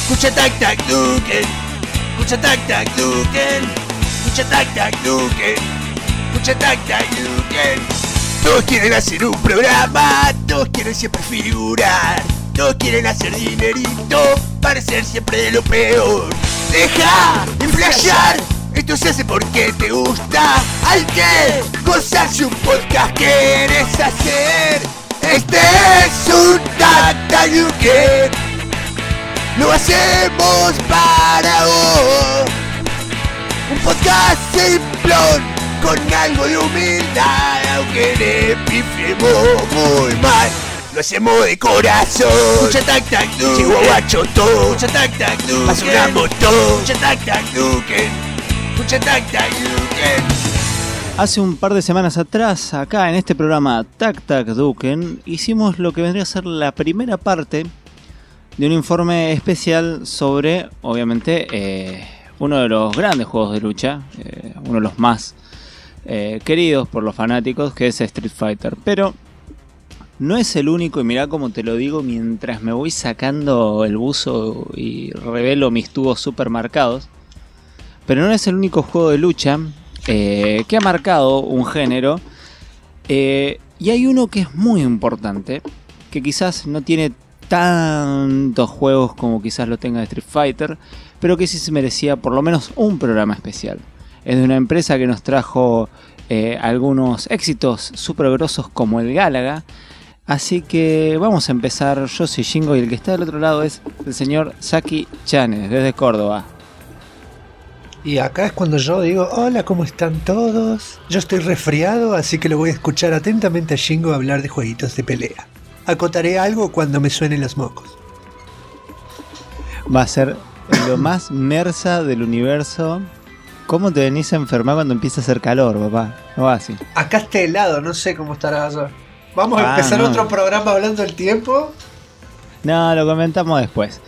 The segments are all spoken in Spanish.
Escucha tac tac Duken. Escucha tac tac Duken. Escucha tac tac Duken. Escucha tac tac Duken. Todos quieren hacer un programa, todos quieren siempre figurar, todos quieren hacer dinerito, parecer siempre de lo peor. Deja de flashear, esto se hace porque te gusta. Hay que gozarse un podcast que quieres hacer. Este es un Tac Tac Duken. Lo hacemos para vos. Un podcast simplón con algo de humildad, aunque le pifiemos muy mal. Lo hacemos de corazón. Escucha Tac Tac Duken. Llegó guacho todo. Escucha Tac Tac Duken. Basuramos todo. Escucha Tac Tac Duken. Escucha Tac Tac Duken. Hace un par de semanas atrás, acá en este programa Tac Tac Duken, hicimos lo que vendría a ser la primera parte de un informe especial sobre, obviamente, uno de los grandes juegos de lucha, uno de los más queridos por los fanáticos, que es Street Fighter. Pero no es el único, y mirá cómo te lo digo mientras me voy sacando el buzo y revelo mis tubos super marcados. Pero no es el único juego de lucha que ha marcado un género, y hay uno que es muy importante, que quizás no tiene tantos juegos como quizás lo tenga Street Fighter, pero que sí se merecía por lo menos un programa especial. Es de una empresa que nos trajo algunos éxitos super grosos como el Galaga. Así que vamos a empezar. Yo soy Shingo y el que está del otro lado es el señor Saki Chanes, desde Córdoba. Y acá es cuando yo digo, hola, ¿cómo están todos? Yo estoy resfriado, así que lo voy a escuchar atentamente a Shingo hablar de jueguitos de pelea. Acotaré algo cuando me suenen los mocos. Va a ser lo más nersa del universo. ¿Cómo te venís a enfermar cuando empieza a hacer calor, papá? No va así. Acá está helado, no sé cómo estará allá. ¿Vamos a empezar otro programa hablando del tiempo? No, lo comentamos después.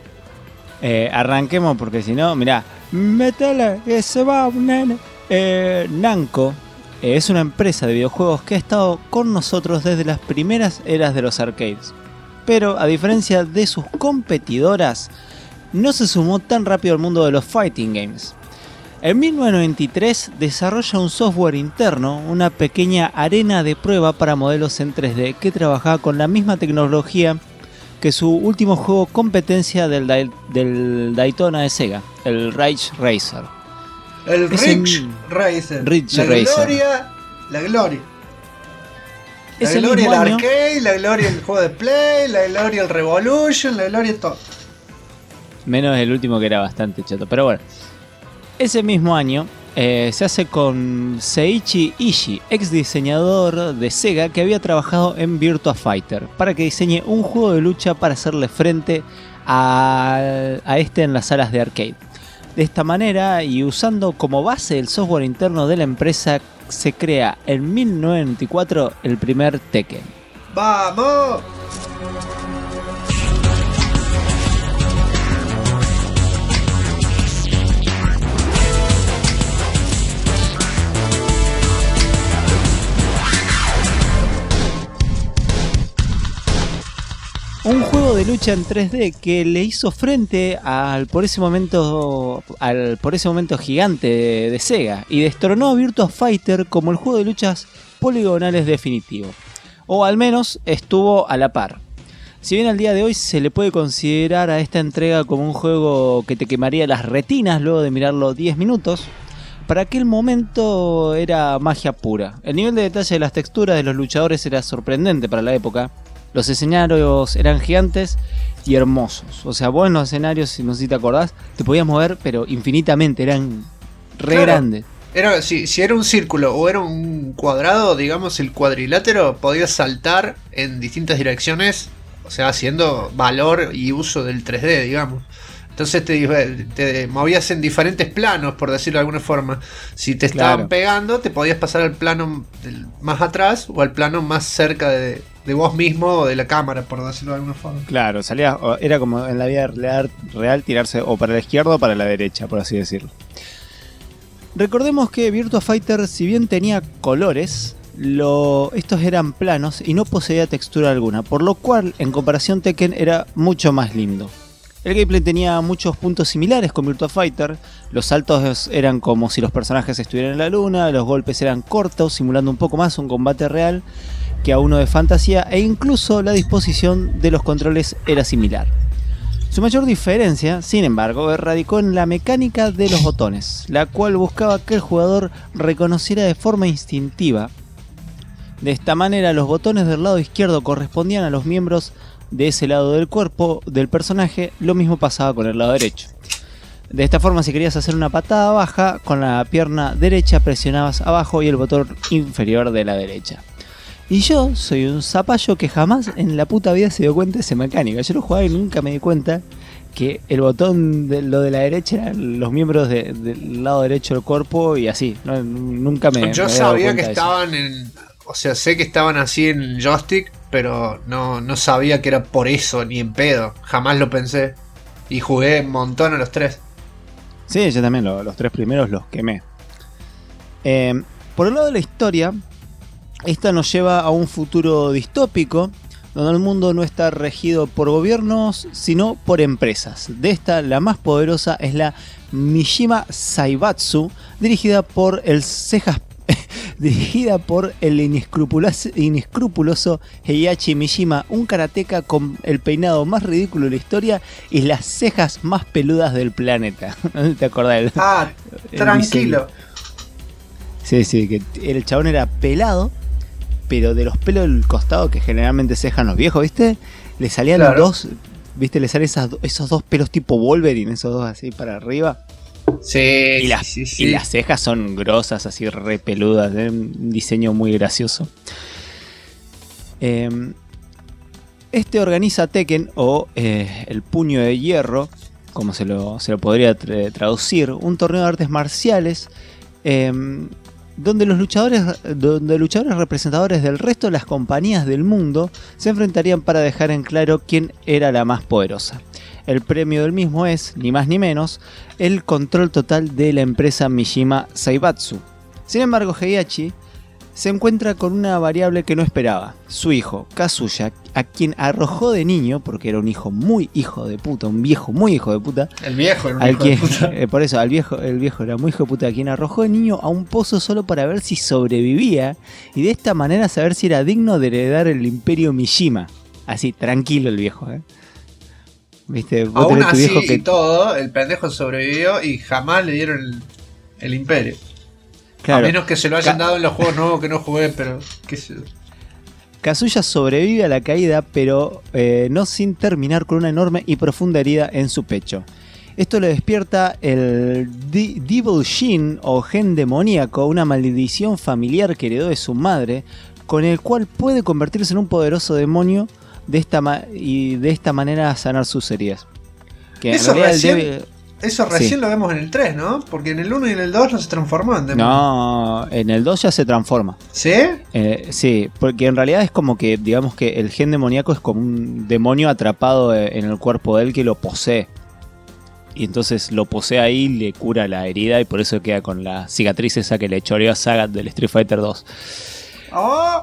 Arranquemos porque si no, mirá. Métele, que se va, nene. Namco es una empresa de videojuegos que ha estado con nosotros desde las primeras eras de los arcades. Pero a diferencia de sus competidoras, no se sumó tan rápido al mundo de los fighting games. En 1993 desarrolla un software interno, una pequeña arena de prueba para modelos en 3D que trabajaba con la misma tecnología que su último juego competencia del Daytona de Sega, el Ridge Racer. El Ridge Racer. La gloria. La gloria el arcade, la gloria el juego de play, la gloria el Revolution, la gloria todo. Menos el último que era bastante chato, pero bueno. Ese mismo año se hace con Seiichi Ishii, ex diseñador de Sega que había trabajado en Virtua Fighter, para que diseñe un juego de lucha para hacerle frente a este en las salas de arcade. De esta manera, y usando como base el software interno de la empresa, se crea en 1994 el primer Tekken. ¡Vamos! Un juego de lucha en 3D que le hizo frente al por ese momento gigante de Sega y destronó a Virtua Fighter como el juego de luchas poligonales definitivo, o al menos estuvo a la par. Si bien al día de hoy se le puede considerar a esta entrega como un juego que te quemaría las retinas luego de mirarlo 10 minutos, para aquel momento era magia pura. El nivel de detalle de las texturas de los luchadores era sorprendente para la época. Los escenarios eran gigantes y hermosos. O sea, vos en los escenarios, no sé si te acordás, te podías mover, pero infinitamente, eran re grandes. Si era un círculo o era un cuadrado, digamos el cuadrilátero, podías saltar en distintas direcciones, o sea, haciendo valor y uso del 3D, digamos. Entonces te movías en diferentes planos, por decirlo de alguna forma. Si te estaban pegando, te podías pasar al plano más atrás o al plano más cerca de vos mismo o de la cámara, por decirlo de alguna forma. Claro, era como en la vida real tirarse o para la izquierda o para la derecha, por así decirlo. Recordemos que Virtua Fighter, si bien tenía colores, estos eran planos y no poseía textura alguna, por lo cual en comparación Tekken era mucho más lindo. El gameplay tenía muchos puntos similares con Virtua Fighter. Los saltos eran como si los personajes estuvieran en la luna, los golpes eran cortos, simulando un poco más un combate real que a uno de fantasía, e incluso la disposición de los controles era similar. Su mayor diferencia, sin embargo, radicó en la mecánica de los botones, la cual buscaba que el jugador reconociera de forma instintiva. De esta manera, los botones del lado izquierdo correspondían a los miembros de ese lado del cuerpo del personaje, lo mismo pasaba con el lado derecho. De esta forma, si querías hacer una patada baja, con la pierna derecha presionabas abajo y el botón inferior de la derecha. Y yo soy un zapallo que jamás en la puta vida se dio cuenta de esa mecánica. Yo lo jugaba y nunca me di cuenta que el botón de lo de la derecha eran los miembros del lado derecho del cuerpo y así. No, nunca me Yo me había dado sabía cuenta que de eso. estaban en... O sea, sé que estaban así en el joystick, pero no sabía que era por eso, ni en pedo. Jamás lo pensé. Y jugué un montón a los 3. Sí, yo también los 3 primeros los quemé. Por el lado de la historia, esta nos lleva a un futuro distópico, donde el mundo no está regido por gobiernos, sino por empresas. De esta, la más poderosa es la Mishima Zaibatsu, dirigida por el inescrupuloso Heihachi Mishima, un karateka con el peinado más ridículo de la historia y las cejas más peludas del planeta. ¿No te acordás? Ah, tranquilo. Sí, que el chabón era pelado, pero de los pelos del costado que generalmente se dejan los viejos, ¿viste? Le salían Claro. dos, ¿viste? Le salen esos dos pelos tipo Wolverine, esos dos así para arriba. Sí, Y las, sí. y las cejas son grosas, así re peludas, un diseño muy gracioso. Este organiza Tekken, o el puño de hierro, como se lo podría traducir, un torneo de artes marciales donde los luchadores representadores del resto de las compañías del mundo se enfrentarían para dejar en claro quién era la más poderosa. El premio del mismo es, ni más ni menos, el control total de la empresa Mishima Zaibatsu. Sin embargo, Heihachi se encuentra con una variable que no esperaba: su hijo, Kazuya, a quien arrojó de niño, porque era un hijo muy hijo de puta, un viejo muy hijo de puta. El viejo era un Al hijo de que, puta. por eso, el viejo era muy hijo de puta, a quien arrojó de niño a un pozo solo para ver si sobrevivía y de esta manera saber si era digno de heredar el imperio Mishima. Así, tranquilo el viejo, ¿Viste? Vos Aún tenés tu así viejo que... y todo, el pendejo sobrevivió y jamás le dieron el imperio. Claro, A menos que se lo hayan dado en los juegos nuevos que no jugué, pero qué sé yo. Kazuya sobrevive a la caída, pero no sin terminar con una enorme y profunda herida en su pecho. Esto le despierta el Devil Shin, o gen demoníaco, una maldición familiar que heredó de su madre, con el cual puede convertirse en un poderoso demonio de esta manera sanar sus heridas. Que Eso en realidad recién- Eso recién Sí. lo vemos en el 3, ¿no? Porque en el 1 y en el 2 no se transformó en demonio. No, en el 2 ya se transforma. ¿Sí? Sí, porque en realidad es como que, digamos que el gen demoníaco es como un demonio atrapado en el cuerpo de él que lo posee. Y entonces lo posee ahí, le cura la herida y por eso queda con la cicatriz esa que le choreó a Sagat del Street Fighter 2. ¡Oh!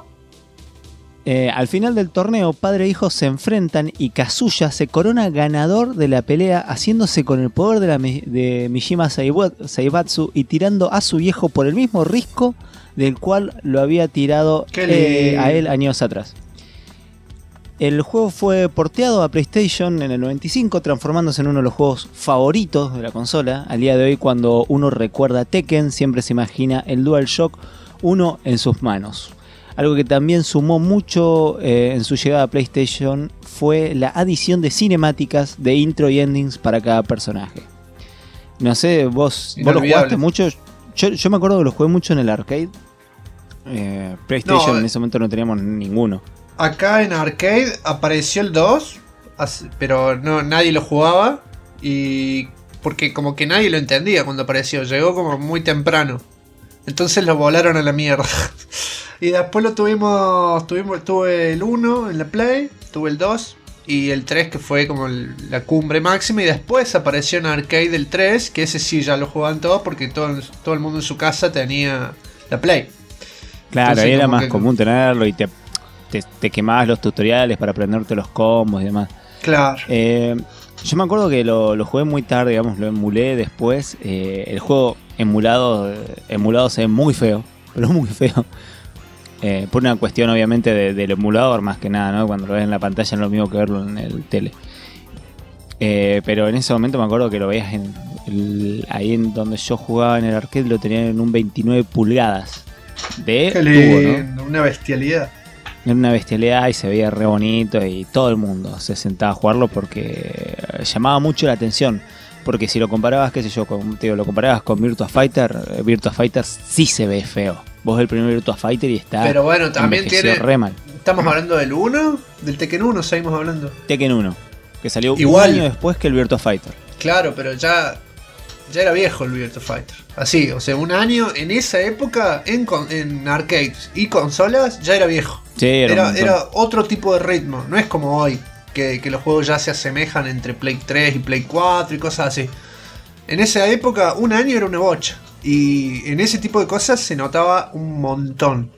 Al final del torneo, padre e hijo se enfrentan y Kazuya se corona ganador de la pelea, haciéndose con el poder de Mishima Zaibatsu y tirando a su viejo por el mismo risco del cual lo había tirado a él años atrás. El juego fue porteado a PlayStation en el 95, transformándose en uno de los juegos favoritos de la consola. Al día de hoy, cuando uno recuerda Tekken, siempre se imagina el DualShock 1 en sus manos. Algo que también sumó mucho en su llegada a PlayStation fue la adición de cinemáticas de intro y endings para cada personaje. No sé, vos lo Inolvidable. jugaste mucho. Yo me acuerdo que lo jugué mucho en el arcade. PlayStation No, en ese momento no teníamos ninguno. Acá en Arcade apareció el 2, pero no, nadie lo jugaba. Y porque como que nadie lo entendía cuando apareció. Llegó como muy temprano. Entonces lo volaron a la mierda. Y después tuve el 1 en la Play, tuve el 2 y el 3 que fue como la cumbre máxima. Y después apareció en Arcade el 3, que ese sí ya lo jugaban todos porque todo el mundo en su casa tenía la Play. Claro, Entonces, ahí era como más que- común tenerlo y te quemabas los tutoriales para aprenderte los combos y demás. Claro. Yo me acuerdo que lo jugué muy tarde, digamos, lo emulé después. El juego emulado se ve muy feo, pero muy feo. Por una cuestión obviamente del emulador más que nada, ¿no? Cuando lo ves en la pantalla no es lo mismo que verlo en el tele. Pero en ese momento me acuerdo que lo veías ahí en donde yo jugaba en el arcade, lo tenían en un 29 pulgadas de tubo, ¿no? Una bestialidad. Era una bestialidad y se veía re bonito y todo el mundo se sentaba a jugarlo porque llamaba mucho la atención. Porque si lo comparabas, qué sé yo, lo comparabas con Virtua Fighter sí se ve feo. Vos ves el primer Virtua Fighter y está. Pero bueno, también tiene. Re mal. ¿Estamos hablando del 1? ¿Del Tekken 1 seguimos hablando? Tekken 1, que salió igual, un año después que el Virtua Fighter. Claro, pero ya era viejo el Virtua Fighter. Así, o sea, un año en esa época en arcades y consolas ya era viejo. Sí, era otro tipo de ritmo. No es como hoy, que los juegos ya se asemejan entre Play 3 y Play 4 y cosas así. En esa época, un año era una bocha. Y en ese tipo de cosas se notaba un montón.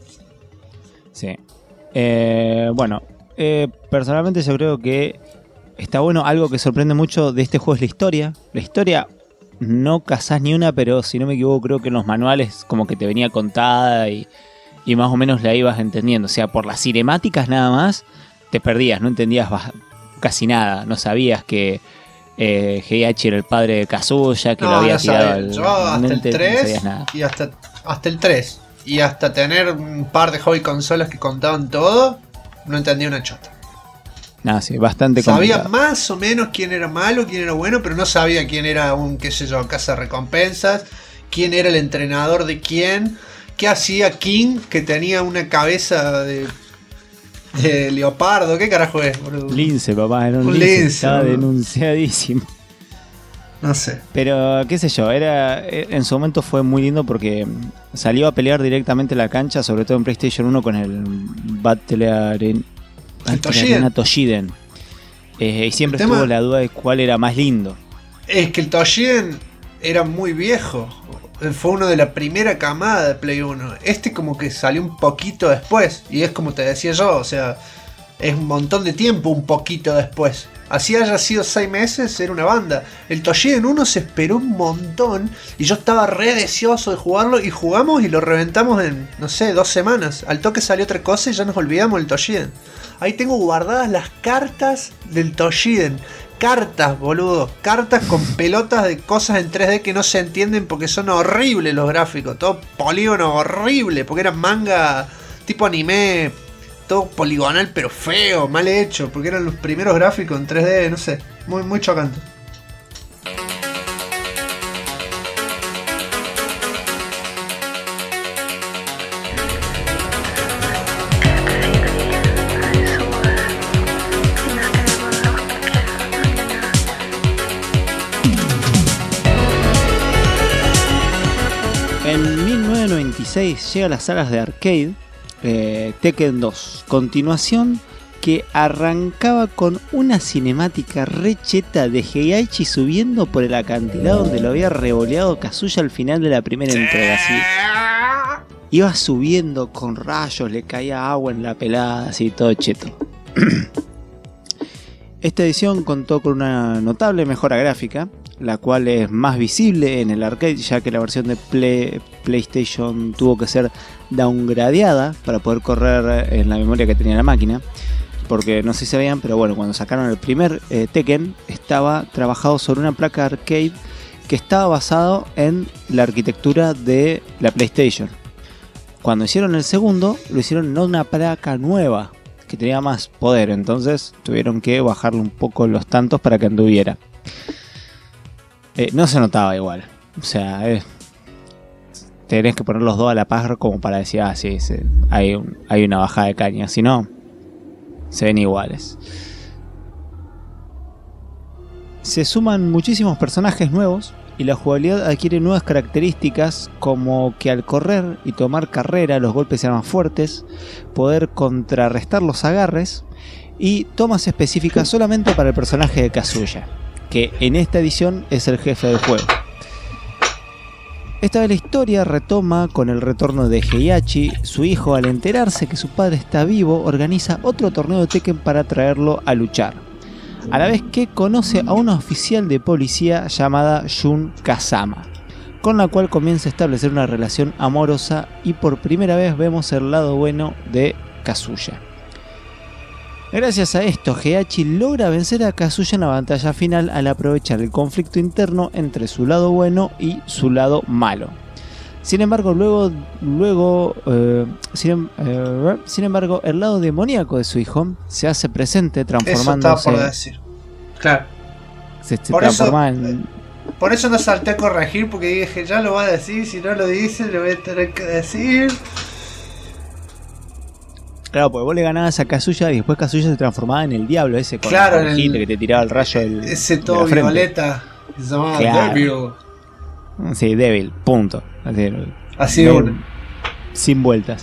Sí. Bueno, personalmente yo creo que está bueno. Algo que sorprende mucho de este juego es la historia. La historia no cazás ni una, pero si no me equivoco creo que en los manuales como que te venía contada y más o menos la ibas entendiendo. O sea, por las cinemáticas nada más te perdías, no entendías casi nada. No sabías que Heihachi era el padre de Kazuya, que lo había tirado al... Yo hasta el 3 y hasta el 3 y hasta tener un par de hobby consolas que contaban todo, no entendía una chota. No, sí, bastante sabía complicado. Más o menos quién era malo, quién era bueno, pero no sabía quién era un, qué sé yo, cazarrecompensas, quién era el entrenador de quién, qué hacía King, que tenía una cabeza de leopardo, ¿qué carajo es, boludo? Lince, papá, era un lince, estaba denunciadísimo. No sé. Pero, qué sé yo, en su momento fue muy lindo porque salió a pelear directamente en la cancha, sobre todo en PlayStation 1 con el Battle Arena Toshiden. Y siempre estuvo la duda de cuál era más lindo. Es que el Toshiden era muy viejo. Fue uno de la primera camada de Play 1. Este como que salió un poquito después. Y es como te decía yo, o sea, es un montón de tiempo un poquito después. Así haya sido 6 meses, era una banda. El Toshiden 1 se esperó un montón. Y yo estaba re deseoso de jugarlo. Y jugamos y lo reventamos en, no sé, 2 semanas. Al toque salió otra cosa y ya nos olvidamos del Toshiden. Ahí tengo guardadas las cartas del Toshiden. Cartas, boludo. Cartas con pelotas de cosas en 3D que no se entienden porque son horribles los gráficos. Todo polígono horrible. Porque era manga tipo anime. Todo poligonal pero feo, mal hecho. Porque eran los primeros gráficos en 3D, no sé. Muy, muy chocante. En 1996 llega a las salas de arcade Tekken 2, continuación que arrancaba con una cinemática recheta de Heihachi subiendo por el acantilado donde lo había revoleado Kazuya al final de la primera entrega. Así. Iba subiendo con rayos, le caía agua en la pelada, así todo cheto. Esta edición contó con una notable mejora gráfica, la cual es más visible en el arcade, ya que la versión de PlayStation tuvo que ser downgradeada para poder correr en la memoria que tenía la máquina. Porque no sé si sabían, pero bueno, cuando sacaron el primer Tekken, estaba trabajado sobre una placa arcade que estaba basado en la arquitectura de la PlayStation. Cuando hicieron el segundo, lo hicieron en una placa nueva, que tenía más poder, entonces tuvieron que bajarle un poco los tantos para que anduviera. No se notaba igual, o sea, tenés que poner los dos a la par como para decir, sí, hay una bajada de caña, si no, se ven iguales. Se suman muchísimos personajes nuevos y la jugabilidad adquiere nuevas características, como que al correr y tomar carrera los golpes sean más fuertes, poder contrarrestar los agarres y tomas específicas solamente para el personaje de Kazuya, que en esta edición es el jefe del juego. Esta vez la historia retoma con el retorno de Heihachi. Su hijo, al enterarse que su padre está vivo, organiza otro torneo de Tekken para traerlo a luchar. a la vez que conoce a una oficial de policía llamada Jun Kazama, con la cual comienza a establecer una relación amorosa y por primera vez vemos el lado bueno de Kazuya. Gracias a esto, Heihachi logra vencer a Kazuya en la batalla final al aprovechar el conflicto interno entre su lado bueno y su lado malo. Sin embargo, sin embargo, el lado demoníaco de su hijo se hace presente transformándose. Eso estaba por decir. Claro. Se transforma en. Por eso no salté a corregir, porque dije, ya lo va a decir, si no lo dice, le voy a tener que decir. Claro, porque vos le ganabas a Kazuya y después Kazuya se transformaba en el diablo ese con claro, la que te tiraba el rayo ese todo violeta que se llamaba Devil. Sí, Devil, punto. Así de uno. Sin vueltas.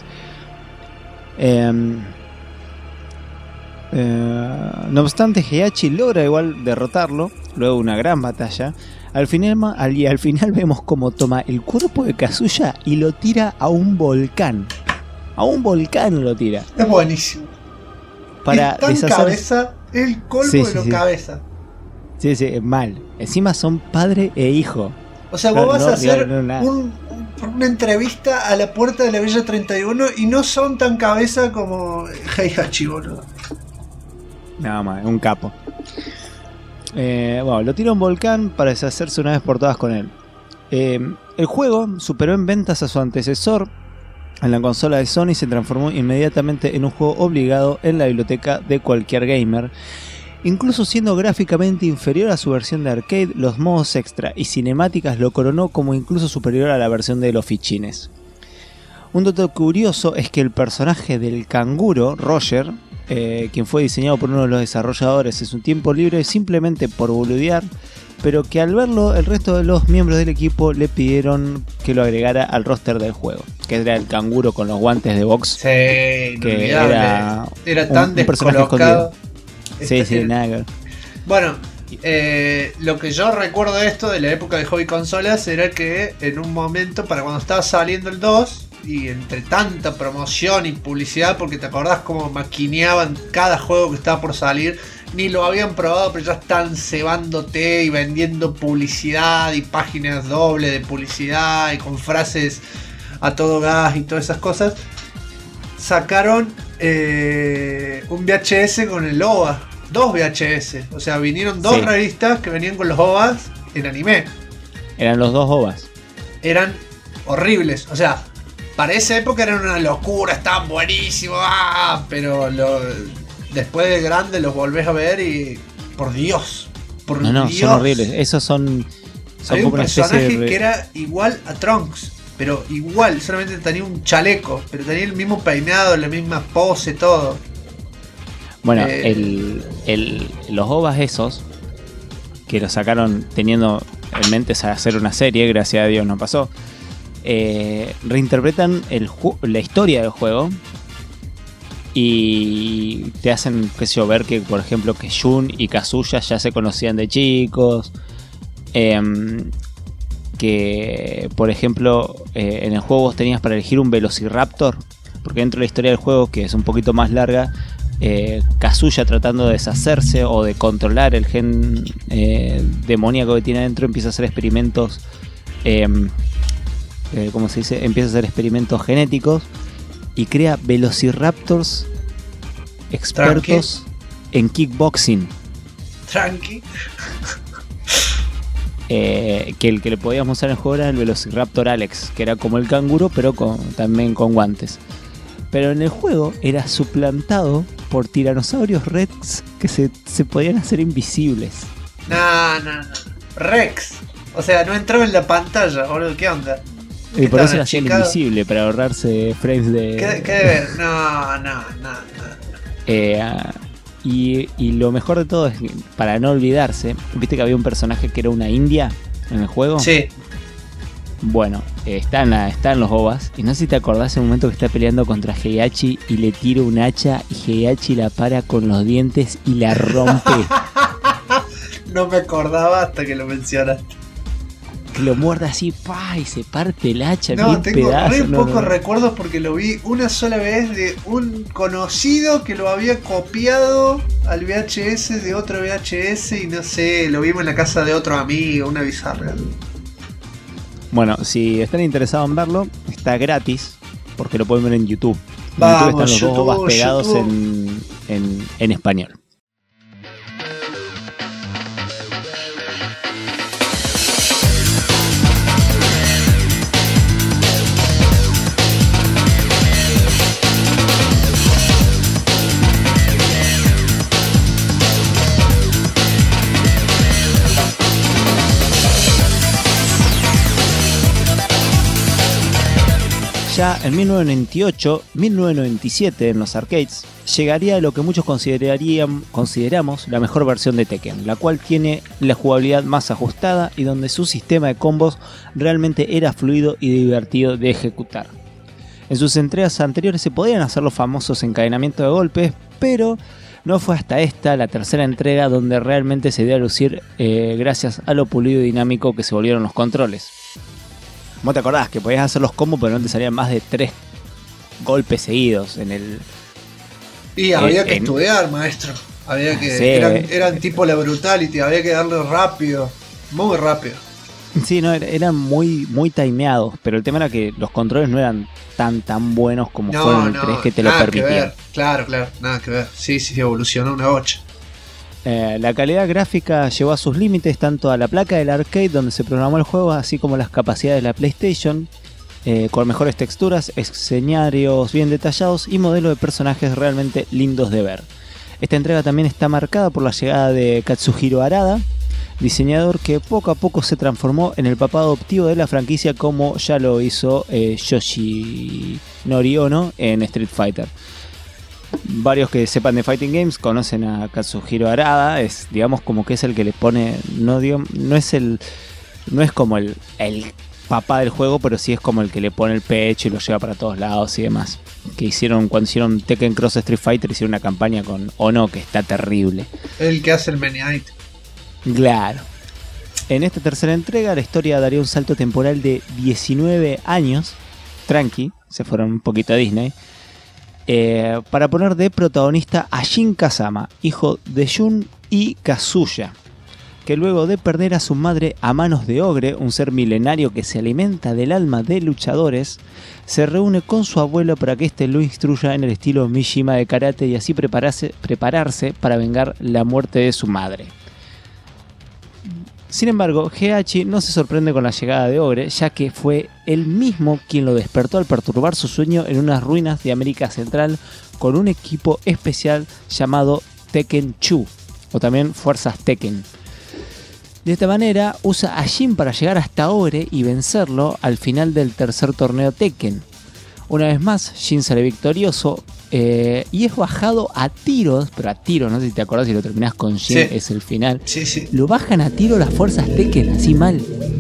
No obstante, Heihachi logra igual derrotarlo luego de una gran batalla. Al final vemos cómo toma el cuerpo de Kazuya y lo tira a un volcán. A un volcán lo tira. Es buenísimo. Para es tan deshacer... cabeza, el colmo de lo cabeza. Sí, mal. Encima son padre e hijo. O sea, vos vas a hacer una entrevista a la puerta de la Villa 31 y no son tan cabeza como Heihachi, boludo. Nada más, un capo. Bueno, lo tira a un volcán para deshacerse una vez por todas con él. El juego superó en ventas a su antecesor. En la consola de Sony se transformó inmediatamente en un juego obligado en la biblioteca de cualquier gamer. Incluso siendo gráficamente inferior a su versión de arcade, los modos extra y cinemáticas lo coronó como incluso superior a la versión de los fichines. Un dato curioso es que el personaje del canguro, Roger, quien fue diseñado por uno de los desarrolladores en su tiempo libre simplemente por boludear, pero que al verlo el resto de los miembros del equipo le pidieron que lo agregara al roster del juego, que era el canguro con los guantes de box. Sí, que era tan descolocado. Sí, nada. Bueno, lo que yo recuerdo de esto, de la época de hobby consolas, era que en un momento, para cuando estaba saliendo el 2, y entre tanta promoción y publicidad, porque te acordás cómo maquineaban cada juego que estaba por salir, ni lo habían probado, pero ya están cebándote y vendiendo publicidad y páginas doble de publicidad y con frases a todo gas y todas esas cosas. Sacaron un VHS con el OVA, 2 VHS, o sea, vinieron 2 revistas que venían con los OVAs en anime. Eran los 2 OVAs. Eran horribles, o sea, para esa época eran una locura, estaban buenísimos, pero después de grande los volvés a ver y por Dios, no, son horribles. Esos son había un personaje que era igual a Trunks, pero igual, solamente tenía un chaleco, pero tenía el mismo peinado, la misma pose, todo. Bueno, los OVAs esos, que los sacaron teniendo en mente hacer una serie, gracias a Dios no pasó, reinterpretan la historia del juego y te hacen, qué sé yo, ver que, por ejemplo, que Jun y Kazuya ya se conocían de chicos, que, por ejemplo, en el juego vos tenías para elegir un Velociraptor, porque dentro de la historia del juego, que es un poquito más larga, Kazuya, tratando de deshacerse o de controlar el gen demoníaco que tiene adentro, empieza a hacer experimentos, ¿cómo se dice? Empieza a hacer experimentos genéticos y crea Velociraptors expertos en kickboxing. Tranqui. Que el que le podíamos usar en el juego era el Velociraptor Alex, que era como el canguro, pero también con guantes. Pero en el juego era suplantado por tiranosaurios Rex que se podían hacer invisibles. No. Rex. O sea, no entraba en la pantalla, boludo, ¿qué onda? Y por eso lo hacían invisible, para ahorrarse frames de... ¿Qué de ver? No. Y lo mejor de todo es que, para no olvidarse, ¿viste que había un personaje que era una india en el juego? Sí. Bueno, está en los OVAs. Y no sé si te acordás en un momento que está peleando contra Heihachi y le tira un hacha y Heihachi la para con los dientes y la rompe. No me acordaba hasta que lo mencionaste. que lo muerda así, pa, y se parte el hacha en No, mil tengo pedazos. re pocos recuerdos porque lo vi una sola vez de un conocido que lo había copiado al VHS de otro VHS y no sé, lo vimos en la casa de otro amigo, una bizarra. Bueno, si están interesados en verlo, está gratis, porque lo pueden ver en YouTube. En Vamos, YouTube están los dos ovas pegados YouTube. en español. Ya en 1998-1997 en los arcades llegaría a lo que muchos consideramos la mejor versión de Tekken, la cual tiene la jugabilidad más ajustada y donde su sistema de combos realmente era fluido y divertido de ejecutar. En sus entregas anteriores se podían hacer los famosos encadenamientos de golpes, pero no fue hasta esta, la tercera entrega, donde realmente se dio a lucir gracias a lo pulido y dinámico que se volvieron los controles. ¿Vos te acordás que podías hacer los combos pero no te salían más de 3 golpes seguidos en el... Y había que estudiar, maestro. Había que... Sí. Eran tipo la Brutality, había que darle rápido. Muy rápido. Sí, no, eran muy timeados, pero el tema era que los controles no eran tan buenos como fueron el 3 que te lo permitían. Claro, nada que ver. Sí, evolucionó una 8. La calidad gráfica llevó a sus límites tanto a la placa del arcade donde se programó el juego, así como las capacidades de la PlayStation, con mejores texturas, escenarios bien detallados y modelos de personajes realmente lindos de ver. Esta entrega también está marcada por la llegada de Katsuhiro Harada, diseñador que poco a poco se transformó en el papá adoptivo de la franquicia, como ya lo hizo Yoshinori Ono en Street Fighter. Varios que sepan de Fighting Games conocen a Katsuhiro Harada, es digamos como que es el que le pone, no es como el papá del juego, pero sí es como el que le pone el pecho y lo lleva para todos lados y demás. Que cuando hicieron Tekken Cross Street Fighter, hicieron una campaña con Ono que está terrible. El que hace el Meneite. Claro. En esta tercera entrega la historia daría un salto temporal de 19 años, tranqui, se fueron un poquito a Disney, para poner de protagonista a Jin Kazama, hijo de Jun y Kazuya, que luego de perder a su madre a manos de Ogre, un ser milenario que se alimenta del alma de luchadores, se reúne con su abuelo para que éste lo instruya en el estilo Mishima de karate y así prepararse para vengar la muerte de su madre. Sin embargo, Heihachi no se sorprende con la llegada de Ogre, ya que fue él mismo quien lo despertó al perturbar su sueño en unas ruinas de América Central con un equipo especial llamado Tekken Chu, o también Fuerzas Tekken. De esta manera usa a Jin para llegar hasta Ogre y vencerlo al final del tercer torneo Tekken. Una vez más, Jin sale victorioso y es bajado a tiros, pero a tiros, no sé si te acordás, si lo terminás con Jin, sí, es el final. Sí. Lo bajan a tiro las fuerzas Tekken, así mal.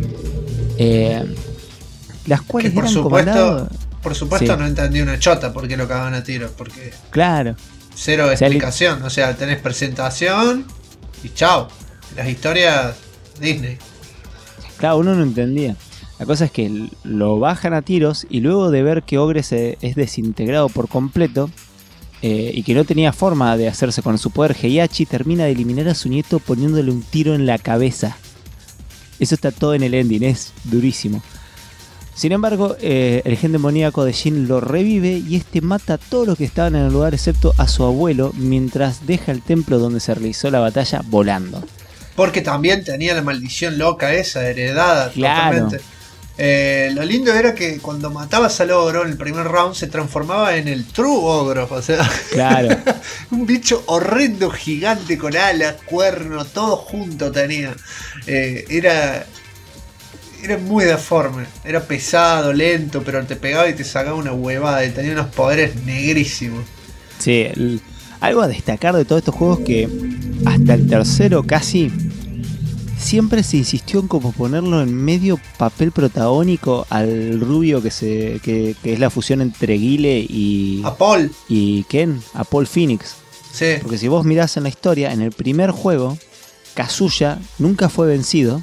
Las cuales que eran comandadas... Por supuesto sí. No entendí una chota por qué lo cagaban a tiros, porque... Claro. Cero explicación, o sea, tenés presentación y chao. Las historias Disney. Claro, uno no entendía. La cosa es que lo bajan a tiros y luego de ver que Ogre es desintegrado por completo y que no tenía forma de hacerse con su poder, Heihachi termina de eliminar a su nieto poniéndole un tiro en la cabeza. Eso está todo en el ending, es durísimo. Sin embargo, el gen demoníaco de Jin lo revive y este mata a todos los que estaban en el lugar excepto a su abuelo, mientras deja el templo donde se realizó la batalla volando. Porque también tenía la maldición loca esa, heredada. Claro. Totalmente. Lo lindo era que cuando matabas al ogro en el primer round se transformaba en el true ogro, o sea, claro. Un bicho horrendo, gigante, con alas, cuernos, todo junto tenía. Era muy deforme, era pesado, lento, pero te pegaba y te sacaba una huevada y tenía unos poderes negrísimos. Sí, algo a destacar de todos estos juegos que hasta el tercero casi siempre se insistió en como ponerlo en medio papel protagónico al rubio que es la fusión entre Guile y Paul y Ken, a Paul Phoenix. Sí. Porque si vos mirás en la historia, en el primer juego Kazuya nunca fue vencido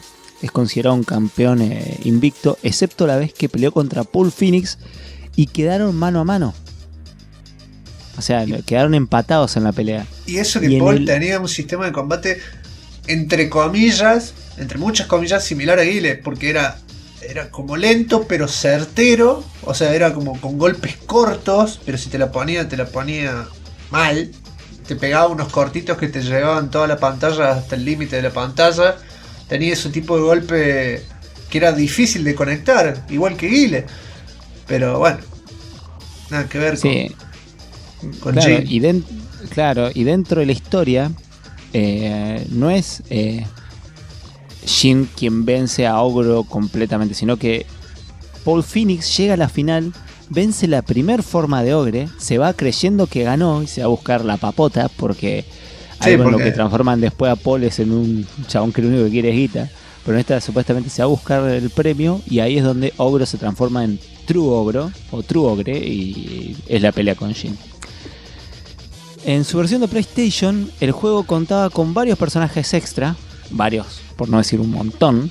es considerado un campeón invicto, excepto la vez que peleó contra Paul Phoenix y quedaron mano a mano. O sea, quedaron empatados en la pelea. Y eso que Paul tenía un sistema de combate, entre comillas, entre muchas comillas, similar a Guile, porque era como lento pero certero, o sea, era como con golpes cortos, pero si te la ponía mal, te pegaba unos cortitos que te llevaban toda la pantalla hasta el límite de la pantalla. Tenía ese tipo de golpe que era difícil de conectar, igual que Guile, pero bueno, nada que ver con claro, Jin. Y dentro de la historia no es Jin quien vence a Ogro completamente, sino que Paul Phoenix llega a la final, vence la primer forma de Ogre, se va creyendo que ganó y se va a buscar la papota, porque algo en lo que transforman después a Paul es en un chabón que lo único que quiere es guita, pero en esta supuestamente se va a buscar el premio y ahí es donde Ogro se transforma en True Ogro o True Ogre y es la pelea con Jin. En su versión de PlayStation, el juego contaba con varios personajes extra, varios, por no decir un montón,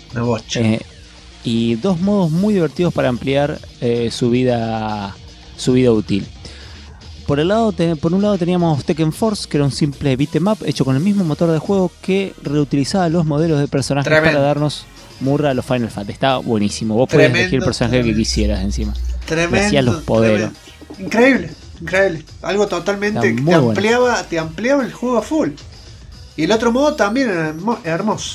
y 2 modos muy divertidos para ampliar su vida útil. Por un lado teníamos Tekken Force, que era un simple beat'em up hecho con el mismo motor de juego que reutilizaba los modelos de personajes para darnos murra a los Final Fantasy. Estaba buenísimo, vos podías elegir el personaje que quisieras encima. Hacías los poderes. Increíble. Algo totalmente que te ampliaba el juego a full. Y el otro modo también era hermoso.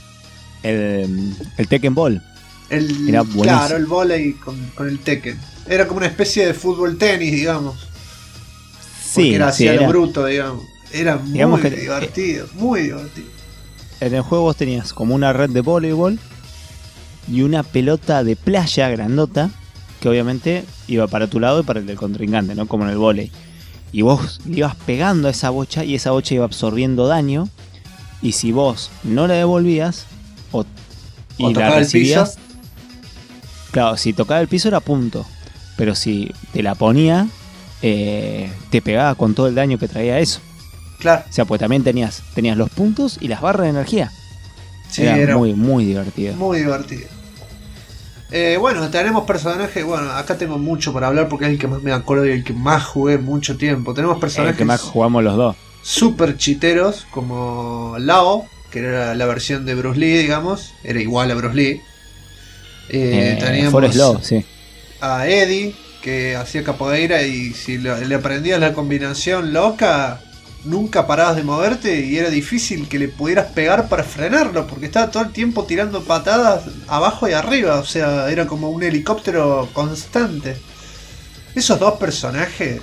El Tekken Ball. Era buenísimo. Claro, el volei con el Tekken. Era como una especie de fútbol tenis, digamos. Porque era así a lo bruto, digamos. Era muy divertido, muy divertido. En el juego vos tenías como una red de voleibol y una pelota de playa grandota, que obviamente iba para tu lado y para el del contrincante, ¿no? Como en el vóley. Y vos ibas pegando a esa bocha y esa bocha iba absorbiendo daño. Y si vos no la devolvías o la recibías, claro, si tocaba el piso era punto. Pero si te la ponía, te pegaba con todo el daño que traía eso. Claro. O sea, pues también tenías los puntos y las barras de energía. Sí, era muy, muy divertido. Muy divertido. Bueno, tenemos personajes. Bueno, acá tengo mucho para hablar porque es el que más me acuerdo y el que más jugué mucho tiempo. Tenemos personajes el que más jugamos los dos. Super chiteros, como Lao, que era la versión de Bruce Lee, digamos. Era igual a Bruce Lee. Teníamos Forest Law, sí. A Eddie, que hacía capoeira y si le aprendías la combinación loca, nunca parabas de moverte y era difícil que le pudieras pegar para frenarlo, porque estaba todo el tiempo tirando patadas abajo y arriba, o sea, era como un helicóptero constante. Esos dos personajes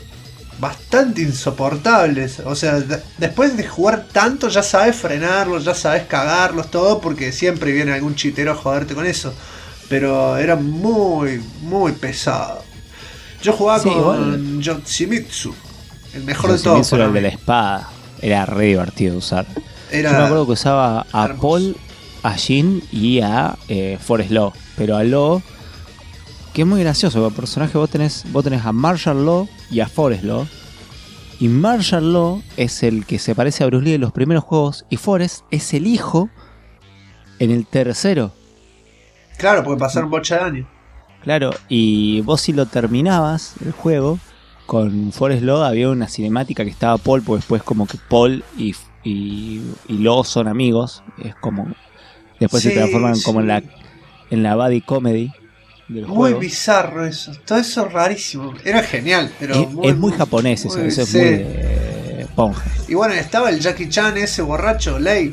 bastante insoportables, o sea, después de jugar tanto ya sabes frenarlos, ya sabes cagarlos, todo, porque siempre viene algún chitero a joderte con eso, pero era muy, muy pesado. Yo jugaba con Yoshimitsu, el mejor de todos. Era el de la espada. Era re divertido de usar. Yo me acuerdo que usaba a hermoso. Paul, a Jin y a Forest Law. Pero a Law, que es muy gracioso, porque el personaje vos tenés a Marshall Law y a Forest Law. Y Marshall Law es el que se parece a Bruce Lee en los primeros juegos. Y Forest es el hijo en el tercero. Claro, porque pasaron bocha de años. Claro, y vos si lo terminabas el juego con Forest Law había una cinemática que estaba Paul, porque después como que Paul y Law son amigos, es como después se transforman como en la buddy comedy del juego. Muy bizarro eso, todo eso rarísimo, era genial, pero es muy japonés eso es muy de Ponja. Y bueno, estaba el Jackie Chan ese borracho, Lei,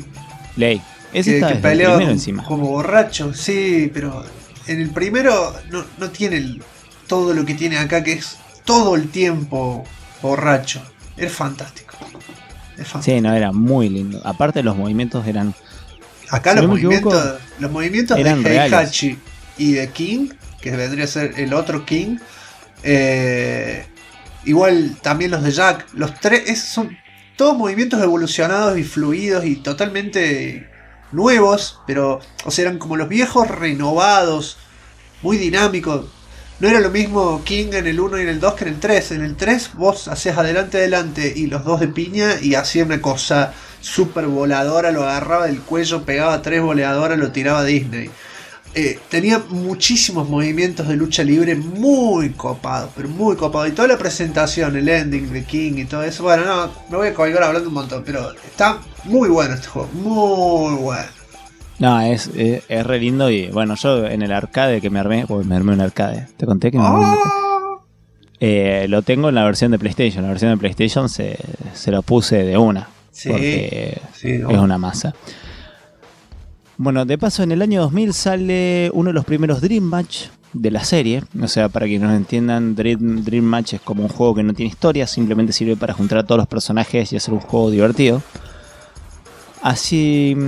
ese que peleaba encima como borracho, sí, pero en el primero no tiene todo lo que tiene acá, que es todo el tiempo borracho. Es fantástico. Sí, no, era muy lindo. Aparte los movimientos eran... Acá los movimientos eran de Heihachi reales. Y de King, que vendría a ser el otro King. Igual también los de Jack. Los tres son todos movimientos evolucionados y fluidos y totalmente nuevos. Pero, o sea, eran como los viejos renovados. Muy dinámicos. No era lo mismo King en el 1 y en el 2 que en el 3. En el 3 vos hacías adelante y los dos de piña y hacía una cosa super voladora, lo agarraba del cuello, pegaba 3 voladoras, lo tiraba a Disney. Tenía muchísimos movimientos de lucha libre muy copados, pero muy copados. Y toda la presentación, el ending de King y todo eso. Bueno, no, me voy a colgar hablando un montón, pero está muy bueno este juego, muy bueno. No, es re lindo. Y bueno, yo en el arcade que me armé un arcade. Te conté que me armé un arcade. Lo tengo en la versión de PlayStation. La versión de PlayStation se lo puse de una. Sí, porque sí, no. es una masa. Bueno, de paso, en el año 2000 sale uno de los primeros Dream Match de la serie. O sea, para que nos entiendan, Dream Match es como un juego que no tiene historia, simplemente sirve para juntar a todos los personajes y hacer un juego divertido. Así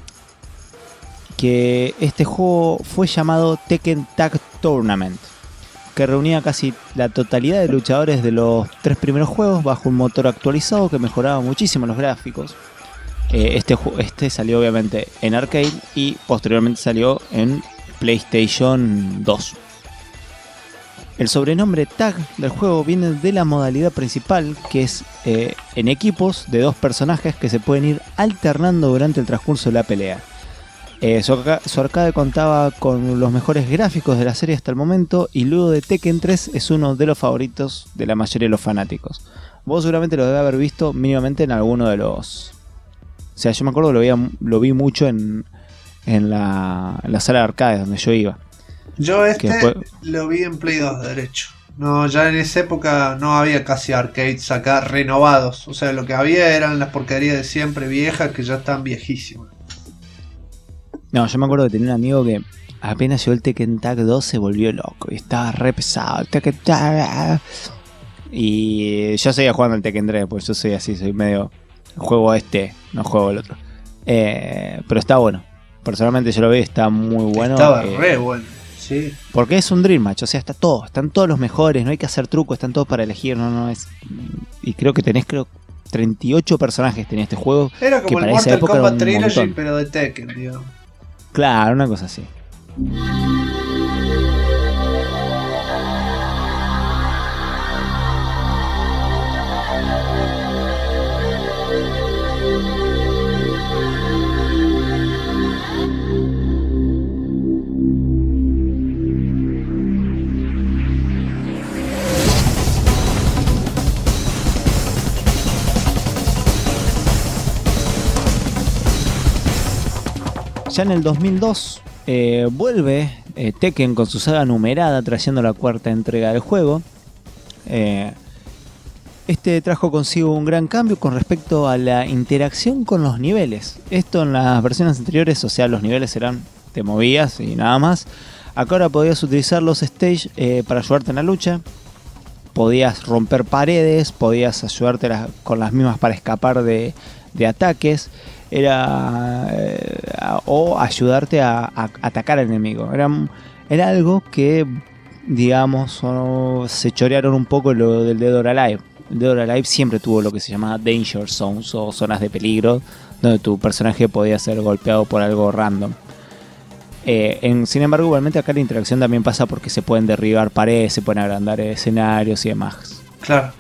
que este juego fue llamado Tekken Tag Tournament, que reunía casi la totalidad de luchadores de los 3 primeros juegos bajo un motor actualizado que mejoraba muchísimo los gráficos. Este salió obviamente en arcade y posteriormente salió en PlayStation 2. El sobrenombre Tag del juego viene de la modalidad principal, que es en equipos de 2 personajes que se pueden ir alternando durante el transcurso de la pelea. Su arcade contaba con los mejores gráficos de la serie hasta el momento, y luego de Tekken 3 es uno de los favoritos de la mayoría de los fanáticos. Vos seguramente lo debes haber visto mínimamente en alguno de los... O sea, yo me acuerdo que lo vi mucho en la sala de arcades donde yo iba. Yo lo vi en Play 2 derecho. No, ya en esa época no había casi arcades acá renovados. O sea, lo que había eran las porquerías de siempre viejas que ya están viejísimas. No, yo me acuerdo que tenía un amigo que apenas llegó el Tekken Tag 2 se volvió loco y estaba re pesado. El Tekken Tag. Y yo seguía jugando el Tekken 3, pues yo soy así, soy medio... Juego no juego el otro. Pero está bueno. Personalmente yo lo veo y está muy bueno. Estaba re bueno, sí. Porque es un Dream Match, o sea, están todos los mejores, no hay que hacer trucos, están todos para elegir, no es. Y creo que tenés 38 personajes tenía este juego. Era como que el para esa Mortal época Kombat era un Trilogy, montón. pero de Tekken, digamos. Claro, una cosa así. Ya en el 2002 vuelve Tekken con su saga numerada, trayendo la 4ª entrega del juego. Este trajo consigo un gran cambio con respecto a la interacción con los niveles. Esto en las versiones anteriores, o sea, los niveles eran, te movías y nada más. Acá ahora podías utilizar los stage para ayudarte en la lucha. Podías romper paredes, podías ayudarte con las mismas para escapar de ataques. O ayudarte a atacar al enemigo. Era algo que, digamos, se chorearon un poco lo del Dead or Alive. El Dead or Alive siempre tuvo lo que se llamaba Danger Zones o zonas de peligro, donde tu personaje podía ser golpeado por algo random. Sin embargo, igualmente acá la interacción también pasa porque se pueden derribar paredes, se pueden agrandar escenarios y demás. Claro.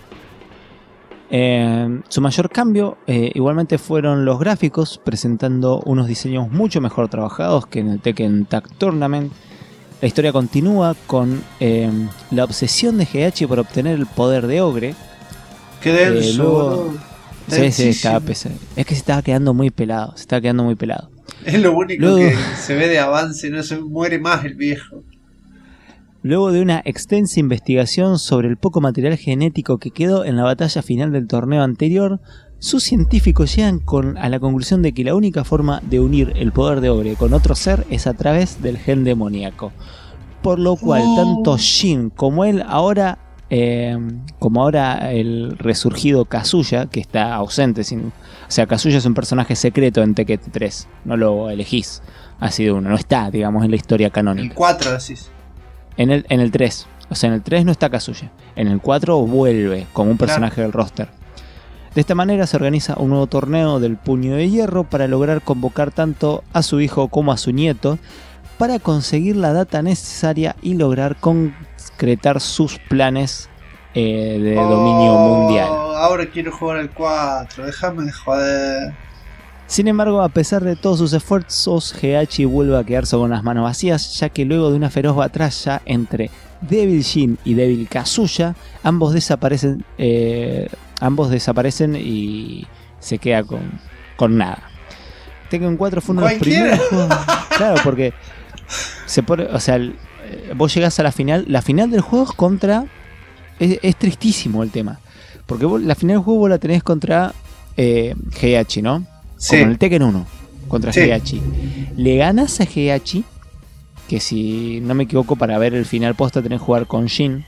Su mayor cambio igualmente fueron los gráficos, presentando unos diseños mucho mejor trabajados que en el Tekken Tag Tournament. La historia continúa con la obsesión de Heihachi por obtener el poder de Ogre. Qué denso. Luego, sí, estaba pesado. Es que se estaba quedando muy pelado. Es lo único luego, que se ve de avance, no se muere más el viejo. Luego de una extensa investigación sobre el poco material genético que quedó en la batalla final del torneo anterior, sus científicos llegan a la conclusión de que la única forma de unir el poder de Ogre con otro ser es a través del gen demoníaco. Por lo cual, tanto Jin como él ahora el resurgido Kazuya, que está ausente, o sea, Kazuya es un personaje secreto en Tekken 3, no lo elegís así de uno, no está, digamos, en la historia canónica. El 4 decís. En el 3. O sea, en el 3 no está Kazuya. En el 4 vuelve como un personaje del roster. De esta manera se organiza un nuevo torneo del Puño de Hierro para lograr convocar tanto a su hijo como a su nieto para conseguir la data necesaria y lograr concretar sus planes de dominio mundial. Ahora quiero jugar al 4. Déjame de joder. Sin embargo, a pesar de todos sus esfuerzos, Heihachi vuelve a quedarse con las manos vacías, ya que luego de una feroz batalla entre Devil Jin y Devil Kazuya, ambos desaparecen y se queda con nada. Tekken 4 fue uno de los primeros juegos. Claro, porque vos llegás a la final. La final del juego es contra. Es tristísimo el tema. Porque la final del juego vos la tenés contra Heihachi, ¿no? Sí. Como en el Tekken 1, contra Sí. Heihachi. Le ganas a Heihachi, que si no me equivoco, para ver el final posta tenés que jugar con Jin.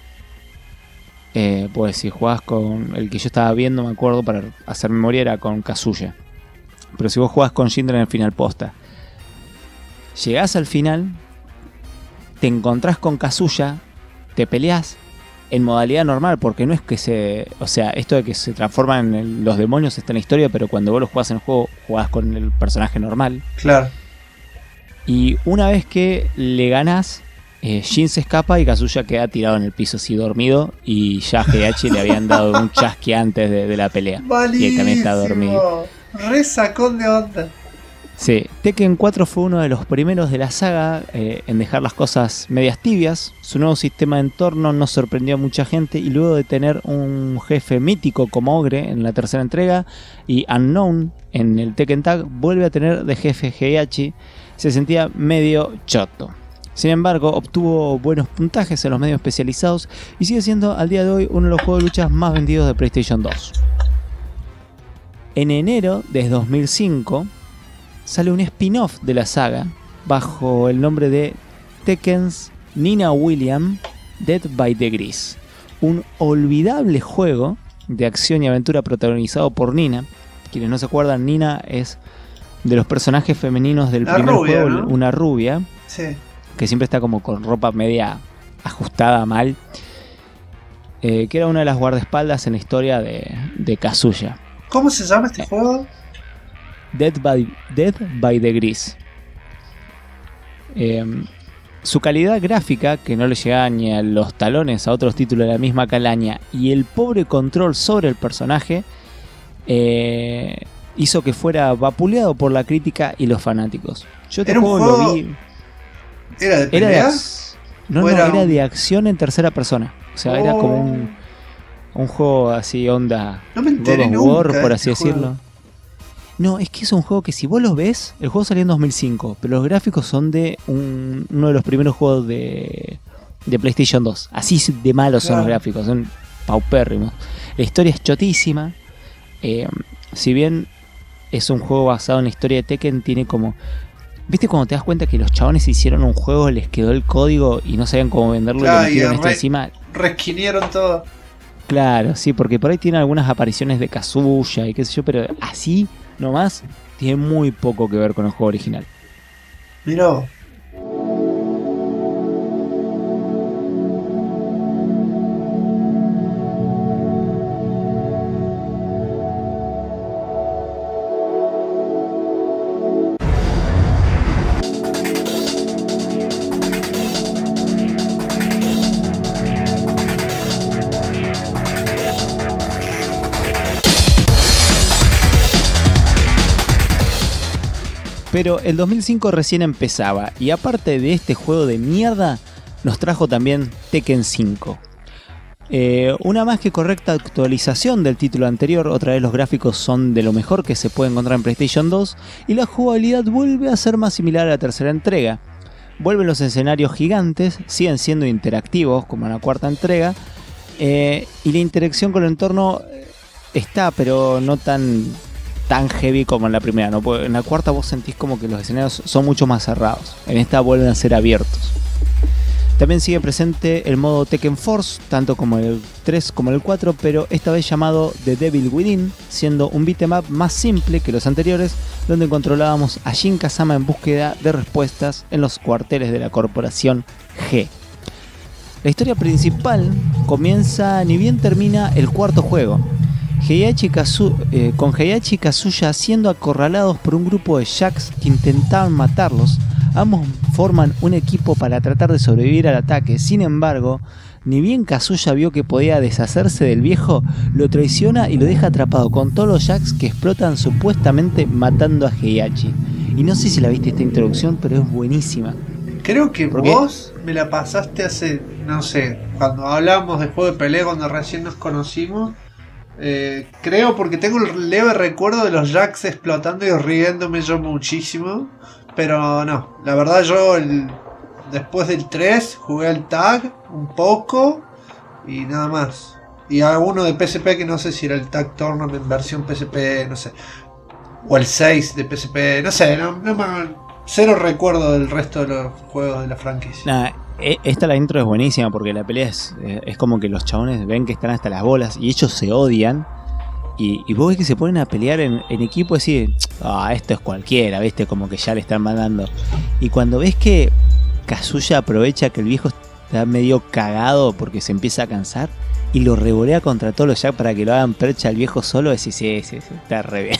Pues si jugás con el que yo estaba viendo, me acuerdo, para hacer memoria, era con Kazuya. Pero si vos jugás con Jin en el final posta, llegás al final, te encontrás con Kazuya, te peleás en modalidad normal, porque no es que esto de que se transforman en los demonios está en la historia, pero cuando vos lo jugás en el juego, jugás con el personaje normal. Claro. Y una vez que le ganás, Jin se escapa y Kazuya queda tirado en el piso así dormido, y ya a Heihachi le habían dado un chasqui antes de la pelea. Malísimo. Y ahí también está dormido. Re sacón de onda. Sí, Tekken 4 fue uno de los primeros de la saga en dejar las cosas medias tibias. Su nuevo sistema de entorno no sorprendió a mucha gente, y luego de tener un jefe mítico como Ogre en la tercera entrega y Unknown en el Tekken Tag, vuelve a tener de jefe Heihachi. Se sentía medio choto. Sin embargo, obtuvo buenos puntajes en los medios especializados y sigue siendo al día de hoy uno de los juegos de luchas más vendidos de PlayStation 2. En enero de 2005 sale un spin-off de la saga bajo el nombre de Tekken's Nina William Dead by Degrees, un olvidable juego de acción y aventura protagonizado por Nina. Quienes no se acuerdan, Nina es de los personajes femeninos del primer rubia, juego, ¿no? una rubia Sí. que siempre está como con ropa media ajustada mal, que era una de las guardaespaldas en la historia de Kazuya. ¿Cómo se llama este juego? Dead by Degrees. Su calidad gráfica, que no le llegaba ni a los talones a otros títulos de la misma calaña, y el pobre control sobre el personaje, hizo que fuera vapuleado por la crítica y los fanáticos. Yo este ¿Era un juego lo juego- vi. ¿Era de Era pelea? no, ¿O era era un- de acción en tercera persona. O sea, era como Oh. un juego así, onda No me enteré God of War, nunca por de así este juego. decirlo. No, es que es un juego que si vos lo ves, el juego salió en 2005, pero los gráficos son de uno de los primeros juegos de PlayStation 2. Así de malos son los Claro. gráficos, son paupérrimos. La historia es chotísima. Si bien es un juego basado en la historia de Tekken, tiene como... ¿Viste cuando te das cuenta que los chabones hicieron un juego, les quedó el código y no sabían cómo venderlo, Claro, y le metieron y esto encima? Resquinieron todo. Claro, sí, porque por ahí tiene algunas apariciones de Kazuya y qué sé yo, pero así nomás tiene muy poco que ver con el juego original. Mirá. Pero el 2005 recién empezaba, y aparte de este juego de mierda, nos trajo también Tekken 5. Una más que correcta actualización del título anterior. Otra vez los gráficos son de lo mejor que se puede encontrar en PlayStation 2, y la jugabilidad vuelve a ser más similar a la tercera entrega. Vuelven los escenarios gigantes, siguen siendo interactivos como en la cuarta entrega, y la interacción con el entorno está, pero no tan heavy como en la primera, ¿no? En la cuarta vos sentís como que los escenarios son mucho más cerrados. En esta vuelven a ser abiertos. También sigue presente el modo Tekken Force, tanto como el 3 como el 4, pero esta vez llamado The Devil Within, siendo un beat'em up más simple que los anteriores, donde controlábamos a Jin Kazama en búsqueda de respuestas en los cuarteles de la corporación G. La historia principal comienza ni bien termina el cuarto juego, con Heihachi y Kazuya siendo acorralados por un grupo de Jacks que intentaban matarlos. Ambos forman un equipo para tratar de sobrevivir al ataque. Sin embargo, Ni bien Kazuya vio que podía deshacerse del viejo, lo traiciona y lo deja atrapado con todos los Jacks que explotan supuestamente matando a Heihachi. Y no sé si la viste esta introducción, pero es buenísima. Creo que vos me la pasaste hace, no sé, cuando hablábamos de juego de pelea, cuando recién nos conocimos. Creo porque tengo el leve recuerdo de los Jacks explotando y riéndome yo muchísimo. Pero no, la verdad yo después del 3 jugué al tag un poco y nada más. Y a uno de PSP que no sé si era el Tag Tournament versión PSP, no sé. O el 6 de PSP, no sé, cero recuerdo del resto de los juegos de la franquicia. Nah, esta la intro es buenísima porque la pelea es como que los chabones ven que están hasta las bolas y ellos se odian. Y vos ves que se ponen a pelear en equipo y decís, esto es cualquiera, ¿viste? Como que ya le están mandando. Y cuando ves que Kazuya aprovecha que el viejo está medio cagado porque se empieza a cansar y lo revolea contra todos los Jacks para que lo hagan percha al viejo solo, decís, sí, está re bien.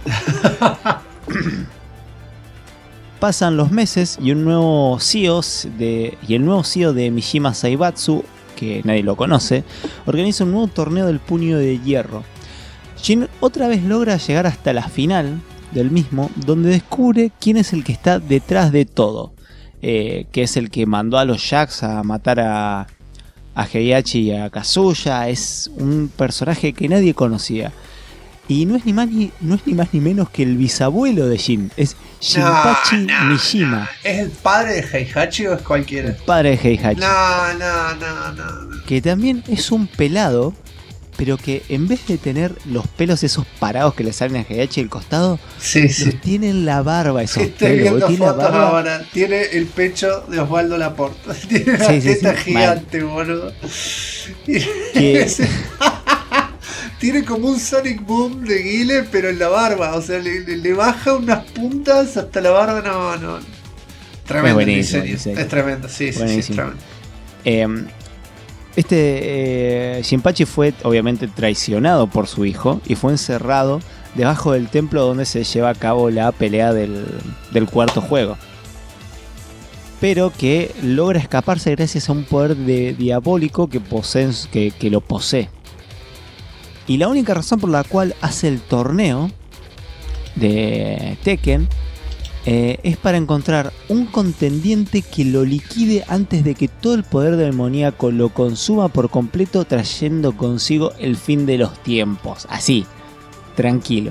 Pasan los meses y el nuevo CEO de Mishima Zaibatsu, que nadie lo conoce, organiza un nuevo torneo del puño de hierro. Jin otra vez logra llegar hasta la final del mismo, donde descubre quién es el que está detrás de todo, que es el que mandó a los Jacks a matar a Heihachi y a Kazuya. Es un personaje que nadie conocía. Y no es ni más ni menos que el bisabuelo de Jin, es Shinpachi Mishima. ¿Es el padre de Heihachi o es cualquiera? El padre de Heihachi. No. Que también es un pelado, pero que en vez de tener los pelos esos parados que le salen a Heihachi del costado, los tiene en la barba esos Estoy pelos. viendo ¿Tiene fotos ahora. Tiene el pecho de Osvaldo Laporta. Tiene una teta gigante, boludo. Tiene como un Sonic Boom de Guile, pero en la barba. O sea, le baja unas puntas hasta la barba. No. Tremendo el diseño. Es tremendo, sí, es tremendo. Shinpachi fue obviamente traicionado por su hijo y fue encerrado debajo del templo donde se lleva a cabo la pelea del cuarto juego. Pero que logra escaparse gracias a un poder diabólico que lo posee. Y la única razón por la cual hace el torneo de Tekken es para encontrar un contendiente que lo liquide antes de que todo el poder demoníaco lo consuma por completo, trayendo consigo el fin de los tiempos. Así, tranquilo.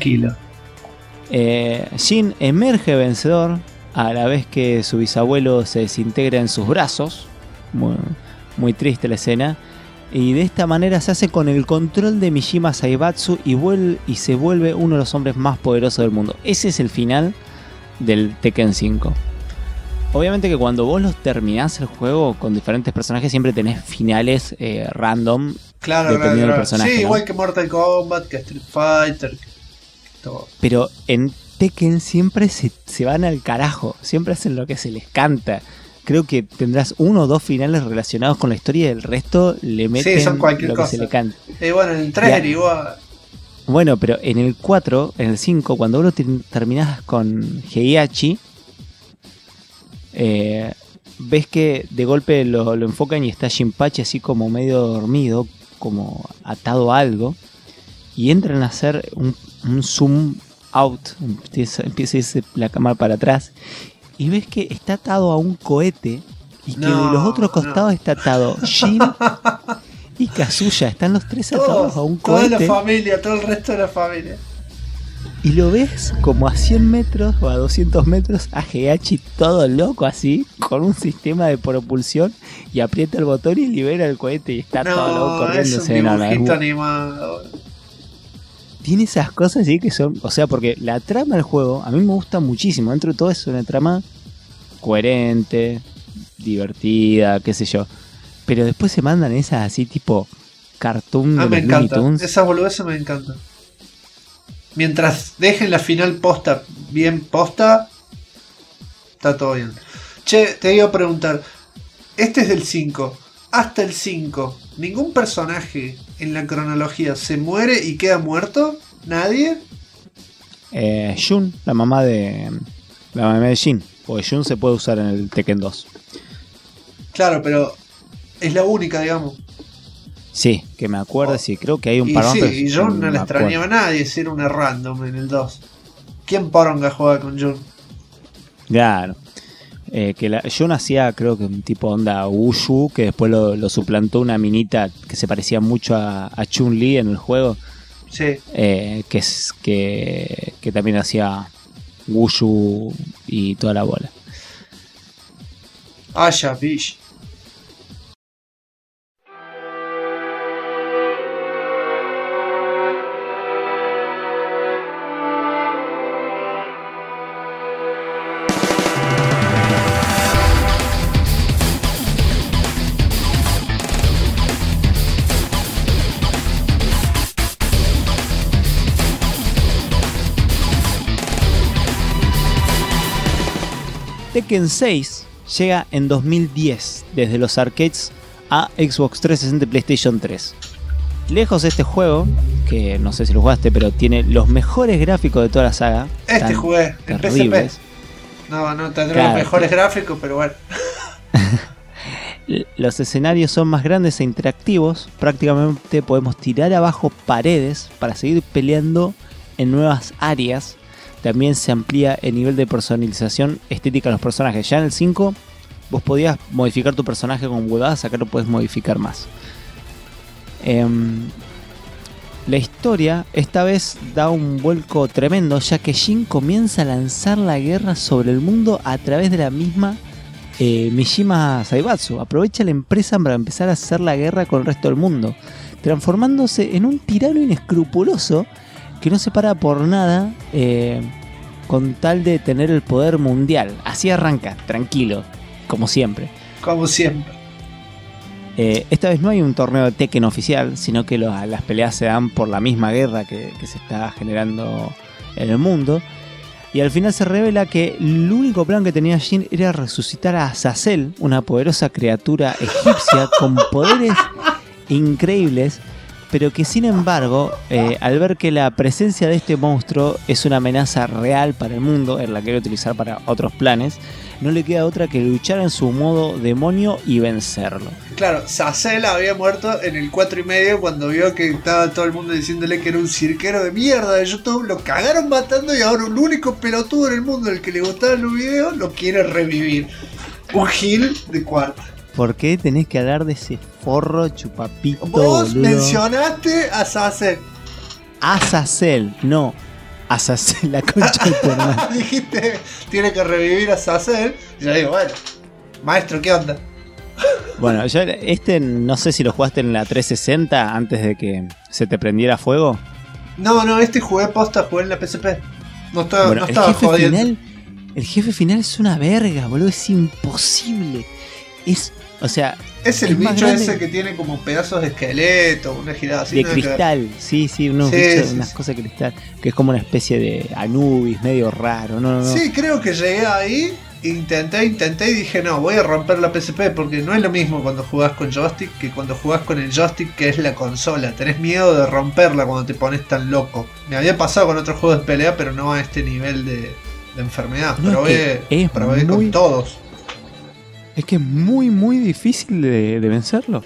Jin emerge vencedor a la vez que su bisabuelo se desintegra en sus brazos. Muy triste la escena. Y de esta manera se hace con el control de Mishima Zaibatsu y se vuelve uno de los hombres más poderosos del mundo. Ese es el final del Tekken 5. Obviamente que cuando vos los terminás el juego con diferentes personajes siempre tenés finales random. Claro. Del personaje, sí, ¿no? igual que Mortal Kombat, que Street Fighter, que todo. Pero en Tekken siempre se van al carajo, siempre hacen lo que se les canta. Creo que tendrás 1 o 2 finales relacionados con la historia y el resto le meten son cualquier lo cosa. que se le canta. Bueno, en el 3 era igual. Bueno, pero en el 4, en el 5, cuando vos terminás con Heihachi, ves que de golpe lo enfocan y está Shinpachi así como medio dormido, como atado a algo, y entran a hacer un zoom out, empieza a irse la cámara para atrás, y ves que está atado a un cohete y que de los otros costados está atado Jin y Kazuya. Están los tres atados a un cohete. Toda la familia, todo el resto de la familia. Y lo ves como a 100 metros o a 200 metros a Heihachi todo loco así, con un sistema de propulsión, y aprieta el botón y libera el cohete y está todo loco corriendo. Es un dibujito animado. Tiene esas cosas así que son... O sea, porque la trama del juego a mí me gusta muchísimo. Dentro de todo es una trama coherente, divertida, qué sé yo. Pero después se mandan esas así tipo cartoon de me los Looney encanta. Tunes. Esas boludeces me encantan. Mientras dejen la final bien posta, está todo bien. Che, te iba a preguntar. Este es del 5. Hasta el 5, ¿ningún personaje en la cronología se muere y queda muerto? ¿Nadie? Jun, la mamá de Jin. Porque Jun se puede usar en el Tekken 2. Claro, pero Es la única, digamos. Sí, que me acuerdo, sí, creo que hay un Y parón. sí, pero y Jun no me la extrañaba a nadie, si era una random en el 2. ¿Quién poronga juega con Jun? Claro. Jun hacía, creo que un tipo onda Wushu, que después lo suplantó una minita que se parecía mucho a Chun-Li en el juego. Sí. Que también hacía Wushu y toda la bola. Asha, bish. Tekken 6 llega en 2010 desde los arcades a Xbox 360 y PlayStation 3. Lejos de este juego, que no sé si lo jugaste, pero tiene los mejores gráficos de toda la saga. Jugué en PSP. No tendré los mejores gráficos, pero bueno. Los escenarios son más grandes e interactivos. Prácticamente podemos tirar abajo paredes para seguir peleando en nuevas áreas. También se amplía el nivel de personalización estética de los personajes. Ya en el 5 vos podías modificar tu personaje con huevadas, acá lo puedes modificar más. La historia esta vez da un vuelco tremendo, ya que Jin comienza a lanzar la guerra sobre el mundo a través de la misma Mishima Zaibatsu. Aprovecha la empresa para empezar a hacer la guerra con el resto del mundo, transformándose en un tirano inescrupuloso que no se para por nada con tal de tener el poder mundial. Así arranca, tranquilo, como siempre. Como siempre. Esta vez no hay un torneo de Tekken oficial, sino que las peleas se dan por la misma guerra que se está generando en el mundo. Y al final se revela que el único plan que tenía Jin era resucitar a Azazel, una poderosa criatura egipcia con poderes increíbles, pero que sin embargo, al ver que la presencia de este monstruo es una amenaza real para el mundo, él la quiere utilizar para otros planes, no le queda otra que luchar en su modo demonio y vencerlo. Claro, Azazel había muerto en el 4,5 cuando vio que estaba todo el mundo diciéndole que era un cirquero de mierda de YouTube, lo cagaron matando y ahora el único pelotudo en el mundo al que le gustaban los videos lo quiere revivir. Un gil de cuarta. ¿Por qué tenés que hablar de ese forro chupapito? Vos boludo? mencionaste a Azazel. Azazel, no. Azazel, la concha de tu hermano. Dijiste, tiene que revivir a Azazel. Y yo digo, bueno, maestro, ¿qué onda? Bueno, yo no sé si lo jugaste en la 360 antes de que se te prendiera fuego. No, jugué en la PSP. No estaba, Bueno, no estaba jodiendo. El jefe final es una verga, boludo, es imposible. O sea, es el más bicho grande ese que tiene como pedazos de esqueleto, una girada así. De cristal, sí, unos bichos, unas cosas de cristal, que es como una especie de Anubis, medio raro, no. Sí, creo que llegué ahí, intenté y dije, no, voy a romper la PSP, porque no es lo mismo cuando jugás con joystick que cuando jugás con el joystick que es la consola. Tenés miedo de romperla cuando te pones tan loco. Me había pasado con otros juegos de pelea, pero no a este nivel de enfermedad. No, probé con todos. Es que es muy, muy difícil de vencerlo.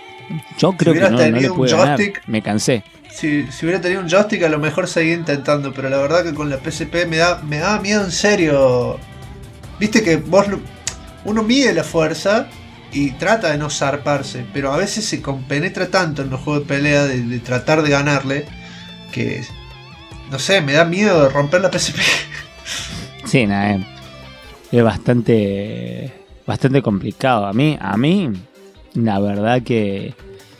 Yo creo que no le pude ganar. Me cansé. Si hubiera tenido un joystick, a lo mejor seguía intentando. Pero la verdad que con la PSP me daba miedo en serio. Viste que uno mide la fuerza y trata de no zarparse. Pero a veces se compenetra tanto en los juegos de pelea de tratar de ganarle, que no sé, me da miedo de romper la PSP. Sí, nada, es bastante complicado. A mí, la verdad que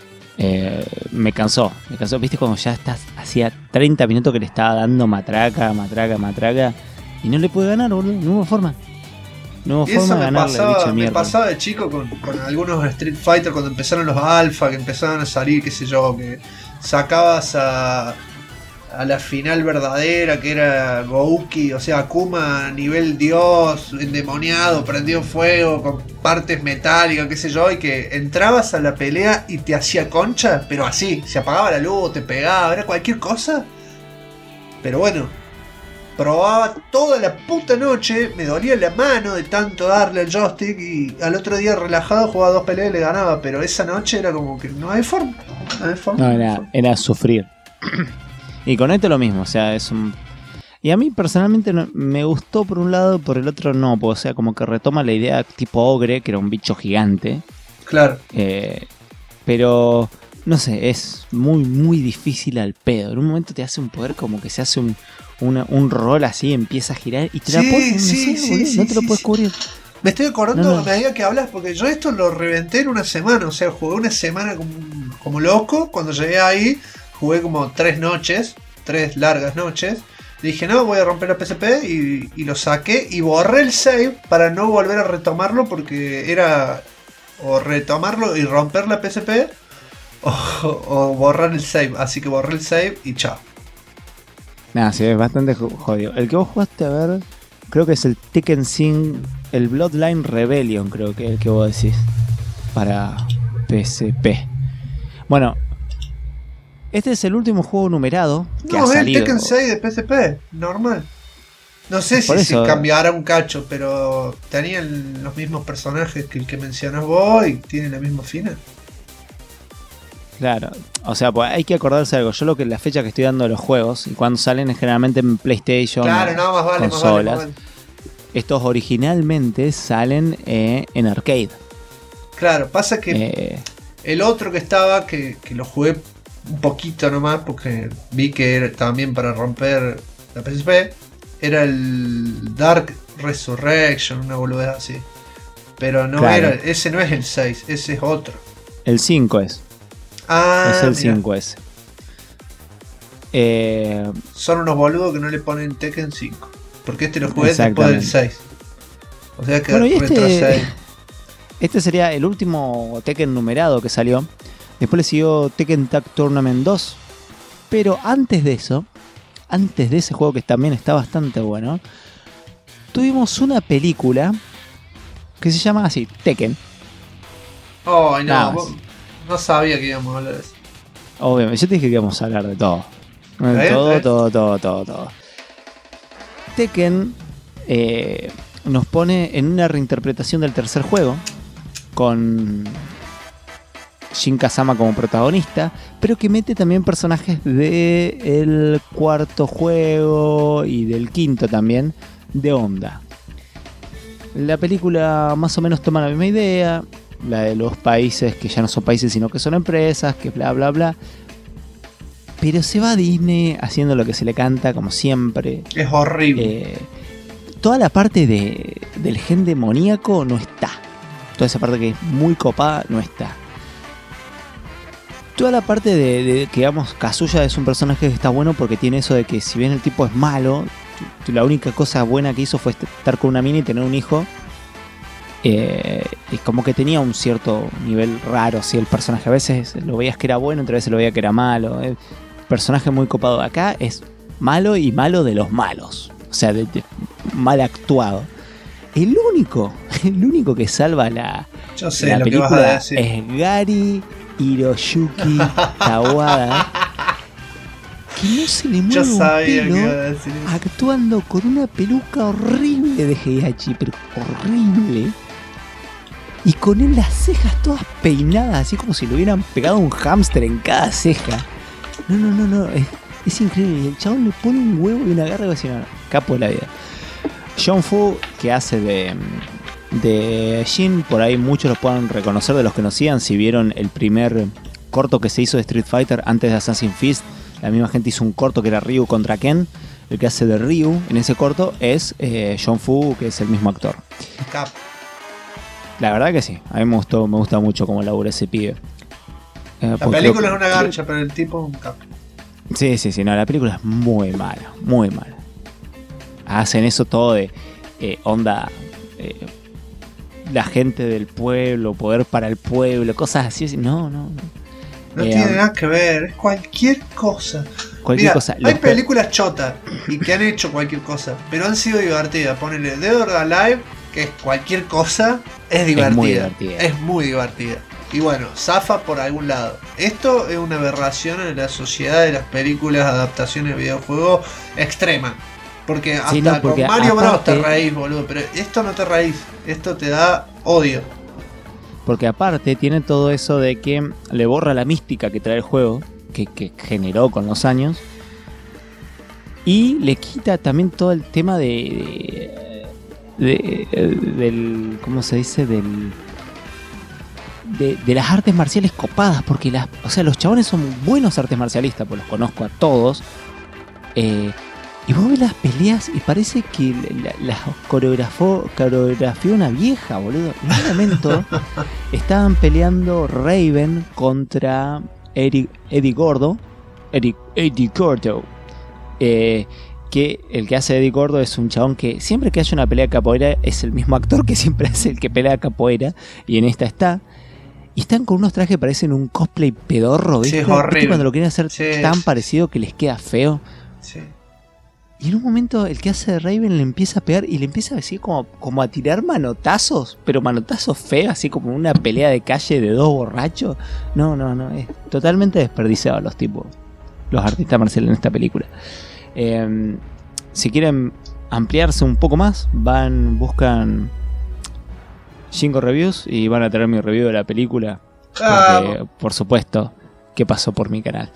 me cansó. Viste cuando ya hacía 30 minutos que le estaba dando matraca, y no le pude ganar, boludo. No hubo forma. No hubo forma de ganarle a dicha mierda. Me pasaba de chico con algunos Street Fighter cuando empezaron los alfa, que empezaban a salir, qué sé yo, que sacabas a la final verdadera, que era Gouki, o sea, Akuma nivel dios, endemoniado, prendido fuego, con partes metálicas, qué sé yo, y que entrabas a la pelea y te hacía concha, pero así, se apagaba la luz, te pegaba, era cualquier cosa. Pero bueno, probaba toda la puta noche, me dolía la mano de tanto darle al joystick y al otro día relajado jugaba 2 peleas y le ganaba, pero esa noche era como que no hay forma. No, era sufrir. Y con esto lo mismo, o sea, es un... Y a mí personalmente me gustó por un lado, por el otro no, o sea, como que retoma la idea tipo Ogre, que era un bicho gigante. Claro. Pero, no sé, es muy, muy difícil al pedo. En un momento te hace un poder como que se hace un rol así, empieza a girar y te la pones, no te lo puedes cubrir. Me estoy acordando a medida que hablas, porque yo esto lo reventé en una semana, o sea, jugué una semana como loco. Cuando llegué ahí, jugué como 3 largas noches. Dije, no, voy a romper la PSP y lo saqué y borré el save para no volver a retomarlo, porque era o retomarlo y romper la PSP o borrar el save. Así que borré el save y chao. Nah, sí, es bastante jodido. El que vos jugaste a ver, creo que es el Tekken 5, el Bloodline Rebellion, creo que es el que vos decís, para PSP. Bueno, este es el último juego numerado que ha salido. No, es el Tekken 6 de PSP, normal. No sé si cambiará un cacho, pero tenían los mismos personajes que el que mencionas vos y tienen la misma final. Claro, o sea, pues hay que acordarse de algo. Yo la fecha que estoy dando de los juegos, y cuando salen es generalmente en PlayStation, claro, no, más vale, consolas. Más vale. Estos originalmente salen en arcade. Claro, pasa que el otro que estaba, que lo jugué un poquito nomás, porque vi que era también para romper la PSP, era el Dark Resurrection, una boludez así. Pero no claro. ese no es el 6, ese es otro. El 5 es. Ah, es el mira. 5 ese. Son unos boludos que no le ponen Tekken 5. Porque este lo jugué después del 6. O sea que bueno, y retrasé. este sería el último Tekken numerado que salió. Después le siguió Tekken Tag Tournament 2. Pero antes de eso, antes de ese juego que también está bastante bueno, tuvimos una película que se llama así, Tekken. Oh, no, no sabía que íbamos a hablar de eso. Obviamente, yo te dije que íbamos a hablar de todo. Todo. Tekken nos pone en una reinterpretación del tercer juego, con Shin Kazama como protagonista, pero que mete también personajes del cuarto juego y del quinto también, de onda. La película más o menos toma la misma idea, la de los países que ya no son países sino que son empresas, que bla bla bla. Pero se va a Disney haciendo lo que se le canta, como siempre. Es horrible. Toda la parte del gen demoníaco no está. Toda esa parte que es muy copada no está. Toda la parte de que, digamos, Kazuya es un personaje que está bueno porque tiene eso de que si bien el tipo es malo, la única cosa buena que hizo fue estar con una mina y tener un hijo. Y como que tenía un cierto nivel raro, así el personaje. A veces lo veías que era bueno, otras veces lo veías que era malo. Personaje muy copado. Acá es malo y malo de los malos. O sea, de mal actuado. El único que salva la película es Gary Hiroyuki Kawada, que no se le mueve un pelo, actuando con una peluca horrible de Heihachi, pero horrible, y con él las cejas todas peinadas, así como si le hubieran pegado un hámster en cada ceja. No, es increíble. El chabón le pone un huevo y una garra y así, no, capo de la vida. John Fu, que hace de Jin, por ahí muchos lo puedan reconocer de los que nos sigan, si vieron el primer corto que se hizo de Street Fighter antes de Assassin's Fist. La misma gente hizo un corto que era Ryu contra Ken. El que hace de Ryu en ese corto es John Fu, que es el mismo actor. Cap. La verdad que sí, a mí me gusta mucho cómo labura ese pibe. La película es una garcha, pero el tipo es un cap. Sí, no, la película es muy mala, muy mala. Hacen eso todo de onda, la gente del pueblo, poder para el pueblo, cosas así. No tiene nada que ver, es cualquier cosa. Cualquier cosa. Hay películas chotas y que han hecho cualquier cosa, pero han sido divertidas. Ponele Dead or Alive, que es cualquier cosa, es divertida. Es muy divertida. Y bueno, zafa por algún lado. Esto es una aberración en la sociedad de las películas, adaptaciones de videojuegos extrema. Porque hasta Sí, no, porque con Mario Bros aparte- te reís, boludo. Pero esto no te reís. Esto te da odio. Porque aparte tiene todo eso de que le borra la mística que trae el juego, que generó con los años, y le quita también todo el tema del, ¿cómo se dice? De las artes marciales copadas, porque o sea, los chabones son buenos artes marcialistas, pues los conozco a todos. Y vos ves las peleas y parece que las coreografió una vieja, boludo. En un momento estaban peleando Raven contra Eddie Gordo. Eddie Gordo. Que el que hace Eddie Gordo es un chabón que siempre que haya una pelea de capoeira es el mismo actor que siempre hace el que pelea capoeira. Y en esta está. Y están con unos trajes que parecen un cosplay pedorro, ¿viste? Sí, es horrible. ¿Viste cuando lo quieren hacer Sí, tan sí. parecido que les queda feo? Sí. Y en un momento el que hace de Raven le empieza a pegar y le empieza a decir como a tirar manotazos, pero manotazos feos, así como una pelea de calle de dos borrachos. No, es totalmente desperdiciado los tipos, los artistas marciales en esta película. Si quieren ampliarse un poco más, buscan Shingo Reviews y van a tener mi review de la película. Porque, por supuesto, que pasó por mi canal.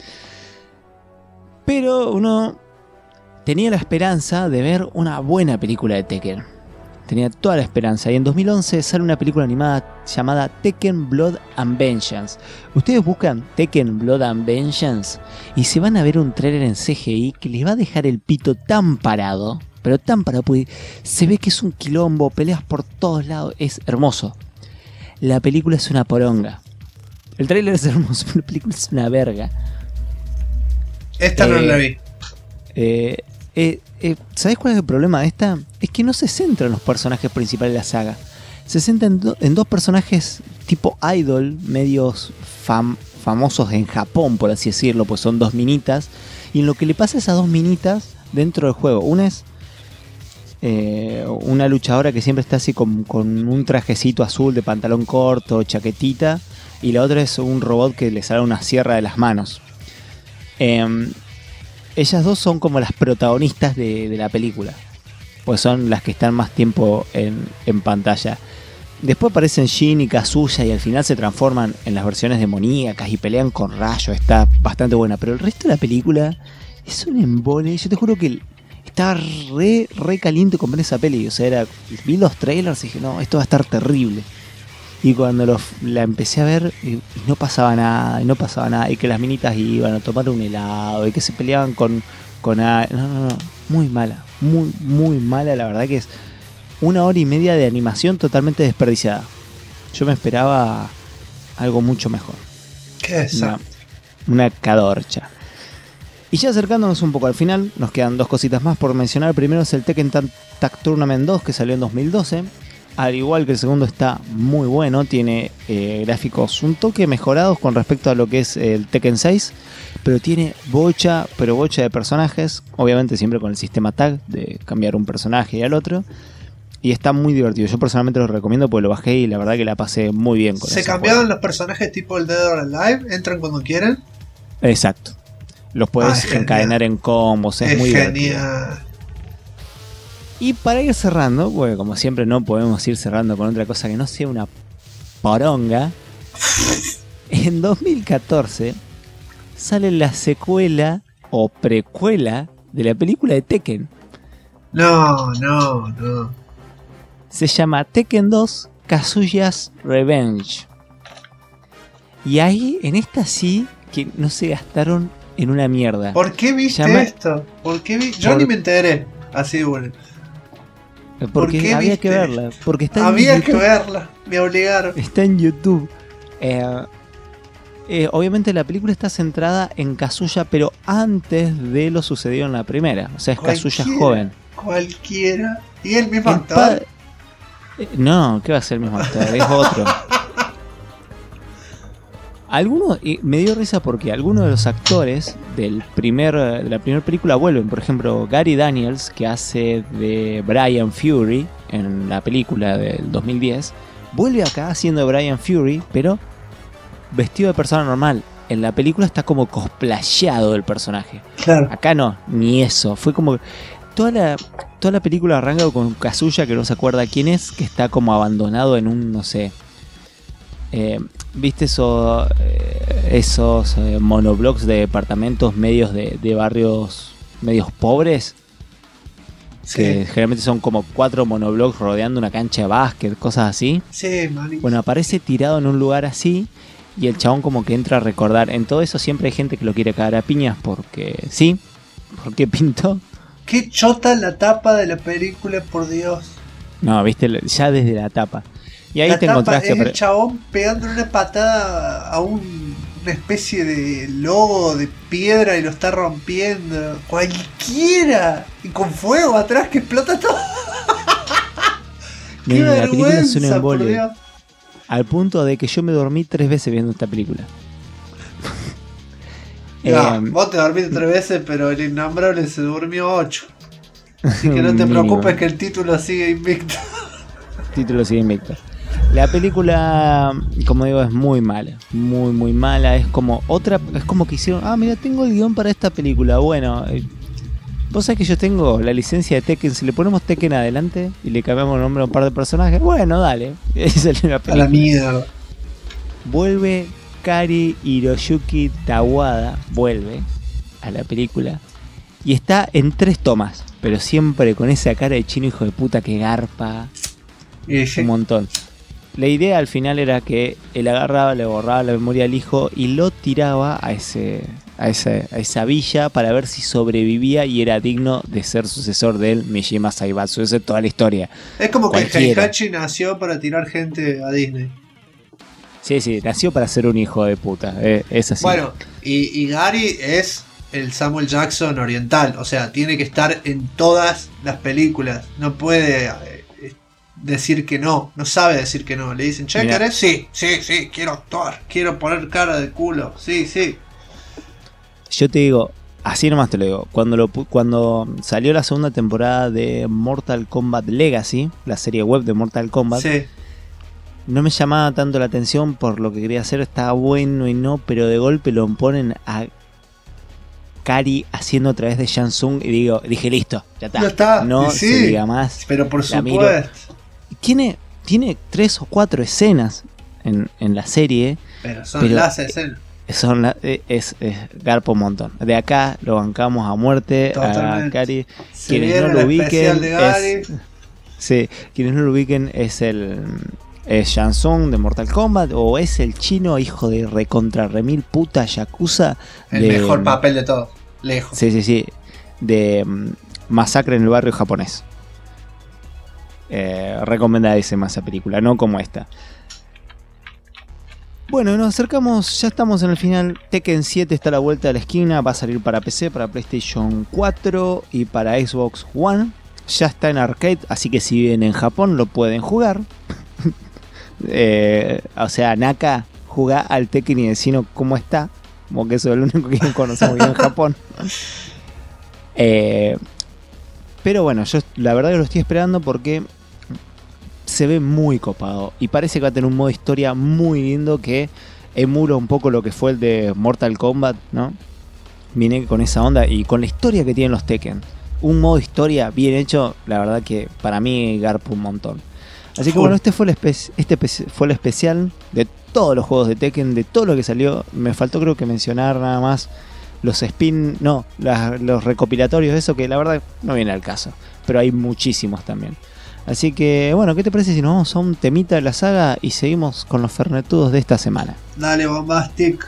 Pero uno tenía la esperanza de ver una buena película de Tekken. Tenía toda la esperanza. Y en 2011 sale una película animada llamada Tekken Blood and Vengeance. Ustedes buscan Tekken Blood and Vengeance y se van a ver un trailer en CGI que les va a dejar el pito tan parado. Pero tan parado, porque se ve que es un quilombo, peleas por todos lados. Es hermoso. La película es una poronga. El trailer es hermoso, pero la película es una verga. Esta no la vi. ¿Sabes cuál es el problema de esta? Es que no se centra en los personajes principales de la saga. Se centra en dos personajes tipo idol, medios famosos en Japón, por así decirlo, pues son dos minitas. Y en lo que le pasa a esas dos minitas dentro del juego. Una es una luchadora que siempre está así con un trajecito azul de pantalón corto, chaquetita. Y la otra es un robot que le sale una sierra de las manos. Ellas dos son como las protagonistas de la película, pues son las que están más tiempo en pantalla. Después aparecen Jin y Kazuya y al final se transforman en las versiones demoníacas y pelean con rayos. Está bastante buena, pero el resto de la película es un embole. Yo te juro que estaba re caliente con ver esa peli. O sea, vi los trailers y dije, no, esto va a estar terrible. Y cuando la empecé a ver y no pasaba nada, y que las minitas iban a tomar un helado y que se peleaban con no, muy mala, muy mala. La verdad que es 1 hora y media de animación totalmente desperdiciada. Yo me esperaba algo mucho mejor. ¿Qué es eso? Una cadorcha. Y ya acercándonos un poco al final, nos quedan dos cositas más por mencionar. Primero es el Tekken Tag Tournament 2 que salió en 2012. Al igual que el segundo está muy bueno, tiene gráficos un toque mejorados con respecto a lo que es el Tekken 6, pero tiene bocha de personajes, obviamente siempre con el sistema tag de cambiar un personaje y al otro, y está muy divertido. Yo personalmente lo recomiendo porque lo bajé y la verdad que la pasé muy bien con ¿Se ese cambiaban juego. los personajes tipo el Dead or Alive? ¿Entran cuando quieren? Exacto, los puedes genial. encadenar en combos, es muy divertido. genial. Y para ir cerrando, porque como siempre no podemos ir cerrando con otra cosa que no sea una poronga, en 2014 sale la secuela o precuela de la película de Tekken. No. Se llama Tekken 2 Kazuya's Revenge. Y ahí, en esta sí, que no se gastaron en una mierda. ¿Por qué viste esto? ¿Por qué Yo ni me enteré. Así bueno. Porque qué había viste? que verla. Porque está Había en que YouTube. verla. Me obligaron. Está en YouTube. Obviamente la película está centrada en Kazuya, pero antes de lo sucedido en la primera. O sea, es Kazuya joven. Cualquiera. ¿Y el mismo actor? No, ¿qué va a ser el mismo actor? Es otro. Algunos, me dio risa porque algunos de los actores de la primera película vuelven. Por ejemplo, Gary Daniels, que hace de Brian Fury en la película del 2010, vuelve acá haciendo de Brian Fury, pero vestido de persona normal. En la película está como cosplayado el personaje. Claro. Acá no, ni eso. Fue como... toda la película arranca con Kazuya, que no se acuerda quién es, que está como abandonado en un, no sé... ¿viste esos monoblocks de departamentos medios de barrios medios pobres? Sí. Que generalmente son como 4 monoblocks rodeando una cancha de básquet, cosas así. Sí, manito. Bueno, aparece tirado en un lugar así y el chabón como que entra a recordar. En todo eso siempre hay gente que lo quiere cagar a piñas porque sí, porque pintó. Qué chota la tapa de la película, por Dios. No, viste, ya desde la tapa. Y ahí la te tapa encontraste... es el chabón pegando una patada a una especie de logo de piedra y lo está rompiendo. Cualquiera. Y con fuego atrás que explota todo. Qué la película es un vergüenza, por embole. Dios. Al punto de que yo me dormí 3 veces viendo esta película. No, vos te dormiste 3 veces, pero el innombrable se durmió 8. Así que no te Mínimo. preocupes que el título sigue invicto. Título sigue invicto. La película, como digo, es muy mala. Muy, muy mala. Es como que hicieron... Ah, mira, tengo el guión para esta película. Bueno, vos sabés que yo tengo la licencia de Tekken. Si le ponemos Tekken adelante y le cambiamos el nombre a un par de personajes, bueno, dale. Esa es la película. A la mierda. Vuelve Kari Hiroyuki Tawada. Vuelve a la película. Y está en 3 tomas. Pero siempre con esa cara de chino hijo de puta que garpa. Y sí. Un montón. La idea al final era que él agarraba, le borraba la memoria al hijo y lo tiraba a esa villa para ver si sobrevivía y era digno de ser sucesor de él, Mishima Zaibatsu. Esa es toda la historia. Es como que Cualquiera. Heihachi nació para tirar gente a Disney. Sí, nació para ser un hijo de puta. Es así. Bueno, y Gary es el Samuel Jackson oriental. O sea, tiene que estar en todas las películas. No puede decir que no. No sabe decir que no. Le dicen, che, Mirá. ¿querés? Sí, quiero actuar. Quiero poner cara de culo. Sí. Yo te digo, así nomás te lo digo. Cuando salió la segunda temporada de Mortal Kombat Legacy, la serie web de Mortal Kombat, Sí. no me llamaba tanto la atención por lo que quería hacer. Estaba bueno y no, pero de golpe lo ponen a Kari haciendo otra vez de Shang Tsung y dije listo, ya está. Ya está, No y sí, se diga más. Pero por La miro. supuesto. Tiene 3 o 4 escenas en la serie. Pero las escenas. Es garpo un montón. De acá lo bancamos a muerte. Totalmente. A Kari. Se Quienes viene no lo el ubiquen especial de Gary. sí, quienes no lo ubiquen es Shang Tsung de Mortal Kombat o es el chino hijo de recontra remil puta yakuza. El mejor papel de todos. Lejos. Sí. De Masacre en el barrio japonés. Recomendadísima esa película, no como esta. Bueno, nos acercamos, ya estamos en el final. Tekken 7 está a la vuelta de la esquina. Va a salir para PC, para PlayStation 4 y para Xbox One. Ya está en arcade, así que si viven en Japón lo pueden jugar. O sea, Naka, jugá al Tekken y decinos cómo está. Como que eso es lo único que conocemos bien en Japón. Pero bueno, yo la verdad que lo estoy esperando porque se ve muy copado. Y parece que va a tener un modo historia muy lindo que emula un poco lo que fue el de Mortal Kombat, ¿no? Viene con esa onda y con la historia que tienen los Tekken. Un modo historia bien hecho, la verdad que para mí garpa un montón. Así que bueno, este fue el especial de todos los juegos de Tekken, de todo lo que salió. Me faltó creo que mencionar nada más los los recopilatorios de eso, que la verdad no viene al caso. Pero hay muchísimos también. Así que bueno, ¿qué te parece si nos vamos a un temita de la saga y seguimos con los fernetudos de esta semana? Dale, Bombastic.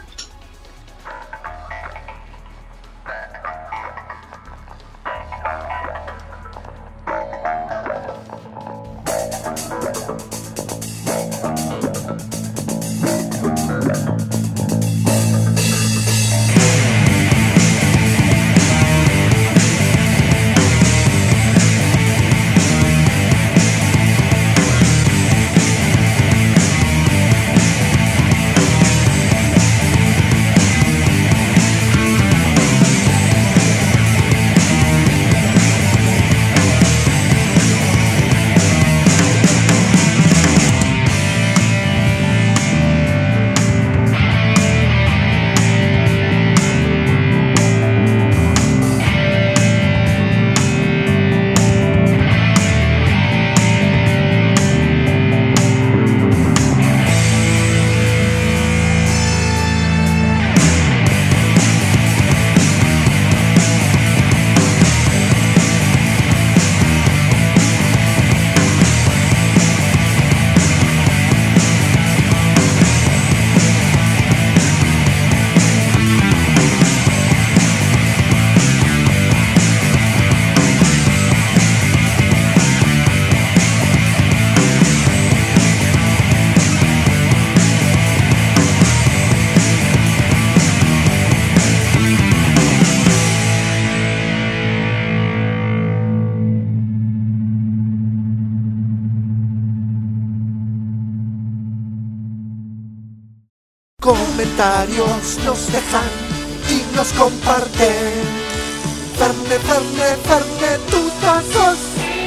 comentarios nos dejan y nos comparten. Ferne, Ferne, Ferne, tutazos.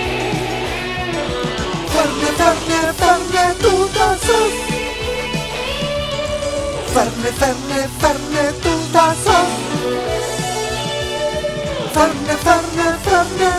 Ferne, Ferne, Ferne, tutazos. Ferne, Ferne, Ferne, tutazos. Ferne, Ferne, Ferne,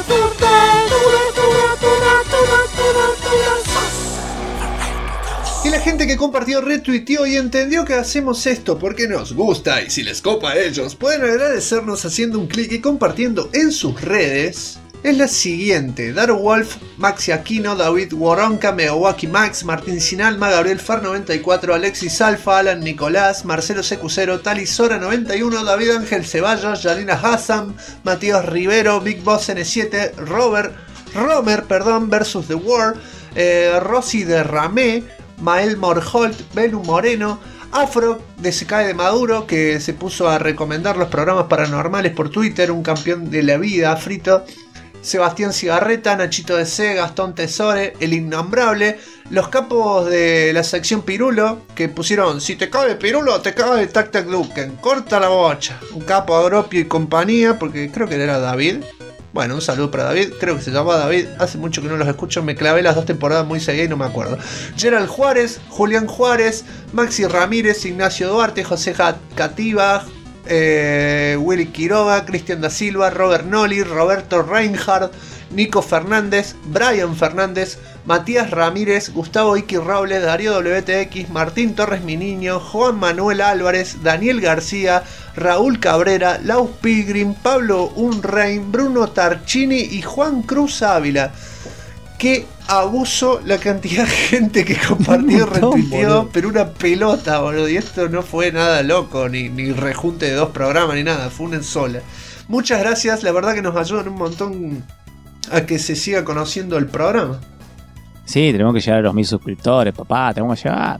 Y la gente que compartió, retuiteó y entendió que hacemos esto porque nos gusta y si les copa a ellos, pueden agradecernos haciendo un clic y compartiendo en sus redes. Es la siguiente: Daro Wolf, Maxi Aquino, David Woronka, Megawaki Max, Martín Sinalma, Gabriel Far 94, Alexis Alfa, Alan Nicolás, Marcelo CQ0, Talisora 91, David Ángel Ceballos, Yanina Hassan, Matías Rivero, Big Boss N7, Romer, versus The War, Rosy de Ramé, Mael Morholt, Belu Moreno, Afro de Se Cae de Maduro, que se puso a recomendar los programas paranormales por Twitter, un campeón de la vida, Frito, Sebastián Cigarreta, Nachito DC, Gastón Tesore, El Innombrable, los capos de la sección Pirulo, que pusieron: si te cabe Pirulo, te cabe Tac Tac Duken, corta la bocha. Un capo, Agropio y compañía, porque creo que era David. Bueno, un saludo para David, creo que se llamaba David, hace mucho que no los escucho, me clavé las 2 temporadas muy seguidas y no me acuerdo. Gerald Juárez, Julián Juárez, Maxi Ramírez, Ignacio Duarte, José Cativa, Willy Quiroga, Cristian da Silva, Robert Noli, Roberto Reinhardt, Nico Fernández, Brian Fernández, Matías Ramírez, Gustavo Iki Robles, Darío WTX, Martín Torres Mi Niño, Juan Manuel Álvarez, Daniel García, Raúl Cabrera, Lau Pilgrim, Pablo Unrein, Bruno Tarchini y Juan Cruz Ávila. Qué abuso la cantidad de gente que compartió, retuiteó, pero una pelota, boludo. Y esto no fue nada loco, ni rejunte de 2 programas, ni nada, fue una en sola. Muchas gracias, la verdad que nos ayudan un montón a que se siga conociendo el programa. Sí, tenemos que llegar a los 1000 suscriptores, papá, tenemos que llegar.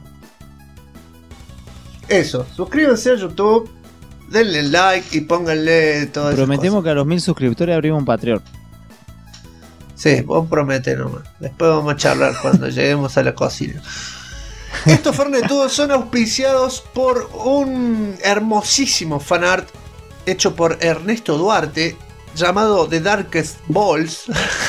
Eso, suscríbanse a YouTube, denle like y pónganle todo eso. Prometemos que a los 1000 suscriptores abrimos un Patreon. Sí, vos promete nomás. Después vamos a charlar cuando lleguemos a la cocina. Estos Fernetudos son auspiciados por un hermosísimo fanart hecho por Ernesto Duarte llamado The Darkest Balls.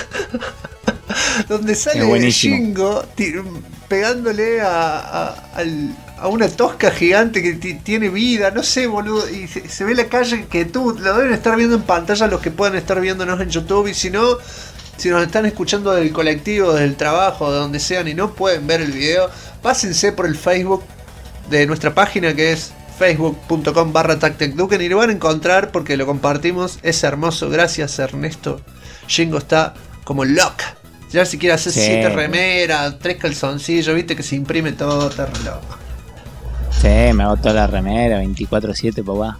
Donde sale Shingo pegándole a una tosca gigante que tiene vida, no sé, boludo, y se ve la calle que tú lo deben estar viendo en pantalla los que puedan estar viéndonos en YouTube, y si no, si nos están escuchando del colectivo, del trabajo, de donde sean y no pueden ver el video, pásense por el Facebook de nuestra página, que es facebook.com/tactecduken, y lo van a encontrar porque lo compartimos. Es hermoso, gracias Ernesto. Shingo está como loca. Ya si quiere hacer 7 remeras, 3 calzoncillos, viste que se imprime todo, está re loco. Sí, me hago toda la remera, 24/7, papá.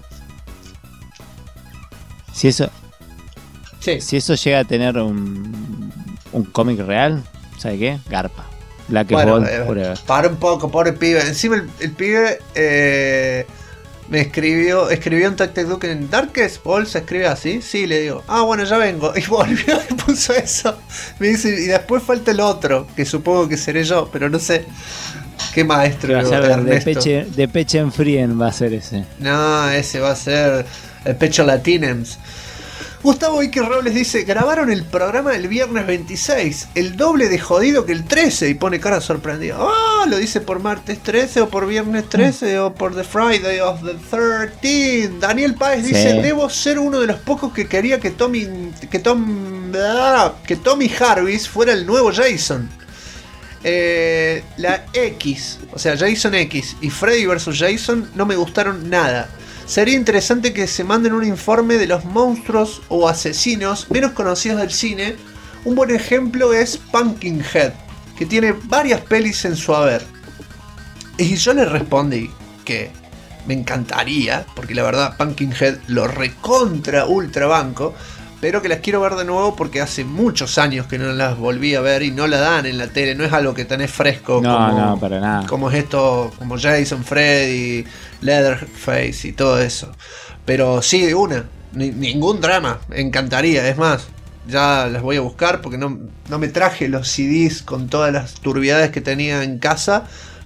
Si eso llega a tener un cómic real, ¿sabe qué? Garpa. Black Ball, para un poco, pobre pibe. Encima el pibe me escribió en Tactec en Darkest Ball, se escribe así. Sí, le digo, bueno, ya vengo. Y volvió y puso eso. Me dice, y después falta el otro, que supongo que seré yo, pero no sé. Qué maestro, de Peche en Frien va a ser ese. No, ese va a ser el Pecho Latinems. Gustavo Iker Robles dice: grabaron el programa el viernes 26, el doble de jodido que el 13, y pone cara sorprendida. ¿Lo dice por martes 13 o por viernes 13 o por the Friday of the 13? Daniel Páez dice: debo ser uno de los pocos que quería que Tommy Jarvis fuera el nuevo Jason. La X, o sea Jason X y Freddy vs Jason no me gustaron nada. Sería interesante que se manden un informe de los monstruos o asesinos menos conocidos del cine. Un buen ejemplo es Pumpkinhead, que tiene varias pelis en su haber. Y yo le respondí que me encantaría, porque la verdad Pumpkinhead lo recontra ultra banco, pero que las quiero ver de nuevo porque hace muchos años que no las volví a ver y no la dan en la tele. No es algo que tenés fresco no, para nada. Como es esto, como Jason, Freddy, Leatherface y todo eso. Pero sí, de una, ningún drama, me encantaría. Es más, ya las voy a buscar porque no me traje los CDs con todas las turbiedades que tenía en casa.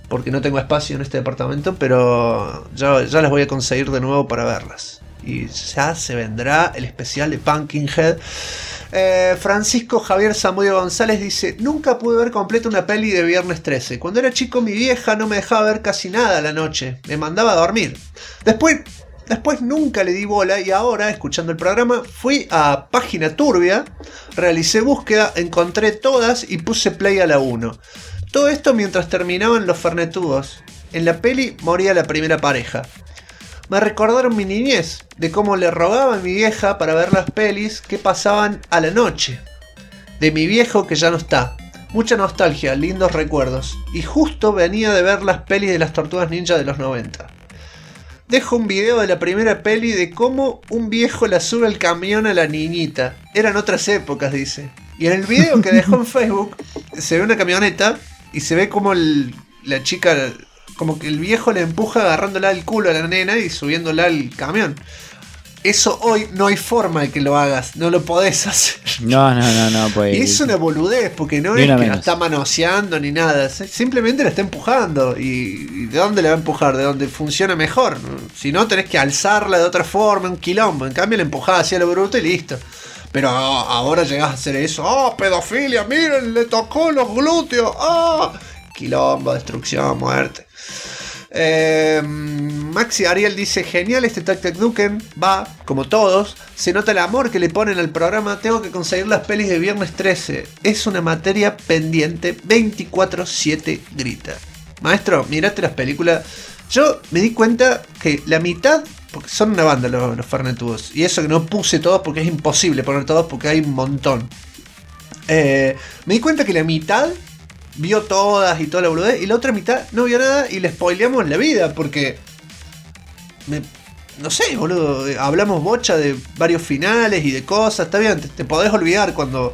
porque no tengo espacio en este departamento, pero ya las voy a conseguir de nuevo para verlas. Y ya se vendrá el especial de Pumpkinhead. Francisco Javier Zamudio González dice: nunca pude ver completa una peli de Viernes 13. Cuando era chico mi vieja no me dejaba ver casi nada a la noche, me mandaba a dormir. Después nunca le di bola y ahora, escuchando el programa, fui a Página Turbia, realicé búsqueda, encontré todas y puse play a la 1. Todo esto mientras terminaban los fernetudos. En la peli moría la primera pareja. Me recordaron mi niñez, de cómo le rogaba a mi vieja para ver las pelis que pasaban a la noche. De mi viejo que ya no está. Mucha nostalgia, lindos recuerdos. Y justo venía de ver las pelis de las Tortugas Ninja de los 90. Dejo un video de la primera peli de cómo un viejo la sube al camión a la niñita. Eran otras épocas, dice. Y en el video que dejó en Facebook se ve una camioneta y se ve como la chica... como que el viejo le empuja agarrándola del culo a la nena y subiéndola al camión. Eso hoy no hay forma de que lo hagas. No lo podés hacer. No, pues. Y es una boludez, porque no es que la está manoseando ni nada. Simplemente la está empujando. ¿Y de dónde la va a empujar? De donde funciona mejor. Si no, tenés que alzarla de otra forma, un quilombo. En cambio, la empujás hacia lo bruto y listo. Pero ahora llegás a hacer eso. ¡Oh, pedofilia! ¡Miren! Le tocó los glúteos. ¡Oh! Quilombo, destrucción, muerte. Maxi Ariel dice: genial este Tac Tac Duken. Va, como todos. Se nota el amor que le ponen al programa. Tengo que conseguir las pelis de Viernes 13. Es una materia pendiente. 24/7 grita. Maestro, mirate las películas. Yo me di cuenta que la mitad, porque son una banda los fernetudos, y eso que no puse todos porque es imposible poner todos porque hay un montón. Me di cuenta que la mitad vio todas y toda la boludez, y la otra mitad no vio nada y le spoileamos la vida, porque no sé, boludo, hablamos bocha de varios finales y de cosas. Está bien, te podés olvidar cuando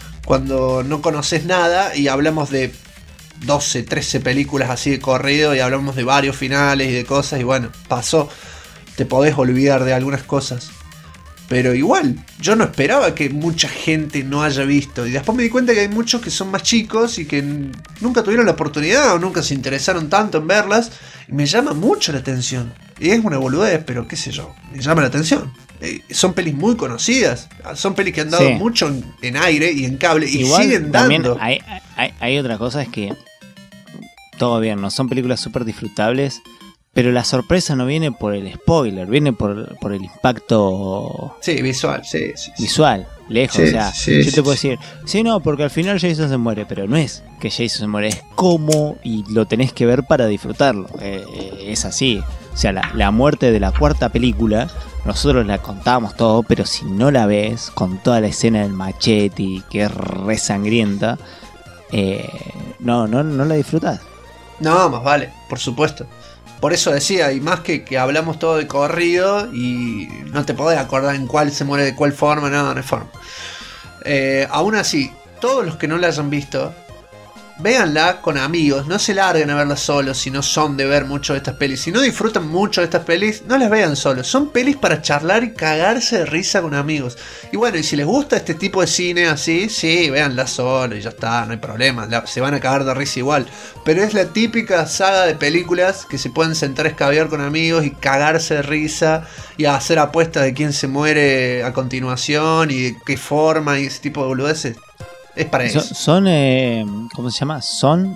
no conoces nada y hablamos de 12, 13 películas así de corrido y hablamos de varios finales y de cosas, y bueno, pasó, te podés olvidar de algunas cosas. Pero igual, yo no esperaba que mucha gente no haya visto. Y después me di cuenta que hay muchos que son más chicos y que nunca tuvieron la oportunidad o nunca se interesaron tanto en verlas. Y me llama mucho la atención. Y es una boludez, pero qué sé yo, me llama la atención. Son pelis muy conocidas. Son pelis que han dado mucho en aire y en cable. Y igual, siguen dando. También hay otra cosa, es que todo bien, no son películas súper disfrutables. Pero la sorpresa no viene por el spoiler, viene por el impacto visual, visual, lejos. O sea, yo te puedo decir, sí, no, porque al final Jason se muere, pero no es que Jason se muere, es cómo, y lo tenés que ver para disfrutarlo. Es así. O sea, la muerte de la cuarta película, nosotros la contábamos todo, pero si no la ves, con toda la escena del machete, que es re sangrienta, no la disfrutás. No, más vale, por supuesto. Por eso decía, y más que hablamos todo de corrido y no te podés acordar en cuál se muere de cuál forma, no hay forma. Aún así, todos los que no la hayan visto, véanla con amigos, no se larguen a verla solos si no son de ver mucho de estas pelis. Si no disfrutan mucho de estas pelis, no las vean solos. Son pelis para charlar y cagarse de risa con amigos. Y bueno, y si les gusta este tipo de cine así, sí, véanla solo y ya está, no hay problema. Se van a cagar de risa igual. Pero es la típica saga de películas que se pueden sentar a escabear con amigos y cagarse de risa y hacer apuestas de quién se muere a continuación y de qué forma y ese tipo de boludeces. Es para eso. Son ¿cómo se llama? Son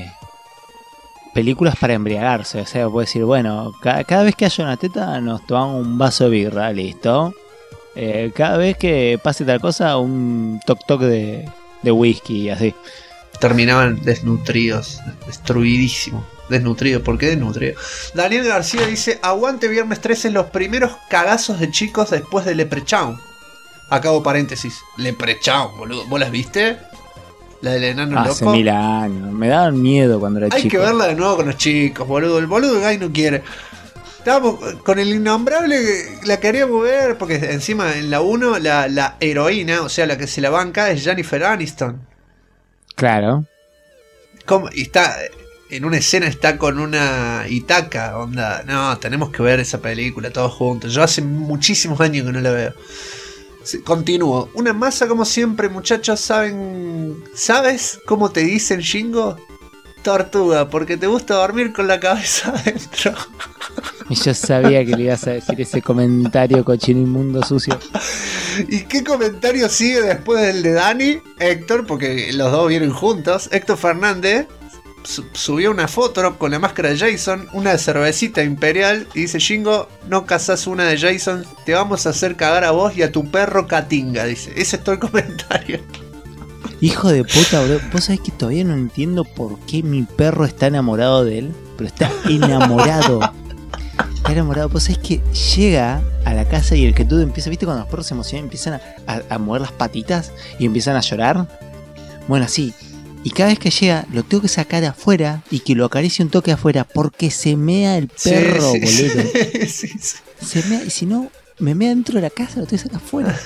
películas para embriagarse. O sea, puedes decir, bueno, cada vez que haya una teta nos tomamos un vaso de birra, listo. Cada vez que pase tal cosa, un toc de whisky, así. Terminaban desnutridos, destruidísimos. Desnutrido, ¿por qué desnutrido? Daniel García dice: aguante Viernes 13, los primeros cagazos de chicos después de Leprechaun. Acabo paréntesis. Leprechaun, boludo. ¿Vos las viste? La del enano loco. Hace 1000 años. Me daban miedo cuando era chico. Hay que verla de nuevo con los chicos, boludo. El boludo Guy no quiere. Estábamos con el innombrable, la queríamos ver, porque encima en la 1 la heroína, o sea, la que se la banca es Jennifer Aniston. Claro. Y está... En una escena está con una Itaca, onda. No, tenemos que ver esa película todos juntos. Yo hace muchísimos años que no la veo. Continúo. Una masa como siempre, muchachos. ¿Sabes cómo te dicen, Shingo? tortuga porque te gusta dormir con la cabeza adentro. Y yo sabía que le ibas a decir ese comentario cochino, inmundo, sucio. ¿Y qué comentario sigue después del de Dani? Héctor, porque los dos vienen juntos. Héctor Fernández subió una foto con la máscara de Jason, una de cervecita imperial, y dice: Jingo, no cazás una de Jason, te vamos a hacer cagar a vos y a tu perro Catinga. Dice, ese es todo el comentario. Hijo de puta, bro. Vos sabés que todavía no entiendo por qué mi perro está enamorado de él. Pero está enamorado. Está enamorado. Vos sabés que llega a la casa y el que tú empieza, ¿viste? Cuando los perros se emocionan, empiezan a mover las patitas y empiezan a llorar. Bueno, así. Y cada vez que llega, lo tengo que sacar afuera y que lo acaricie un toque afuera porque se mea el perro, sí, boludo. Sí, sí. Se mea, y si no, me mea dentro de la casa, lo tengo que sacar afuera.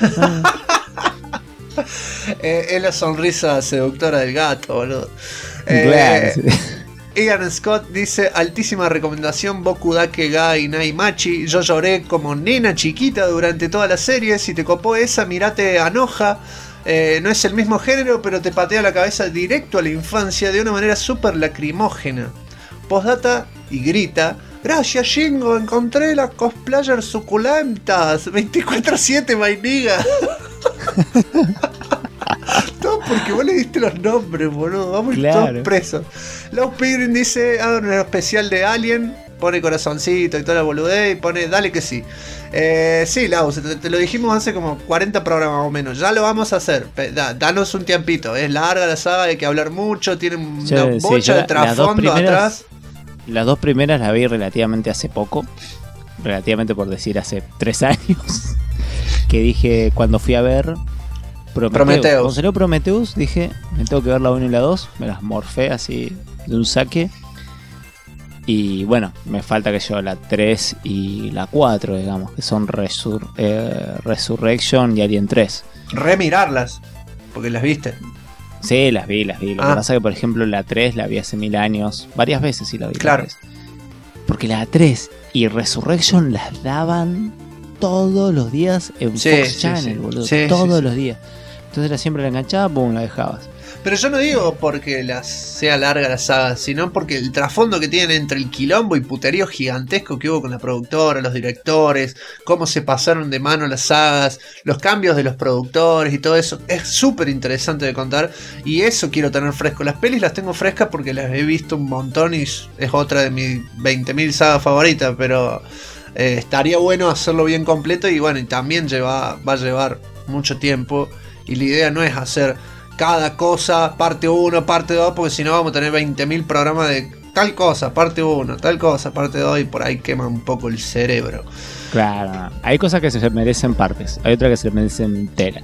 Es la sonrisa seductora del gato, boludo. Claro, sí. Ian Scott dice: altísima recomendación, Boku Dake ga Inai Machi. Yo lloré como nena chiquita durante toda la serie. Si te copó esa, mirate Anoja. No es el mismo género, pero te patea la cabeza directo a la infancia de una manera súper lacrimógena. Postdata y grita: gracias, Jingo, encontré las cosplayers suculentas. 24/7, my nigga. Todo porque vos le diste los nombres, boludo. Vamos a ir todos presos. Los Pilgrim dice: hagan un especial de Alien. Pone corazoncito y toda la boludez. Y pone: dale que sí. Sí, Lau, te lo dijimos hace como 40 programas o menos. Ya lo vamos a hacer. Danos un tiempito. Es larga la saga, hay que hablar mucho. Tiene una bocha de trasfondo atrás. Las dos primeras las vi relativamente hace poco. Relativamente, por decir, hace 3 años. Que dije cuando fui a ver Prometheus. Cuando salió Prometheus dije: me tengo que ver la 1 y la 2. Me las morfé así de un saque. Y bueno, me falta que yo la 3 y la 4, digamos, que son Resurrection y Alien 3. Remirarlas, porque las viste. Sí, las vi. Lo que pasa es que, por ejemplo, la 3 la vi hace 1000 años. Varias veces sí la vi. Claro. Porque la 3 y Resurrection las daban todos los días en Fox Channel, boludo. Todos los días. Entonces siempre la enganchaba, pum, la dejabas. Pero yo no digo porque sea larga la saga, sino porque el trasfondo que tienen entre el quilombo y puterío gigantesco que hubo con la productora, los directores, cómo se pasaron de mano las sagas, los cambios de los productores y todo eso, es súper interesante de contar. Y eso quiero tener fresco. Las pelis las tengo frescas porque las he visto un montón y es otra de mis 20.000 sagas favoritas, pero estaría bueno hacerlo bien completo. Y bueno, y también va a llevar mucho tiempo. Y la idea no es hacer cada cosa, parte 1, parte 2, porque si no vamos a tener 20.000 programas de tal cosa, parte 1, tal cosa, parte 2, y por ahí quema un poco el cerebro. Claro, hay cosas que se merecen partes, hay otras que se merecen entera.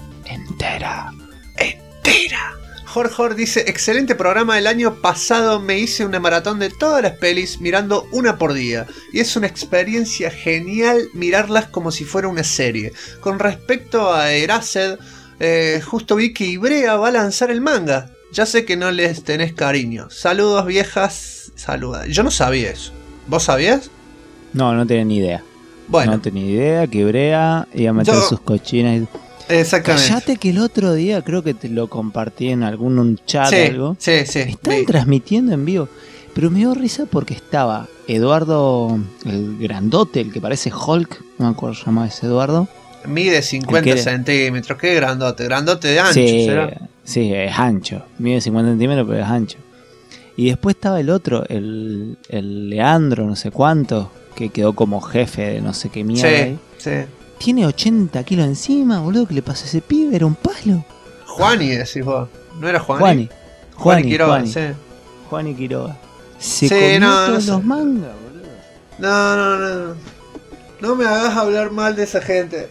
Jorge dice: excelente programa. El año pasado me hice una maratón de todas las pelis mirando una por día. Y es una experiencia genial mirarlas como si fuera una serie. Con respecto a Erased, justo vi que Ibrea va a lanzar el manga. Ya sé que no les tenés cariño. Saludos, viejas. Saluda. Yo no sabía eso. ¿Vos sabías? No tenía ni idea. Bueno. No tenía idea que Ibrea iba a meter sus cochinas. Exactamente. Cállate que el otro día creo que te lo compartí en algún chat o algo. Sí. Están transmitiendo en vivo. Pero me dio risa porque estaba Eduardo, el grandote, el que parece Hulk. No me acuerdo cómo se llama ese Eduardo. Mide 50 centímetros, qué grandote de ancho, ¿será? Sí, es ancho, mide 50 centímetros pero es ancho. Y después estaba el otro, el Leandro, no sé cuánto, que quedó como jefe de no sé qué mierda. Sí. Tiene 80 kilos encima, boludo, ¿qué le pasó a ese pibe? Era un palo. Juani decís vos, ¿no era Juani? Juani Quiroga, sí. Juani Quiroga. Se comió todos los mangas, boludo. No me hagas hablar mal de esa gente.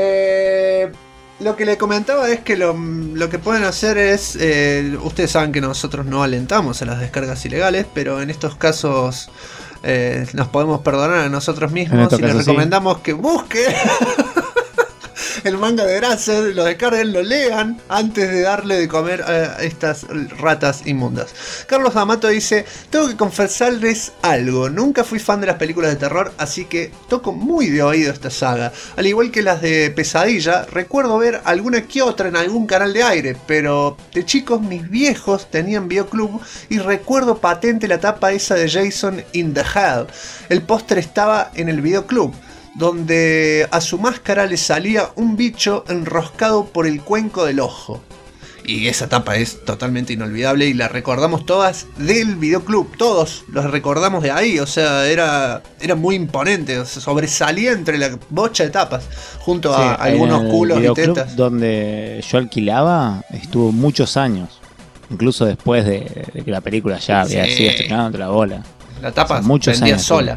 Lo que le comentaba es que lo que pueden hacer es, ustedes saben que nosotros no alentamos a las descargas ilegales, pero en estos casos nos podemos perdonar a nosotros mismos y les recomendamos que busquen el manga de Grazer, lo descarguen, lo lean antes de darle de comer a estas ratas inmundas. Carlos D'Amato dice: tengo que confesarles algo, nunca fui fan de las películas de terror, así que toco muy de oído esta saga. Al igual que las de Pesadilla, recuerdo ver alguna que otra en algún canal de aire, pero de chicos mis viejos tenían videoclub y recuerdo patente la tapa esa de Jason in the Hell. El póster estaba en el videoclub, donde a su máscara le salía un bicho enroscado por el cuenco del ojo. Y esa tapa es totalmente inolvidable y la recordamos todas del videoclub, todos los recordamos de ahí, o sea, era muy imponente, o sea, sobresalía entre la bocha de tapas, junto a algunos culos y tetas. Donde yo alquilaba estuvo muchos años, incluso después de que la película ya había sido estrenada entre la bola. La tapa muchos vendía años sola.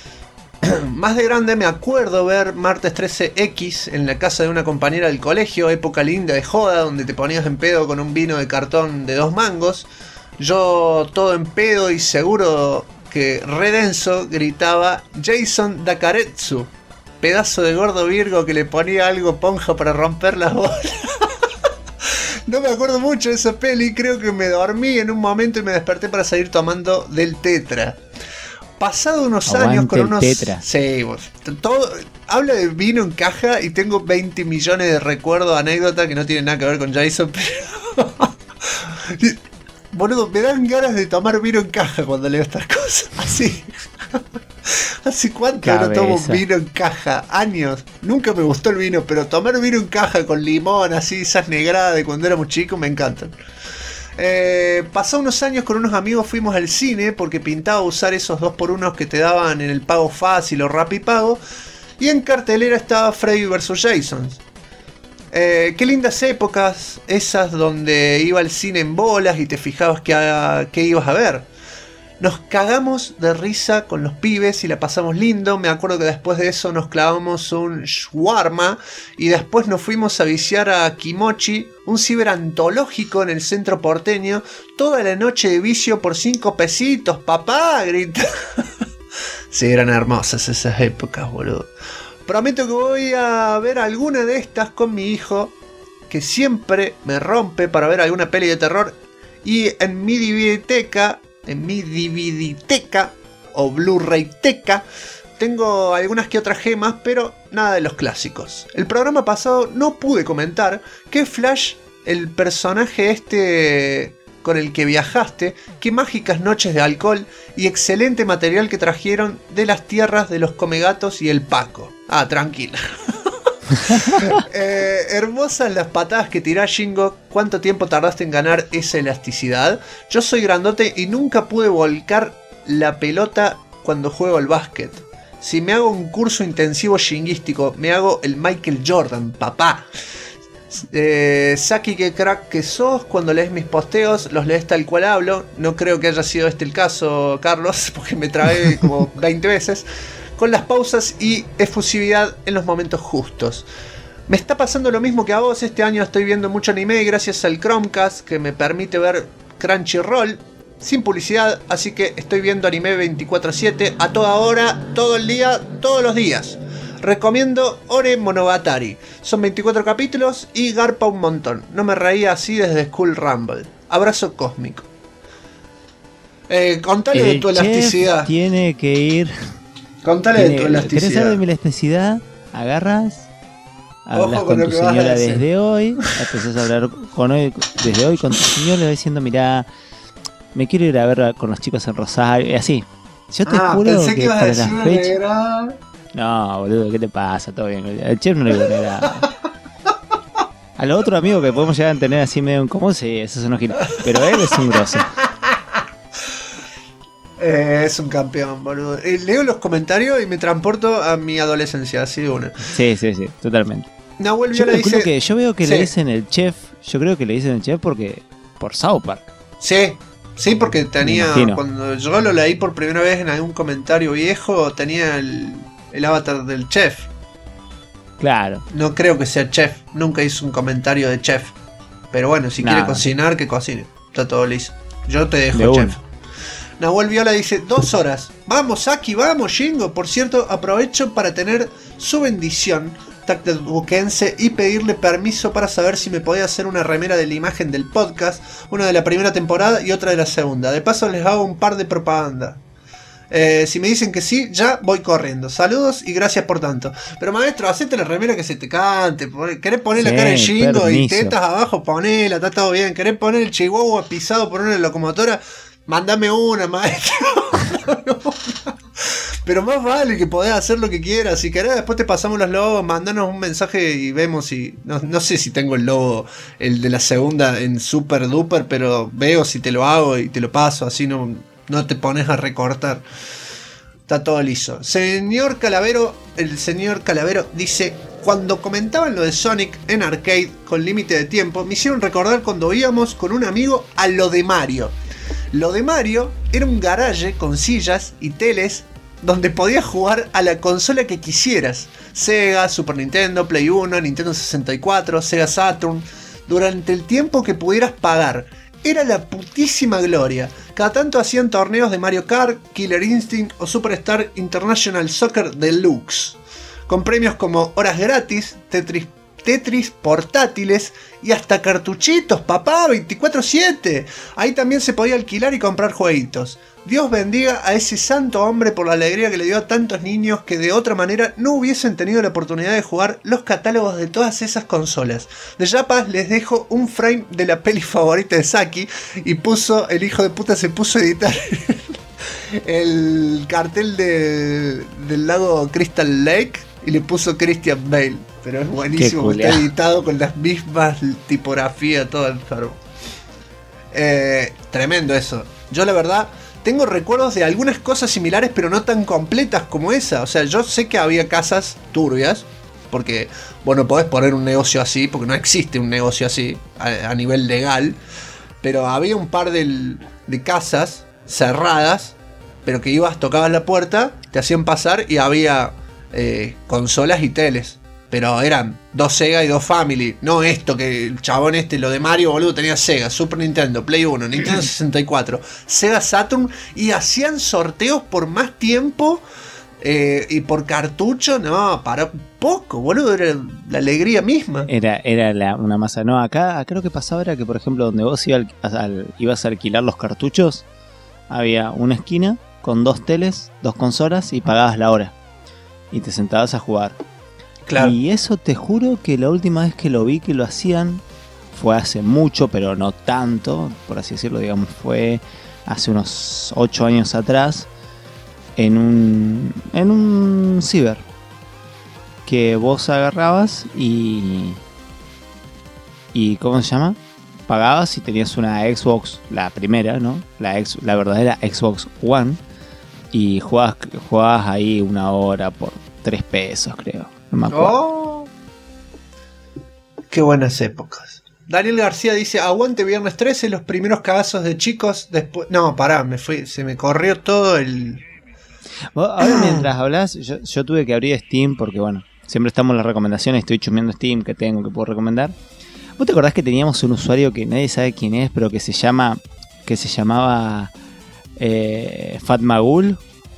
Más de grande me acuerdo ver Martes 13X en la casa de una compañera del colegio, época linda de joda, donde te ponías en pedo con un vino de cartón de 2 mangos. Yo todo en pedo y seguro que redenso gritaba Jason Dakaretsu, pedazo de gordo virgo que le ponía algo ponja para romper las bolas. No me acuerdo mucho de esa peli, creo que me dormí en un momento y me desperté para seguir tomando del tetra. Pasado unos años con unos... Tetra. Sí, todo... Habla de vino en caja y tengo 20 millones de recuerdos, anécdotas que no tienen nada que ver con Jason, pero... Boludo, me dan ganas de tomar vino en caja cuando leo estas cosas. Así. ¿Hace cuánto no tomo vino en caja? Años. Nunca me gustó el vino, pero tomar vino en caja con limón, así, esas negradas de cuando éramos chicos, me encantan. Pasó unos años con unos amigos, fuimos al cine porque pintaba usar esos 2x1 que te daban en el pago fácil o Rapipago, y en cartelera estaba Freddy vs. Jason. Qué lindas épocas esas donde iba al cine en bolas y te fijabas qué ibas a ver. Nos cagamos de risa con los pibes y la pasamos lindo. Me acuerdo que después de eso nos clavamos un shawarma y después nos fuimos a viciar a Kimochi, un ciber antológico en el centro porteño. Toda la noche de vicio por 5 pesitos, papá, grita. Sí, eran hermosas esas épocas, boludo. Prometo que voy a ver alguna de estas con mi hijo, que siempre me rompe para ver alguna peli de terror. Y en mi DVD-teca o Blu-ray-teca tengo algunas que otras gemas, pero nada de los clásicos. El programa pasado no pude comentar que Flash, el personaje este con el que viajaste, qué mágicas noches de alcohol y excelente material que trajeron de las tierras de los Comegatos y el Paco. Ah, tranquila. Hermosas las patadas que tirá Shingo. ¿Cuánto tiempo tardaste en ganar esa elasticidad? Yo soy grandote y nunca pude volcar la pelota cuando juego al básquet. Si me hago un curso intensivo shinguístico, me hago el Michael Jordan, papá. Saki, qué crack que sos. Cuando lees mis posteos, los lees tal cual hablo. No creo que haya sido este el caso, Carlos, porque me trabé como 20 veces. Con las pausas y efusividad en los momentos justos. Me está pasando lo mismo que a vos. Este año estoy viendo mucho anime gracias al Chromecast, que me permite ver Crunchyroll sin publicidad, así que estoy viendo anime 24/7 a toda hora, todo el día, todos los días. Recomiendo Ore Monogatari. Son 24 capítulos y garpa un montón. No me reía así desde Skull Rumble. Abrazo cósmico. Contale de tu elasticidad. Tiene que ir. Contale de tu elasticidad. ¿Querés saber de mi elasticidad? Agarras, hablas con tu señora desde hoy, empezás a hablar desde hoy con tu señora diciendo, mirá, me quiero ir a ver con los chicos en Rosario, y así. Yo te juro que para las fechas... No, boludo, ¿qué te pasa? Todo bien. El chef no le iba a nada. A los otros amigos que podemos llegar a tener así medio en común, sí, esos son unos giros. Pero él es un grosso. Es un campeón, boludo. Leo los comentarios y me transporto a mi adolescencia, así de una. Sí, totalmente. Nahuel Viola dice... yo veo que le dicen el chef. Yo creo que le dicen el chef porque por South Park. Sí, porque tenía... Cuando yo lo leí por primera vez en algún comentario viejo, tenía el avatar del chef. Claro. No creo que sea chef. Nunca hizo un comentario de chef. Pero bueno, si quiere cocinar, que cocine. Está todo listo. Yo te dejo, chef. Nahuel Viola dice 2 horas. Vamos, Saki, vamos, Shingo. Por cierto, aprovecho para tener su bendición tactacduquense y pedirle permiso para saber si me podía hacer una remera de la imagen del podcast, una de la primera temporada y otra de la segunda. De paso les hago un par de propaganda. Si me dicen que sí, ya voy corriendo. Saludos y gracias por tanto. Pero maestro, hacete la remera que se te cante. ¿Querés poner la cara de Jingo y tetas abajo? Ponela, está todo bien. ¿Querés poner el chihuahua pisado por una locomotora? Mándame una, maestro. Pero más vale que podés hacer lo que quieras. Si querés, después te pasamos los logos. Mandanos un mensaje y vemos si... No sé si tengo el logo, el de la segunda en super duper, pero veo si te lo hago y te lo paso. Así no te pones a recortar. Está todo liso. El señor Calavero dice: cuando comentaban lo de Sonic en arcade con límite de tiempo, me hicieron recordar cuando íbamos con un amigo a lo de Mario. Lo de Mario era un garaje con sillas y teles donde podías jugar a la consola que quisieras. Sega, Super Nintendo, Play 1, Nintendo 64, Sega Saturn, durante el tiempo que pudieras pagar. Era la putísima gloria. Cada tanto hacían torneos de Mario Kart, Killer Instinct o Superstar International Soccer Deluxe, con premios como horas gratis, Tetris portátiles y hasta cartuchitos, papá, 24/7. Ahí también se podía alquilar y comprar jueguitos. Dios bendiga a ese santo hombre por la alegría que le dio a tantos niños que de otra manera no hubiesen tenido la oportunidad de jugar los catálogos de todas esas consolas. De Yapas les dejo un frame de la peli favorita de Saki y el hijo de puta se puso a editar el cartel del lago Crystal Lake y le puso Christian Bale. Pero es buenísimo, está editado con las mismas tipografías, todo enfermo. Tremendo eso. Yo la verdad tengo recuerdos de algunas cosas similares, pero no tan completas como esa. O sea, yo sé que había casas turbias, porque vos no podés poner un negocio así, porque no existe un negocio así a nivel legal. Pero había un par de casas cerradas, pero que ibas, tocabas la puerta, te hacían pasar y había consolas y teles. Pero eran 2 Sega y 2 Family. No esto que el chabón lo de Mario, boludo, tenía Sega, Super Nintendo, Play 1, Nintendo 64, Sega Saturn. Y hacían sorteos por más tiempo y por cartucho. No, para poco, boludo, era la alegría misma. Era una masa. No, acá lo que pasaba era que, por ejemplo, donde vos ibas a alquilar los cartuchos, había una esquina con 2 teles, 2 consolas y pagabas la hora. Y te sentabas a jugar. Claro. Y eso te juro que la última vez que lo vi que lo hacían fue hace mucho, pero no tanto, por así decirlo, digamos, fue hace unos 8 años atrás en un ciber que vos agarrabas y ¿cómo se llama? Pagabas y tenías una Xbox, la primera, ¿no? La verdadera Xbox One, y jugabas ahí 1 hora por 3 pesos, creo. No me acuerdo. Oh, qué buenas épocas. Daniel García dice: aguante viernes 13, los primeros cagazos de chicos. Después. No, pará, se me corrió todo el. Ahora mientras hablas, yo tuve que abrir Steam porque, bueno, siempre estamos en las recomendaciones. Estoy chumeando Steam, que puedo recomendar. ¿Vos te acordás que teníamos un usuario que nadie sabe quién es, pero que se llamaba Fat Magul?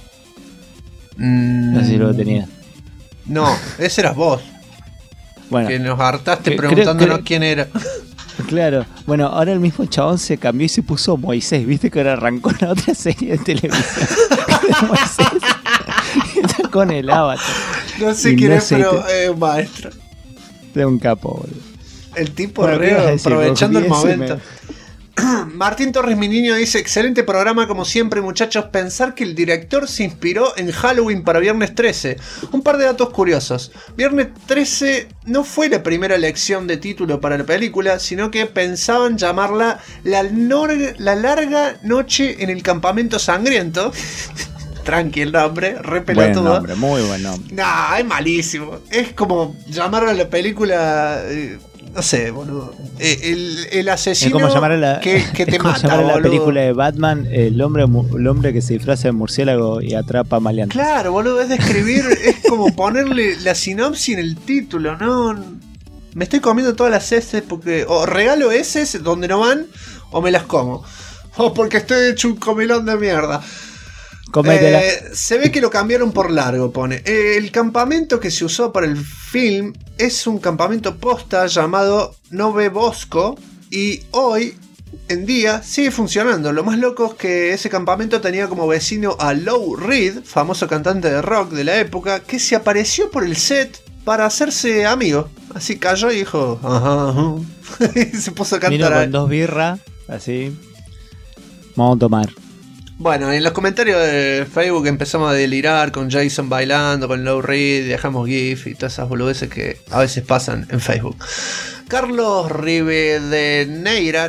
No sé si lo tenías. No, ese eras vos. Bueno, que nos hartaste preguntándonos quién era. Claro, bueno, ahora el mismo chabón se cambió y se puso Moisés. Viste que ahora arrancó la otra serie de televisión de Moisés. Está con el avatar. No sé quién es, pero maestro. De un capo, boludo. El tipo aprovechando el momento. Martín Torres, mi niño, dice: excelente programa como siempre, muchachos. Pensar que el director se inspiró en Halloween para Viernes 13. Un par de datos curiosos. Viernes 13 no fue la primera elección de título para la película, sino que pensaban llamarla La larga noche en el campamento sangriento. Tranqui el nombre, re pelotudo. Buen nombre, muy buen nombre. Nah, es malísimo. Es como llamarla a la película... no sé, boludo. El asesino es como llamar que te mata, llamar boludo. La película de Batman, el hombre que se disfraza de murciélago y atrapa maleantes. Claro, boludo, es describir, es como ponerle la sinopsis en el título, ¿no? Me estoy comiendo todas las heces porque o regalo heces donde no van o me las como. O porque estoy hecho un comilón de mierda. Cométela. Se ve que lo cambiaron por largo, pone. El campamento que se usó para el film es un campamento posta llamado Nove Bosco y hoy en día sigue funcionando. Lo más loco es que ese campamento tenía como vecino a Lou Reed, famoso cantante de rock de la época, que se apareció por el set para hacerse amigo. Así cayó y dijo, ajá. Y se puso a cantar. Vino con 2 birras, así. Vamos a tomar. Bueno, en los comentarios de Facebook empezamos a delirar con Jason bailando, con Lou Reed, dejamos GIF y todas esas boludeces que a veces pasan en Facebook. Carlos Rivadeneira.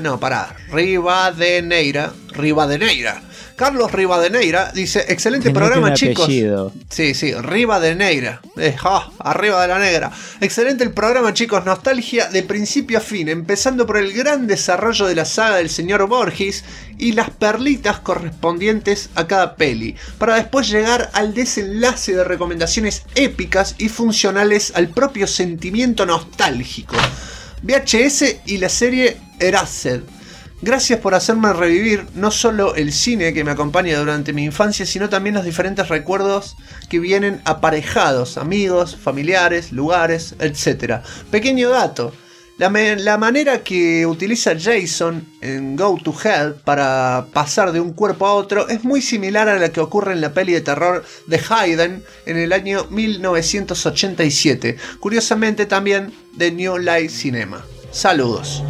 Carlos Rivadeneira dice, excelente programa, chicos. Apellido. Sí, Rivadeneira. Arriba de la negra. Excelente el programa, chicos. Nostalgia de principio a fin, empezando por el gran desarrollo de la saga del señor Borges y las perlitas correspondientes a cada peli, para después llegar al desenlace de recomendaciones épicas y funcionales al propio sentimiento nostálgico. VHS y la serie Erased. Gracias por hacerme revivir no solo el cine que me acompaña durante mi infancia, sino también los diferentes recuerdos que vienen aparejados, amigos, familiares, lugares, etc. Pequeño dato, la manera que utiliza Jason en Go to Hell para pasar de un cuerpo a otro es muy similar a la que ocurre en la peli de terror de Hayden en el año 1987, curiosamente también de New Light Cinema. Saludos.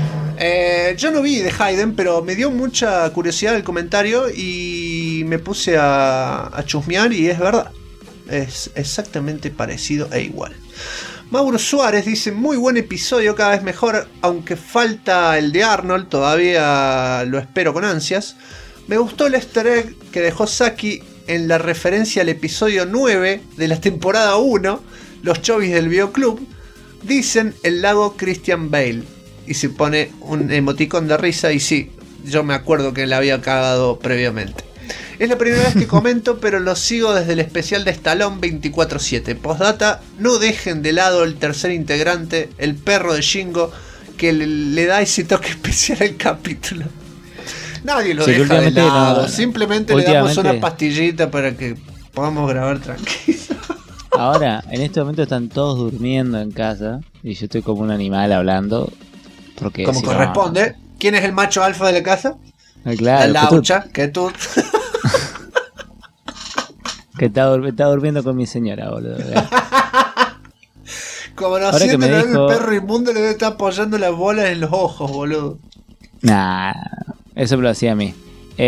Yo no vi The Hayden, pero me dio mucha curiosidad el comentario y me puse a chusmear y es verdad. Es exactamente parecido e igual. Mauro Suárez dice, muy buen episodio, cada vez mejor, aunque falta el de Arnold, todavía lo espero con ansias. Me gustó el easter egg que dejó Saki en la referencia al episodio 9 de la temporada 1, los chovis del videoclub, dicen el lago Christian Bale. Y se pone un emoticón de risa y sí, yo me acuerdo que la había cagado previamente. Es la primera vez que comento, pero lo sigo desde el especial de Stallone 24/7. Postdata, no dejen de lado el tercer integrante, el perro de Shingo, que le da ese toque especial al capítulo. Nadie lo deja de lado, no, simplemente le damos una pastillita para que podamos grabar tranquilo. Ahora, en este momento están todos durmiendo en casa y yo estoy como un animal hablando. Porque como si corresponde. No... ¿Quién es el macho alfa de la casa? Claro, la laucha, que tú. Que está durmiendo con mi señora, boludo. Como no siento, dijo... el perro inmundo le debe estar apoyando las bolas en los ojos, boludo. Nah, eso me lo hacía a mí.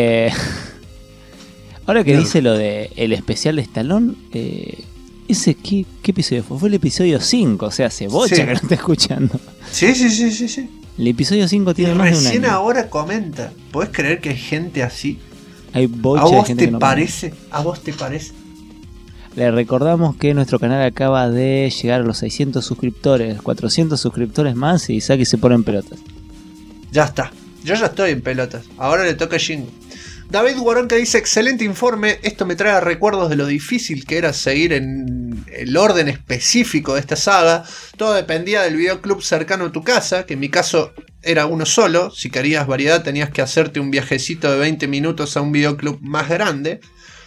Ahora que dice lo de el especial de Stallone, ese ¿qué episodio fue? Fue el episodio 5, o sea, hace bocha que no está escuchando. Sí. El episodio 5 tiene más de un año. Recién ahora comenta. ¿Podés creer que hay gente así? Hay bocha de gente que no parece? ¿A vos te parece? Le recordamos que nuestro canal acaba de llegar a los 600 suscriptores, 400 suscriptores más y Saki se pone en pelotas. Ya está. Yo ya estoy en pelotas. Ahora le toca a Shingo. David Guaronca dice, excelente informe, esto me trae recuerdos de lo difícil que era seguir en el orden específico de esta saga. Todo dependía del videoclub cercano a tu casa, que en mi caso era uno solo. Si querías variedad tenías que hacerte un viajecito de 20 minutos a un videoclub más grande.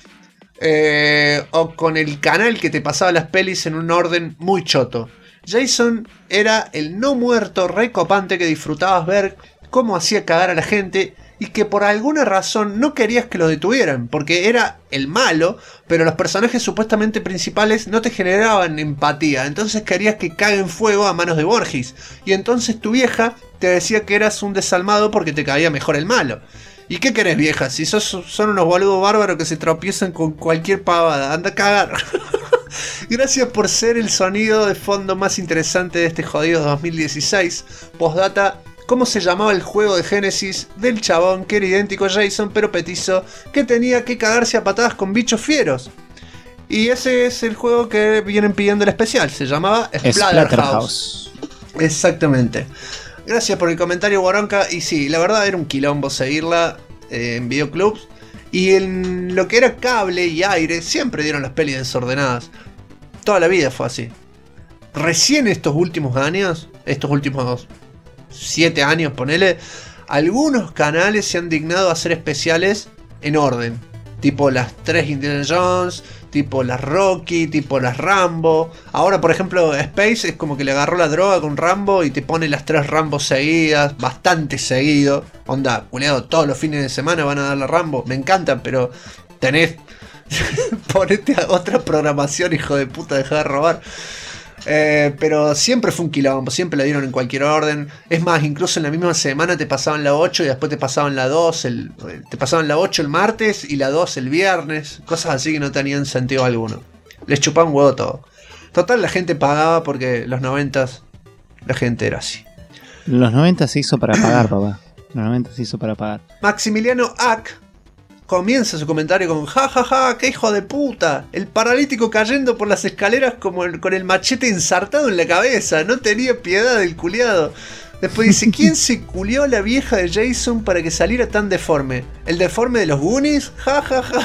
O con el canal que te pasaba las pelis en un orden muy choto. Jason era el no muerto recopante que disfrutabas ver cómo hacía cagar a la gente y que por alguna razón no querías que lo detuvieran, porque era el malo, pero los personajes supuestamente principales no te generaban empatía, entonces querías que caguen fuego a manos de Borges, y entonces tu vieja te decía que eras un desalmado porque te caía mejor el malo. ¿Y qué querés, vieja? Si son unos boludos bárbaros que se tropiezan con cualquier pavada, anda a cagar. Gracias por ser el sonido de fondo más interesante de este jodido 2016. Postdata, ¿cómo se llamaba el juego de Genesis del chabón que era idéntico a Jason pero petizo, que tenía que cagarse a patadas con bichos fieros? Y ese es el juego que vienen pidiendo el especial, se llamaba Splatterhouse. Exactamente. Gracias por el comentario, Guaronca. Y sí, la verdad era un quilombo seguirla en videoclubs. Y en lo que era cable y aire siempre dieron las pelis desordenadas. Toda la vida fue así. Recién estos últimos años, estos últimos 7 años, ponele, algunos canales se han dignado a hacer especiales en orden. tipo las 3 Indiana Jones, tipo las Rocky, tipo las Rambo. Ahora, por ejemplo, Space es como que le agarró la droga con Rambo y te pone las 3 Rambo seguidas, bastante seguido. Onda, culiado, todos los fines de semana van a dar la Rambo. Me encantan, pero tenés... ponete a otra programación, hijo de puta, dejá de robar. Pero siempre fue un quilombo, siempre la dieron en cualquier orden. Es más, incluso en la misma semana te pasaban la 8 y después te pasaban la 2 te pasaban la 8 el martes y la 2 el viernes. Cosas así que no tenían sentido alguno. Les chupaba un huevo todo. Total, la gente pagaba porque los 90s la gente era así. Los 90 se hizo para pagar, papá. Los 90 se hizo para pagar. Maximiliano Ack comienza su comentario con jajaja, qué hijo de puta. El paralítico cayendo por las escaleras como con el machete ensartado en la cabeza. No tenía piedad del culiado. Después dice, ¿quién se culió a la vieja de Jason para que saliera tan deforme? ¿El deforme de los Goonies? Jajaja.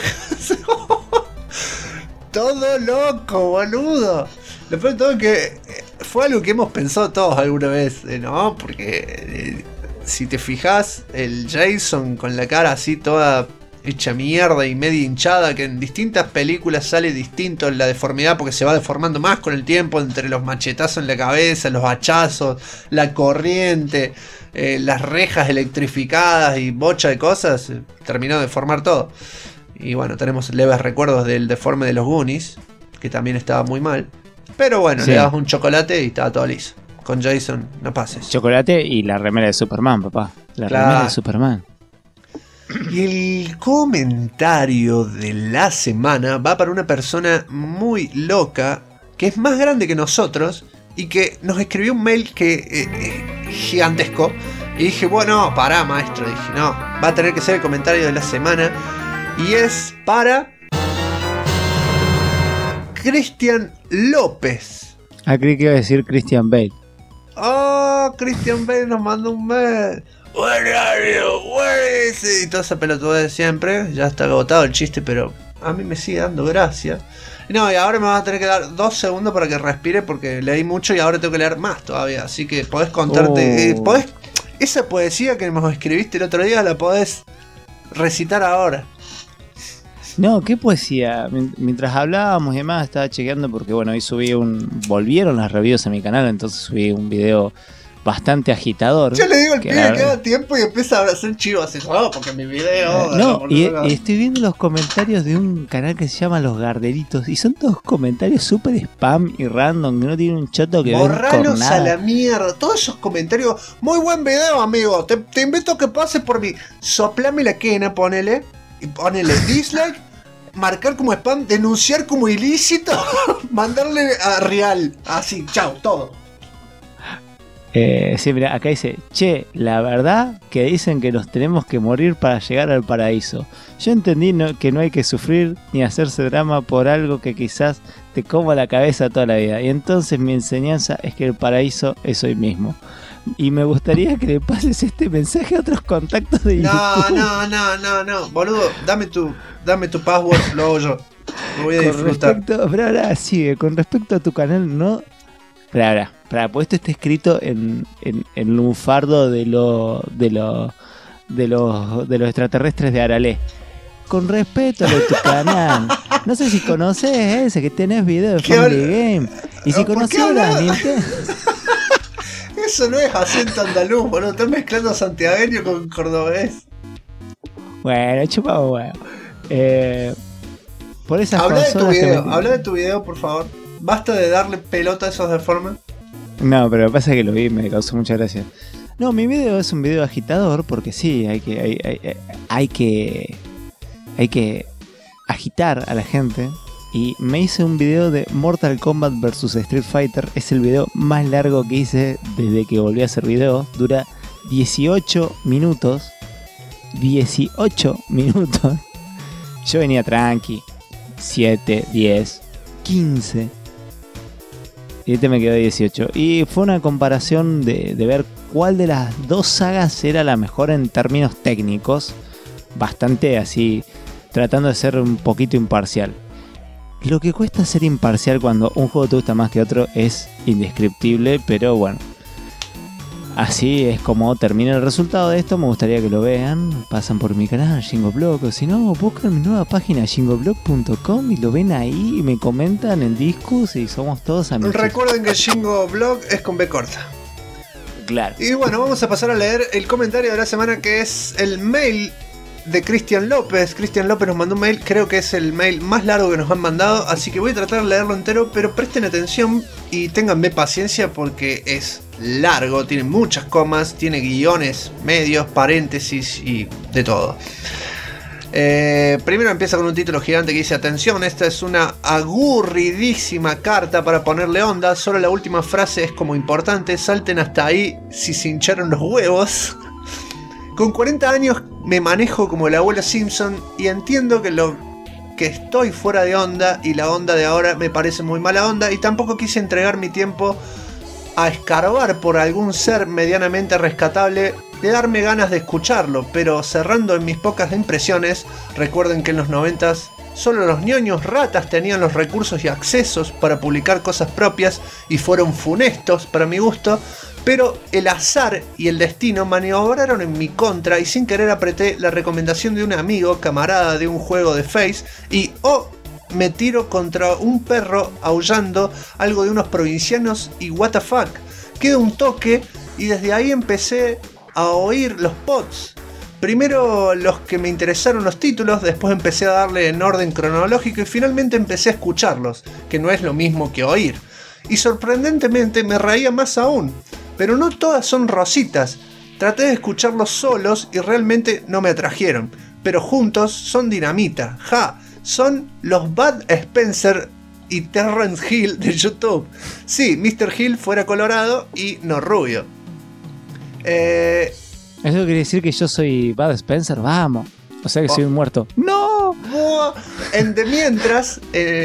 Todo loco, boludo. Lo peor de todo es que fue algo que hemos pensado todos alguna vez, ¿no? Porque si te fijas, el Jason con la cara así toda hecha mierda y media hinchada, que en distintas películas sale distinto la deformidad porque se va deformando más con el tiempo entre los machetazos en la cabeza, los hachazos, la corriente, las rejas electrificadas y bocha de cosas, terminó de deformar todo. Y bueno, tenemos leves recuerdos del deforme de los Goonies, que también estaba muy mal. Pero bueno, sí, le das un chocolate y estaba todo liso. Con Jason no pases. Chocolate y la remera de Superman, papá. La remera de Superman. Y el comentario de la semana va para una persona muy loca, que es más grande que nosotros, y que nos escribió un mail gigantesco. Y dije, bueno, pará, maestro. Dije, no, va a tener que ser el comentario de la semana. Y es para Cristian López. Ah, creí que iba a decir Christian Bale. Oh, Christian Bale nos mandó un mail. Where are you? Where is it? Y toda esa pelotuda de siempre. Ya está agotado el chiste, pero a mí me sigue dando gracia. No, y ahora me vas a tener que dar 2 segundos para que respire, porque leí mucho y ahora tengo que leer más todavía. Así que podés contarte. Esa poesía que nos escribiste el otro día la podés recitar ahora. No, qué poesía. Mientras hablábamos y demás estaba chequeando porque bueno, hoy volvieron las reviews a mi canal, entonces subí un video bastante agitador. Yo le digo al pibe que haga tiempo y empieza a hacer chivo así, porque mi video... No, y estoy viendo los comentarios de un canal que se llama Los Garderitos y son todos comentarios súper spam y random, que no tienen un choto que ver con borralos nada. A la mierda, todos esos comentarios. Muy buen video, amigo, te invito a que pases por mí. Soplame la quena, ponele dislike, marcar como spam, denunciar como ilícito, mandarle a real, así, chao, todo. Sí, mira, acá dice, che, la verdad que dicen que nos tenemos que morir para llegar al paraíso. Yo entendí que no hay que sufrir ni hacerse drama por algo que quizás te coma la cabeza toda la vida. Y entonces mi enseñanza es que el paraíso es hoy mismo. Y me gustaría que le pases este mensaje a otros contactos de YouTube. No, boludo, dame tu password, lo hago yo. Lo voy a disfrutar. Pero ahora sigue, con respecto a tu canal, no... Pues esto está escrito en lunfardo de los extraterrestres de Aralé. Con respeto a lo de tu canal. No sé si conoces ese que tenés video de Family Game. Y si conocieras Nintendo. Eso no es acento andaluz, boludo. Estás mezclando santiagueño con cordobés. Bueno, chupado, bueno. Por esas habla consolas de tu video, por favor. Basta de darle pelota a esos deformes. No, pero lo que pasa es que lo vi y me causó mucha gracia. No, mi video es un video agitador porque sí, hay que agitar a la gente. Y me hice un video de Mortal Kombat vs Street Fighter. Es el video más largo que hice desde que volví a hacer videos. Dura 18 minutos. 18 minutos. Yo venía tranqui. 7, 10, 15. Y este me quedó 18. Y fue una comparación de ver cuál de las dos sagas era la mejor en términos técnicos. Bastante así, tratando de ser un poquito imparcial. Lo que cuesta ser imparcial cuando un juego te gusta más que otro es indescriptible, pero bueno. Así es como termina el resultado de esto. Me gustaría que lo vean. Pasan por mi canal Jingoblog, o si no, buscan mi nueva página jingoblog.com y lo ven ahí y me comentan en Discus y somos todos amigos. Recuerden que Jingoblog es con B corta. Claro. Y bueno, vamos a pasar a leer el comentario de la semana, que es el mail de Cristian López. Cristian López nos mandó un mail, creo que es el mail más largo que nos han mandado, así que voy a tratar de leerlo entero, pero presten atención y ténganme paciencia porque es largo, tiene muchas comas, tiene guiones, medios, paréntesis y de todo. Primero empieza con un título gigante que dice: atención, esta es una aburridísima carta para ponerle onda, solo la última frase es como importante, salten hasta ahí si se hincharon los huevos. Con 40 años me manejo como el abuelo Simpson y entiendo que estoy fuera de onda y la onda de ahora me parece muy mala onda, y tampoco quise entregar mi tiempo a escarbar por algún ser medianamente rescatable de darme ganas de escucharlo, pero cerrando en mis pocas impresiones, recuerden que en los 90s solo los ñoños ratas tenían los recursos y accesos para publicar cosas propias y fueron funestos para mi gusto, pero el azar y el destino maniobraron en mi contra y sin querer apreté la recomendación de un amigo, camarada de un juego de Face, y me tiro contra un perro aullando algo de unos provincianos y what the fuck. Queda un toque y desde ahí empecé a oír los pods. Primero los que me interesaron los títulos, después empecé a darle en orden cronológico y finalmente empecé a escucharlos, que no es lo mismo que oír. Y sorprendentemente me reía más aún, pero no todas son rositas. Traté de escucharlos solos y realmente no me atrajeron, pero juntos son dinamita. ¡Ja! Son los Bud Spencer y Terrence Hill de YouTube. Sí, Mr. Hill fuera colorado y no rubio. ¿Eso quiere decir que yo soy Bud Spencer? Vamos. O sea que soy un muerto. ¡No! En de mientras,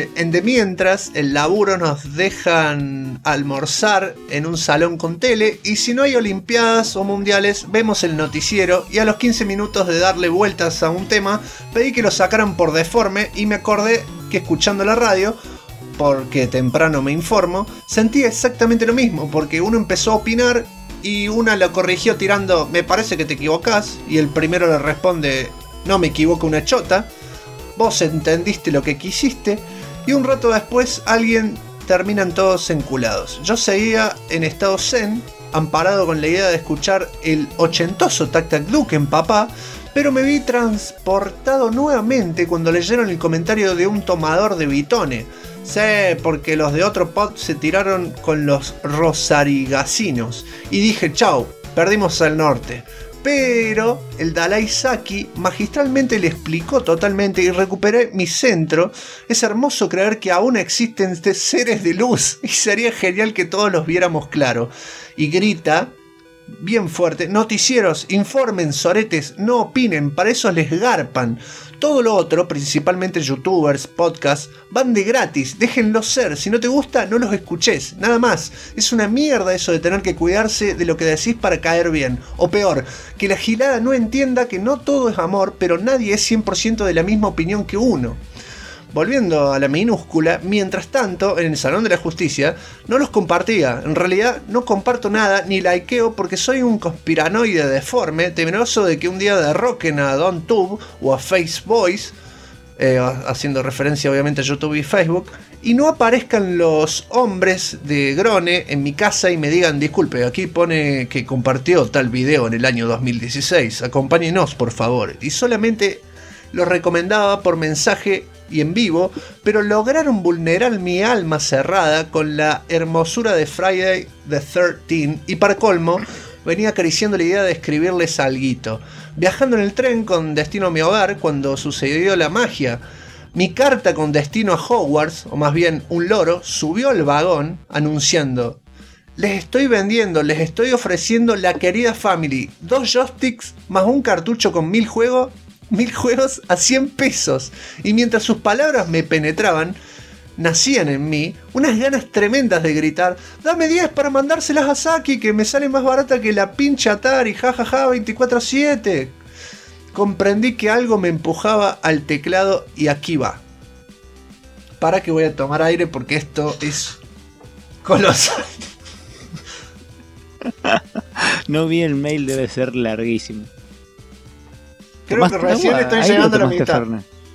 el laburo nos dejan almorzar en un salón con tele, y si no hay olimpiadas o mundiales, vemos el noticiero, y a los 15 minutos de darle vueltas a un tema, pedí que lo sacaran por deforme y me acordé que escuchando la radio, porque temprano me informo, sentí exactamente lo mismo, porque uno empezó a opinar y una lo corrigió tirando: me parece que te equivocás, y el primero le responde: no me equivoco una chota, vos entendiste lo que quisiste, y un rato después terminan todos enculados. Yo seguía en estado zen, amparado con la idea de escuchar el ochentoso Tac Tac Duken, papá, pero me vi transportado nuevamente cuando leyeron el comentario de un tomador de Vitone. Sé, porque los de otro pod se tiraron con los rosarigasinos, y dije: chau, perdimos al norte. Pero el Dalai Saki magistralmente le explicó totalmente y recuperé mi centro. Es hermoso creer que aún existen seres de luz y sería genial que todos los viéramos claro. Y grita bien fuerte: noticieros, informen, soretes, no opinen, para eso les garpan. Todo lo otro, principalmente youtubers, podcasts, van de gratis, déjenlos ser. Si no te gusta, no los escuches, nada más. Es una mierda eso de tener que cuidarse de lo que decís para caer bien. O peor, que la gilada no entienda que no todo es amor, pero nadie es 100% de la misma opinión que uno. Volviendo a la minúscula, mientras tanto, en el Salón de la Justicia, no los compartía. En realidad, no comparto nada ni likeo porque soy un conspiranoide deforme, temeroso de que un día derroquen a Don Tube o a Face Boys, haciendo referencia obviamente a YouTube y Facebook, y no aparezcan los hombres de Grone en mi casa y me digan: disculpe, aquí pone que compartió tal video en el año 2016, acompáñenos por favor. Y solamente lo recomendaba por mensaje y en vivo, pero lograron vulnerar mi alma cerrada con la hermosura de Friday the 13th, y para colmo venía acariciando la idea de escribirles alguito. Viajando en el tren con destino a mi hogar cuando sucedió la magia. Mi carta con destino a Hogwarts, o más bien un loro, subió al vagón anunciando: les estoy vendiendo, les estoy ofreciendo la querida Family, 2 joysticks más un cartucho con 1000 juegos a 100 pesos. Y mientras sus palabras me penetraban, nacían en mí unas ganas tremendas de gritar: dame 10 para mandárselas a Saki, que me sale más barata que la pinche Atari, jajaja, 24/7. Comprendí que algo me empujaba al teclado y aquí va. Para que voy a tomar aire porque esto es colosal. No vi el mail, debe ser larguísimo. Creo que recién estoy llegando a la mitad.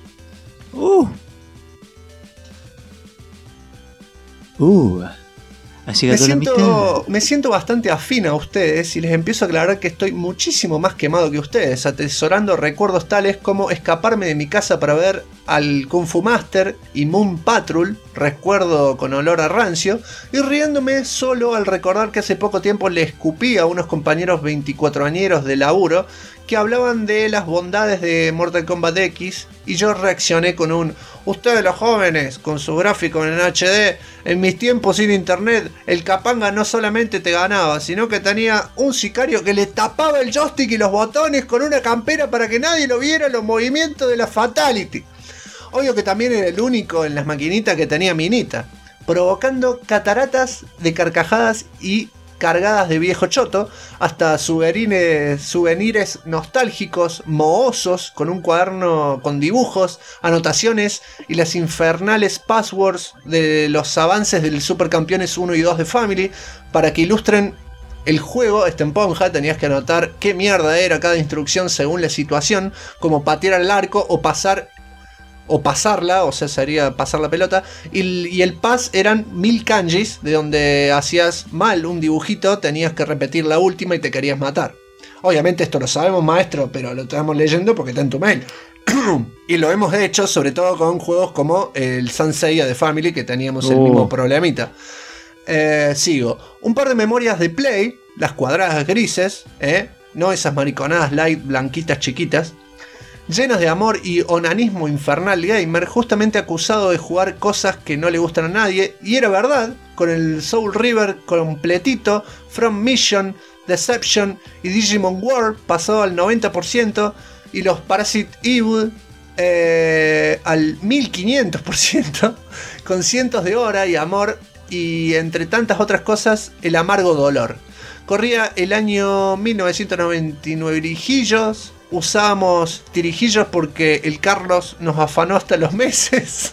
Me siento bastante afín a ustedes y les empiezo a aclarar que estoy muchísimo más quemado que ustedes, atesorando recuerdos tales como escaparme de mi casa para ver al Kung Fu Master y Moon Patrol, recuerdo con olor a rancio, y riéndome solo al recordar que hace poco tiempo le escupí a unos compañeros 24añeros de laburo que hablaban de las bondades de Mortal Kombat X y yo reaccioné con un ustedes los jóvenes con su gráfico en HD, en mis tiempos sin internet el capanga no solamente te ganaba sino que tenía un sicario que le tapaba el joystick y los botones con una campera para que nadie lo viera los movimientos de la Fatality. Obvio que también era el único en las maquinitas que tenía minita, provocando cataratas de carcajadas y cargadas de viejo choto, hasta souvenirs nostálgicos, mohosos, con un cuaderno con dibujos, anotaciones y las infernales passwords de los avances del Supercampeones 1 y 2 de Family, para que ilustren el juego. Esta esponja tenías que anotar qué mierda era cada instrucción según la situación, como patear al arco o pasarla, o sea, sería pasar la pelota, y el pass eran 1000 kanjis, de donde hacías mal un dibujito, tenías que repetir la última y te querías matar. Obviamente esto lo sabemos, maestro, pero lo estamos leyendo porque está en tu mail. Y lo hemos hecho sobre todo con juegos como el Saint Seiya de Family, que teníamos el mismo problemita. Sigo. Un par de memorias de Play, las cuadradas grises, no esas mariconadas light blanquitas chiquitas, llenas de amor y onanismo infernal gamer, justamente acusado de jugar cosas que no le gustan a nadie, y era verdad, con el Soul River completito, From Mission, Deception y Digimon World pasado al 90%, y los Parasite Eve al 1500%, con cientos de horas y amor, y entre tantas otras cosas, el amargo dolor. Corría el año 1999 rijillos. Usábamos tirijillos porque el Carlos nos afanó hasta los meses.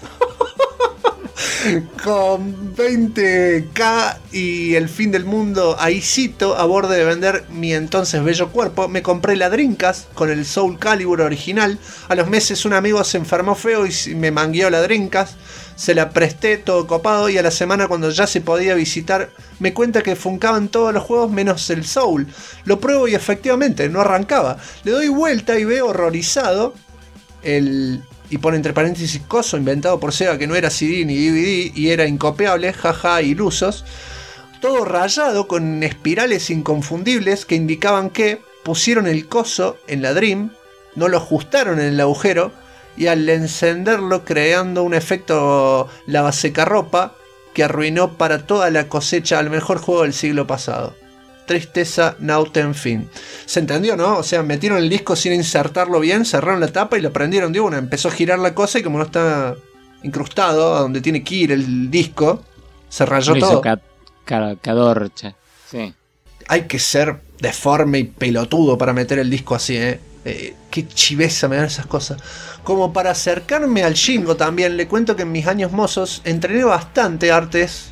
Con 20k y el fin del mundo ahícito, a borde de vender mi entonces bello cuerpo, me compré la Dreamcast con el Soul Calibur original. A los meses un amigo se enfermó feo y me mangueó la Dreamcast. Se la presté todo copado y a la semana, cuando ya se podía visitar, me cuenta que funcaban todos los juegos menos el Soul. Lo pruebo y efectivamente no arrancaba. Le doy vuelta y veo horrorizado y pone entre paréntesis coso inventado por Sega que no era CD ni DVD y era incopiable, jaja, ilusos. Todo rayado con espirales inconfundibles que indicaban que pusieron el coso en la Dream, no lo ajustaron en el agujero, y al encenderlo creando un efecto lavasecarropa que arruinó para toda la cosecha al mejor juego del siglo pasado. Tristeza Nauten fin. ¿Se entendió, no? O sea, metieron el disco sin insertarlo bien, cerraron la tapa y lo prendieron de una. Empezó a girar la cosa y como no está incrustado a donde tiene que ir el disco, se rayó todo. Cadorcha. Sí. Hay que ser deforme y pelotudo para meter el disco así, qué chiveza me dan esas cosas. Como para acercarme al Shingo también, le cuento que en mis años mozos entrené bastantes artes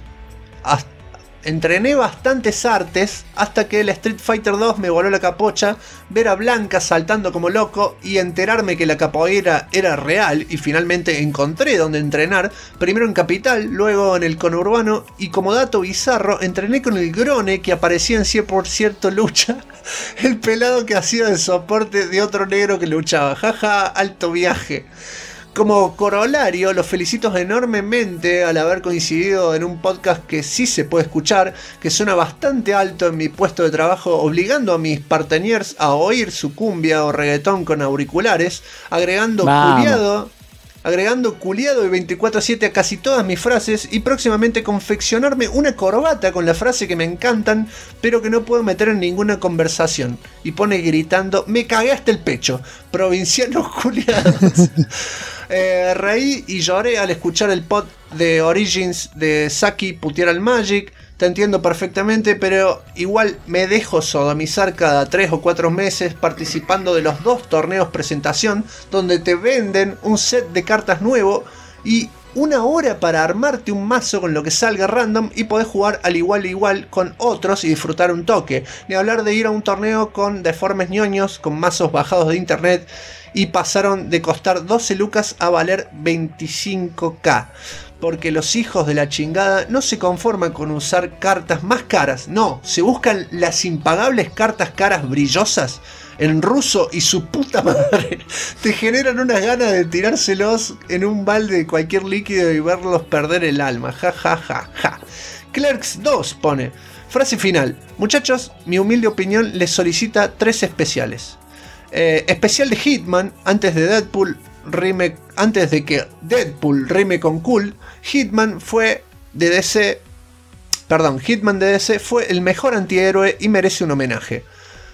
hasta que el Street Fighter 2 me voló la capocha, ver a Blanca saltando como loco y enterarme que la capoeira era real y finalmente encontré donde entrenar, primero en Capital, luego en el conurbano, y como dato bizarro entrené con el Grone que aparecía en 100% lucha, el pelado que hacía de soporte de otro negro que luchaba, jaja, alto viaje. Como corolario, los felicito enormemente al haber coincidido en un podcast que sí se puede escuchar, que suena bastante alto en mi puesto de trabajo, obligando a mis parteñers a oír su cumbia o reggaetón con auriculares, agregando culiado y 24/7 a casi todas mis frases, y próximamente confeccionarme una corbata con la frase que me encantan, pero que no puedo meter en ninguna conversación. Y pone gritando, me cagué hasta el pecho, provincianos culiados. Reí y lloré al escuchar el pod de Origins de Saki putear al Magic. Te entiendo perfectamente, pero igual me dejo sodomizar cada 3 o 4 meses participando de los 2 torneos presentación donde te venden un set de cartas nuevo y 1 hora para armarte un mazo con lo que salga random y podés jugar al igual con otros y disfrutar un toque. Ni hablar de ir a un torneo con deformes ñoños, con mazos bajados de internet y pasaron de costar 12 lucas a valer 25k. Porque los hijos de la chingada no se conforman con usar cartas más caras, no, se buscan las impagables cartas caras brillosas en ruso y su puta madre. Te generan unas ganas de tirárselos en un balde de cualquier líquido y verlos perder el alma. Ja, ja, ja, ja. Clerks 2 pone, frase final. Muchachos, mi humilde opinión les solicita 3 especiales. Especial de Hitman, antes de que Deadpool rime con cool, Hitman de DC fue el mejor antihéroe y merece un homenaje.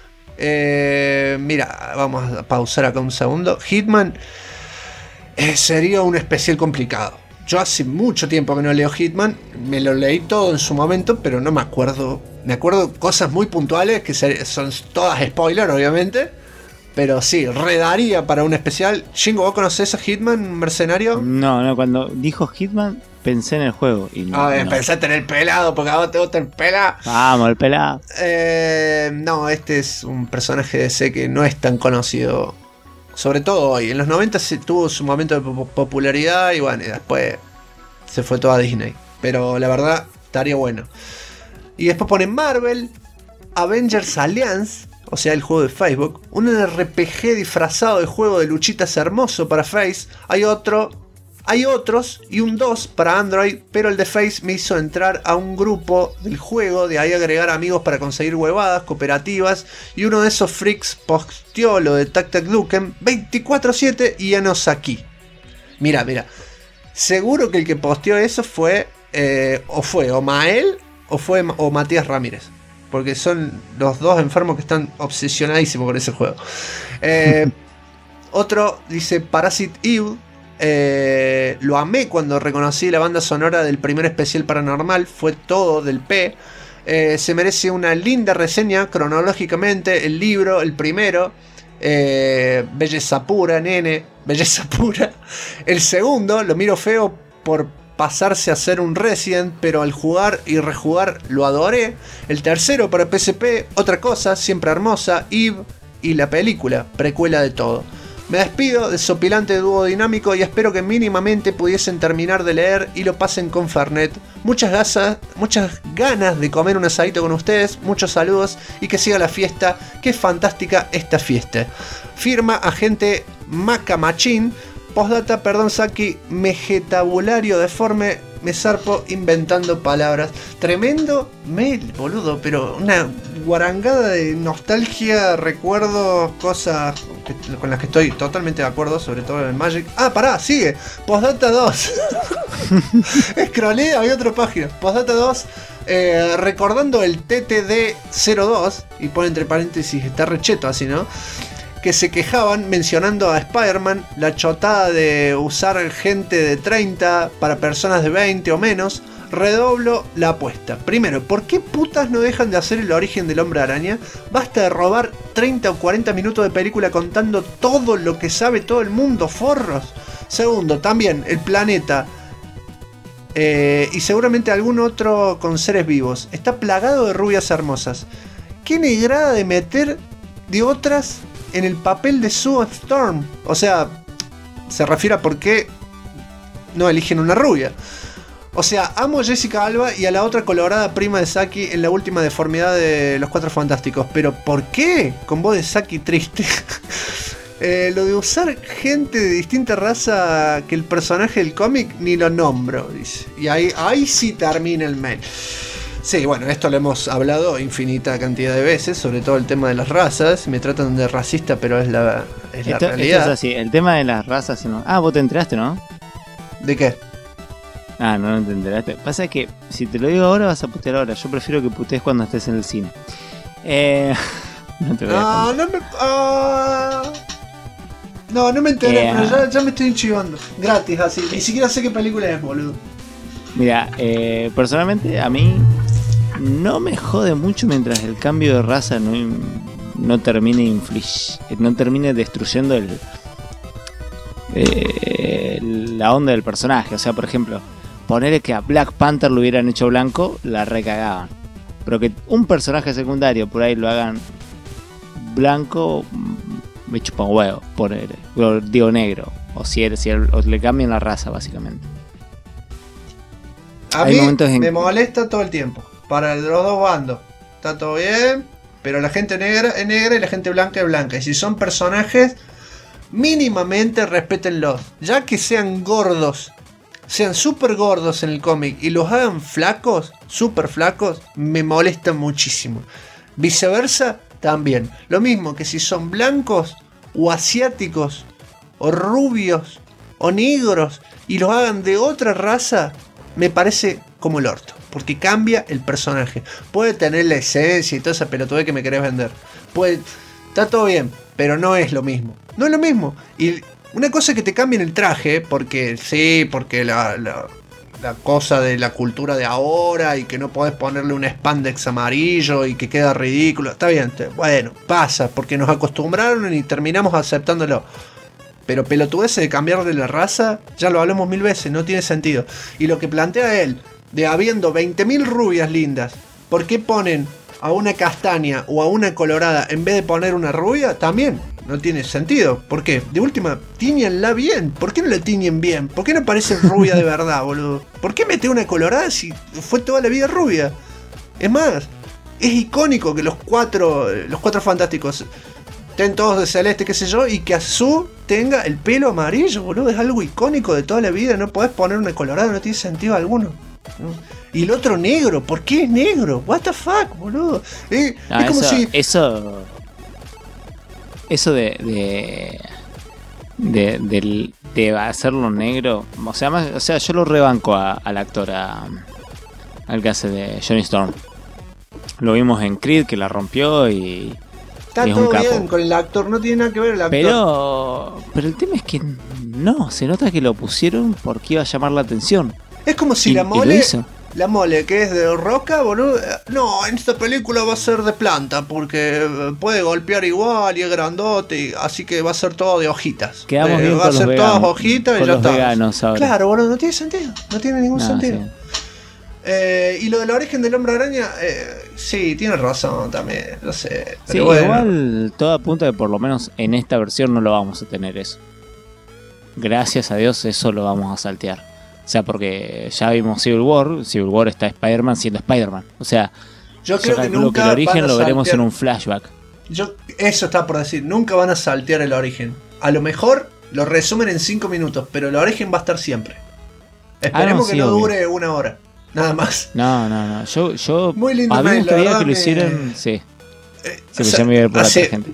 Mira, vamos a pausar acá un segundo. Hitman sería un especial complicado. Yo hace mucho tiempo que no leo Hitman, me lo leí todo en su momento, pero no me acuerdo. Me acuerdo cosas muy puntuales que son todas spoiler, obviamente. Pero sí, redaría para un especial. Shingo, ¿vos conocés a Hitman, mercenario? No, cuando dijo Hitman pensé en el juego. Y no. Pensaste en el pelado, porque a vos te gusta el pelado. Vamos, el pelado. No, este es un personaje de DC que no es tan conocido. Sobre todo hoy. En los 90 tuvo su momento de popularidad y bueno, y después se fue toda a Disney. Pero la verdad, estaría bueno. Y después ponen Marvel, Avengers Alliance. O sea, el juego de Facebook. Un RPG disfrazado de juego de luchitas hermoso para Face. Hay otros y un 2 para Android. Pero el de Face me hizo entrar a un grupo del juego. De ahí agregar amigos para conseguir huevadas cooperativas. Y uno de esos freaks posteó lo de Tac Tac Duken 24/7 y enos aquí. Mira. Seguro que el que posteó eso fue o Mael o Matías Ramírez. Porque son los dos enfermos que están obsesionadísimos con ese juego. Otro dice Parasite Eve. Lo amé cuando reconocí la banda sonora del primer especial paranormal. Fue todo del P. Se merece una linda reseña cronológicamente. El libro, el primero. Belleza pura, nene. Belleza pura. El segundo, lo miro feo por pasarse a ser un Resident, pero al jugar y rejugar lo adoré. El tercero para PSP, otra cosa, siempre hermosa, Eve y la película, precuela de todo. Me despido, desopilante dúo dinámico, y espero que mínimamente pudiesen terminar de leer y lo pasen con Fernet. Muchas ganas de comer un asadito con ustedes, muchos saludos y que siga la fiesta, que es fantástica esta fiesta. Firma agente Macamachín. Postdata, perdón Saki, megetabulario deforme, me zarpo inventando palabras. Tremendo mail, boludo, pero una guarangada de nostalgia, recuerdos, cosas con las que estoy totalmente de acuerdo, sobre todo en el Magic. Ah, pará, sigue. Postdata 2. Scrollé, había otra página. Postdata 2. Recordando el TTD02, y pone entre paréntesis, está recheto así, ¿no? Que se quejaban mencionando a Spider-Man, la chotada de usar gente de 30 para personas de 20 o menos. Redoblo la apuesta. Primero, ¿por qué putas no dejan de hacer el origen del Hombre Araña? Basta de robar 30 o 40 minutos de película contando todo lo que sabe todo el mundo, forros. Segundo, también el planeta y seguramente algún otro con seres vivos está plagado de rubias hermosas. ¿Qué negrada de meter de otras en el papel de Sue Storm? O sea, se refiere a por qué no eligen una rubia. O sea, amo a Jessica Alba y a la otra colorada prima de Saki en la última deformidad de Los Cuatro Fantásticos. Pero ¿por qué? Con voz de Saki triste. Lo de usar gente de distinta raza que el personaje del cómic ni lo nombro, dice. Y ahí sí termina el mail. Sí, bueno, esto lo hemos hablado infinita cantidad de veces, sobre todo el tema de las razas. Me tratan de racista, pero es la realidad. Esto es así, el tema de las razas. ¿No? Ah, vos te enteraste, ¿no? ¿De qué? Ah, no te enteraste. Pasa que si te lo digo ahora vas a putear ahora. Yo prefiero que putees cuando estés en el cine. No te voy a contar. No me enteré, pero ya me estoy enchivando. Gratis, así. Ni siquiera sé qué película es, boludo. Mira, personalmente a mí no me jode mucho mientras el cambio de raza no termine destruyendo la onda del personaje. O sea, por ejemplo, ponerle que a Black Panther lo hubieran hecho blanco, la recagaban. Pero que un personaje secundario por ahí lo hagan blanco, me chupa un huevo, ponerle. Digo negro. O o le cambian la raza, básicamente. A Hay mí momentos en me molesta todo el tiempo. Para los dos bandos. Está todo bien. Pero la gente negra es negra y la gente blanca es blanca. Y si son personajes, mínimamente respétenlos. Ya que sean gordos, sean súper gordos en el cómic y los hagan flacos, súper flacos, me molesta muchísimo. Viceversa, también. Lo mismo que si son blancos o asiáticos o rubios o negros y los hagan de otra raza, me parece como el orto. Porque cambia el personaje. Puede tener la esencia y toda esa pelotudez que me querés vender. Está todo bien, pero no es lo mismo. No es lo mismo. Y una cosa es que te cambien el traje, porque sí, porque la cosa de la cultura de ahora y que no podés ponerle un spandex amarillo y que queda ridículo. Está bien, bueno, pasa, porque nos acostumbraron y terminamos aceptándolo. Pero pelotudeces de cambiarle la raza, ya lo hablamos 1000 veces, no tiene sentido. Y lo que plantea él, de habiendo 20.000 rubias lindas, ¿por qué ponen a una castaña o a una colorada en vez de poner una rubia? También no tiene sentido. ¿Por qué? De última, tiñenla bien. ¿Por qué no la tiñen bien? ¿Por qué no parece rubia de verdad, boludo? ¿Por qué mete una colorada si fue toda la vida rubia? Es más, es icónico que los cuatro fantásticos estén todos de celeste, qué sé yo, y que Azul tenga el pelo amarillo, boludo. Es algo icónico de toda la vida. No podés poner una colorada, no tiene sentido alguno, ¿no? Y el otro negro, ¿por qué es negro? What the fuck, boludo. Es como si... Eso de hacerlo negro, o sea, yo lo rebanco al actor, al que hace de Johnny Storm. Lo vimos en Creed, que la rompió y está es todo un capo. bien con el actor, no tiene nada que ver el actor. Pero el tema es que no, se nota que lo pusieron porque iba a llamar la atención. Es como si Y la lo mole... hizo. La mole que es de roca, boludo. No, en esta película va a ser de planta porque puede golpear igual y es grandote, así que va a ser todo de hojitas. Quedamos bien va con a ser los todas veganos, hojitas y con ya los está. veganos ahora. Claro, boludo, no tiene sentido. No tiene ningún sentido. Sí. Y lo del origen del hombre araña, sí, tiene razón también. No sé. Sí, Pero bueno. igual todo apunta que por lo menos en esta versión no lo vamos a tener eso. Gracias a Dios eso lo vamos a saltear. O sea, porque ya vimos Civil War está Spider-Man siendo Spider-Man. O sea, yo creo que calculo nunca el origen van a lo veremos saltear. en un flashback. Eso está por decir, nunca van a saltear el origen. A lo mejor lo resumen en 5 minutos, pero el origen va a estar siempre. Esperemos sí, que no obvio. dure 1 hora. Nada más. No. Yo Muy lindo a mí me mail, la gustaría verdad que lo me- hicieran. Sí. Se O me sea, llama por la hace- gente.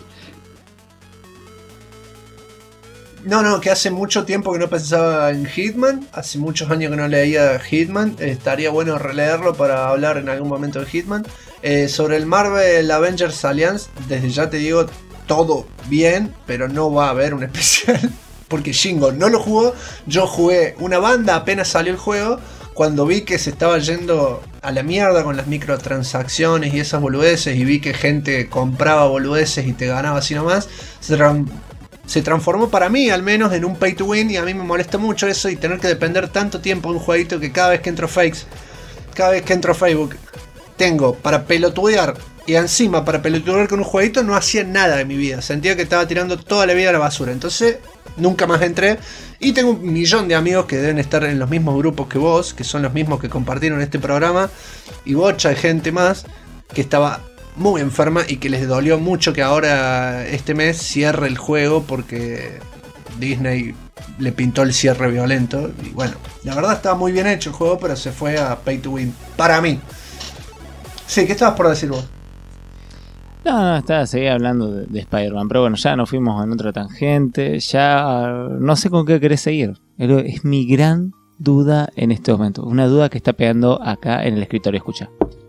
No, que hace mucho tiempo que no pensaba en Hitman. Hace muchos años que no leía Hitman. Estaría bueno releerlo para hablar en algún momento de Hitman. Sobre el Marvel Avengers Alliance, desde ya te digo, todo bien, pero no va a haber un especial. Porque Shingo no lo jugó. Yo jugué una banda apenas salió el juego. Cuando vi que se estaba yendo a la mierda con las microtransacciones y esas boludeces, y vi que gente compraba boludeces y te ganaba así nomás, se transformó para mí al menos en un pay to win, y a mí me molesta mucho eso y tener que depender tanto tiempo de un jueguito que cada vez que entro a Facebook tengo para pelotudear, y encima para pelotudear con un jueguito no hacía nada de mi vida, sentía que estaba tirando toda la vida a la basura. Entonces nunca más entré, y tengo un millón de amigos que deben estar en los mismos grupos que vos, que son los mismos que compartieron este programa, y bocha de gente más que estaba muy enferma y que les dolió mucho que ahora este mes cierre el juego porque Disney le pintó el cierre violento. Y bueno, la verdad estaba muy bien hecho el juego, pero se fue a pay to win para mí. Sí, ¿qué estabas por decir vos? No, seguía hablando de Spider-Man, pero bueno, ya nos fuimos en otra tangente, ya no sé con qué querés seguir. Es mi gran duda en este momento, una duda que está pegando acá en el escritorio, escucha.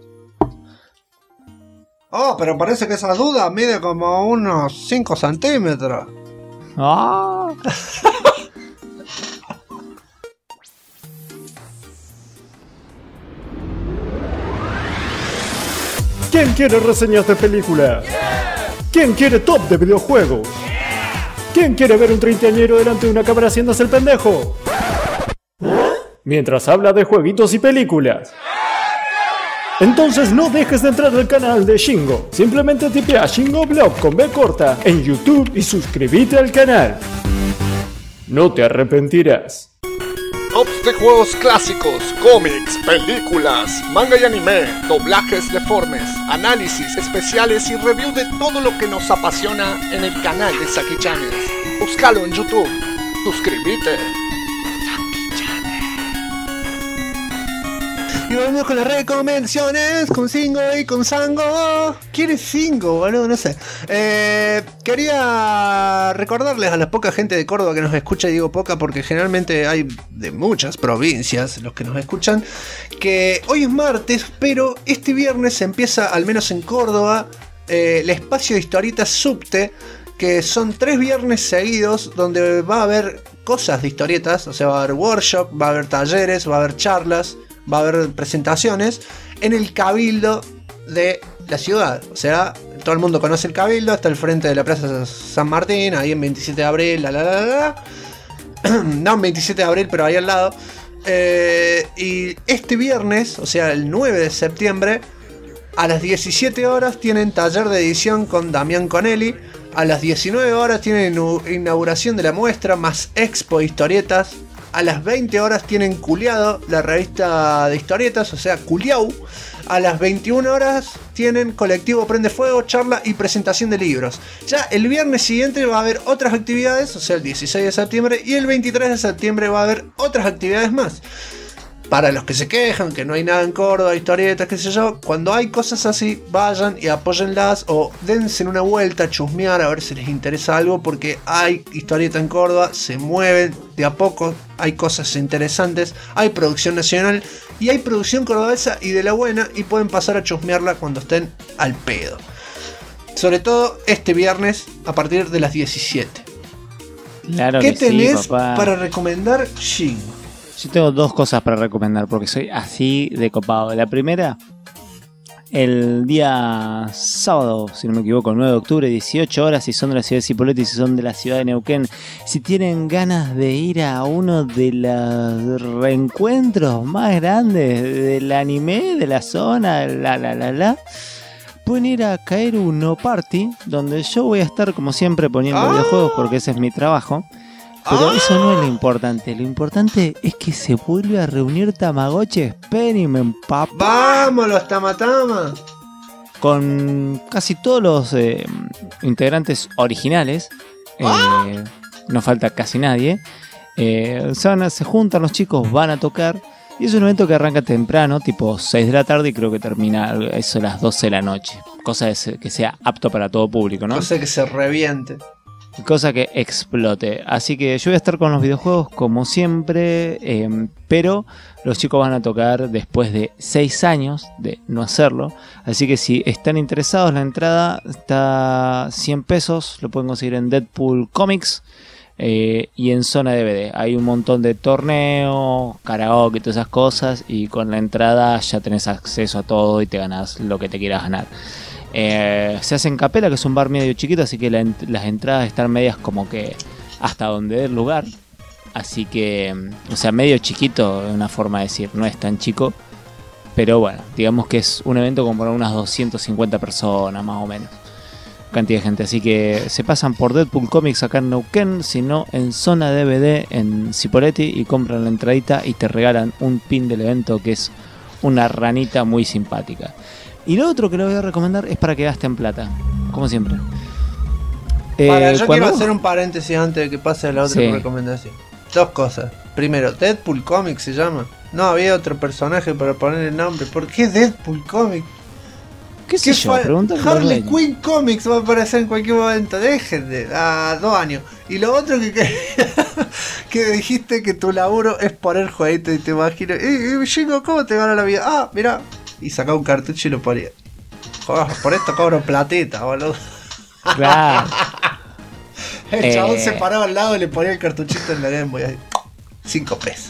Oh, pero parece que esa duda mide como unos 5 centímetros. ¡Ah! ¿Quién quiere reseñas de película? ¿Quién quiere top de videojuegos? ¿Quién quiere ver un treintañero delante de una cámara haciéndose el pendejo? mientras habla de jueguitos y películas. Entonces no dejes de entrar al canal de Shingo. Simplemente tipea Shingo Blog con B corta en YouTube y suscríbete al canal. No te arrepentirás. Tops de juegos clásicos, cómics, películas, manga y anime, doblajes deformes, análisis especiales y review de todo lo que nos apasiona en el canal de Saki Channel. Búscalo en YouTube. Suscríbete. Y volvemos con las recomendaciones, con Singo y con Sango. ¿Quién es Singo, boludo? No sé. Quería recordarles a la poca gente de Córdoba que nos escucha, y digo poca porque generalmente hay de muchas provincias los que nos escuchan, que hoy es martes, pero este viernes empieza, al menos en Córdoba, el espacio de historietas Subte, que son 3 viernes seguidos donde va a haber cosas de historietas, o sea, va a haber workshop, va a haber talleres, va a haber charlas, va a haber presentaciones en el Cabildo de la ciudad. O sea, todo el mundo conoce el Cabildo, está al frente de la Plaza San Martín, ahí en 27 de abril, no en 27 de abril, pero ahí al lado. Y este viernes, o sea, el 9 de septiembre, a las 17 horas tienen taller de edición con Damián Conelli. A las 19 horas tienen inauguración de la muestra más expo de historietas. A las 20 horas tienen Culiado, la revista de historietas, o sea, Culiau. A las 21 horas tienen Colectivo Prende Fuego, charla y presentación de libros. Ya el viernes siguiente va a haber otras actividades, o sea, el 16 de septiembre. Y el 23 de septiembre va a haber otras actividades más. Para los que se quejan que no hay nada en Córdoba, historietas, qué sé yo, cuando hay cosas así, vayan y apóyenlas o dense una vuelta a chusmear a ver si les interesa algo, porque hay historieta en Córdoba, se mueven de a poco, hay cosas interesantes, hay producción nacional y hay producción cordobesa y de la buena, y pueden pasar a chusmearla cuando estén al pedo. Sobre todo este viernes a partir de las 17. Claro. ¿Qué que tenés sí, papá. para recomendar, Shingo? Yo tengo 2 cosas para recomendar porque soy así de copado. La primera, el día sábado, si no me equivoco, el 9 de octubre, 18 horas, si son de la ciudad de Cipolletti, si son de la ciudad de Neuquén, si tienen ganas de ir a uno de los reencuentros más grandes del anime, de la zona, pueden ir a caer uno party, donde yo voy a estar como siempre poniendo videojuegos porque ese es mi trabajo. Pero eso no es lo importante. Lo importante es que se vuelve a reunir Tamagotchi Experiment, papá. ¡Vamos, los Tamatama! Con casi todos los integrantes originales. No falta casi nadie. Se juntan los chicos, van a tocar. Y es un evento que arranca temprano, tipo 6 de la tarde, y creo que termina eso a las 12 de la noche. Cosa que sea apto para todo público, ¿no? Cosa que se reviente. Cosa que explote. Así que yo voy a estar con los videojuegos como siempre, pero los chicos van a tocar después de 6 años de no hacerlo. Así que si están interesados, la entrada está 100 pesos. Lo pueden conseguir en Deadpool Comics y en Zona DVD. Hay un montón de torneos, karaoke y todas esas cosas. Y con la entrada ya tenés acceso a todo y te ganás lo que te quieras ganar. Se hace en Capela, que es un bar medio chiquito, así que las entradas están medias como que hasta donde dé el lugar. Así que, o sea, medio chiquito, es una forma de decir, no es tan chico. Pero bueno, digamos que es un evento como para unas 250 personas más o menos. Cantidad de gente, así que se pasan por Deadpool Comics acá en Neuquén, sino en Zona DVD en Cipolletti, y compran la entradita y te regalan un pin del evento que es una ranita muy simpática. Y lo otro que les voy a recomendar es para que gasten plata, como siempre. Yo quiero hacer un paréntesis antes de que pase a la otra recomendación. 2 cosas. Primero, Deadpool Comics se llama. No había otro personaje para poner el nombre. ¿Por qué Deadpool Comics? ¿Qué sé yo? Pregúntale a Harley Quinn Comics va a aparecer en cualquier momento. Dejen de... 2 años. Y lo otro que dijiste que tu laburo es poner jueguitos y te imagino... Shingo, ¿cómo te gana la vida? Ah, mirá. Y sacaba un cartucho y lo ponía. Por esto cobro platita, boludo. Claro. El chabón se paraba al lado y le ponía el cartuchito en la Game Boy. 5 pesos.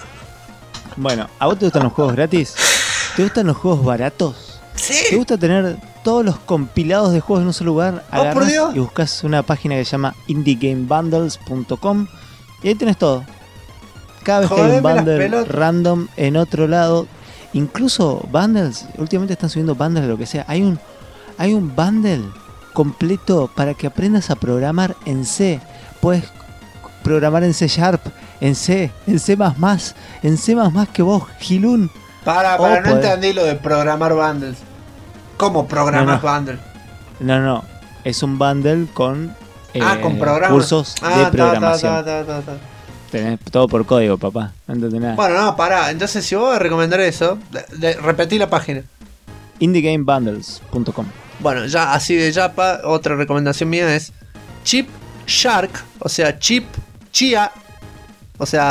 Bueno, ¿a vos te gustan los juegos gratis? ¿Te gustan los juegos baratos? Sí. ¿Te gusta tener todos los compilados de juegos en un solo lugar? Agarrás y buscas una página que se llama indiegamebundles.com y ahí tenés todo. cada vez que hay un Jodeme las bundle pelotas. random en otro lado, incluso bundles, últimamente están subiendo bundles de lo que sea. Hay un bundle completo para que aprendas a programar en C. Puedes programar en C Sharp, en C, en C++, en C++ que vos, Gilún. Para, Oh, no podés. entendí lo de programar bundles. ¿Cómo programas bundles? No, es un bundle con, Con programas. cursos de programación. Ta. Tenés todo por código, papá. No entendés nada. Bueno, no, pará. Entonces, si vos vas a recomendar eso, repetí la página. IndieGameBundles.com. Bueno, ya así de yapa, otra recomendación mía es Chip Shark, o sea, Chia, o sea,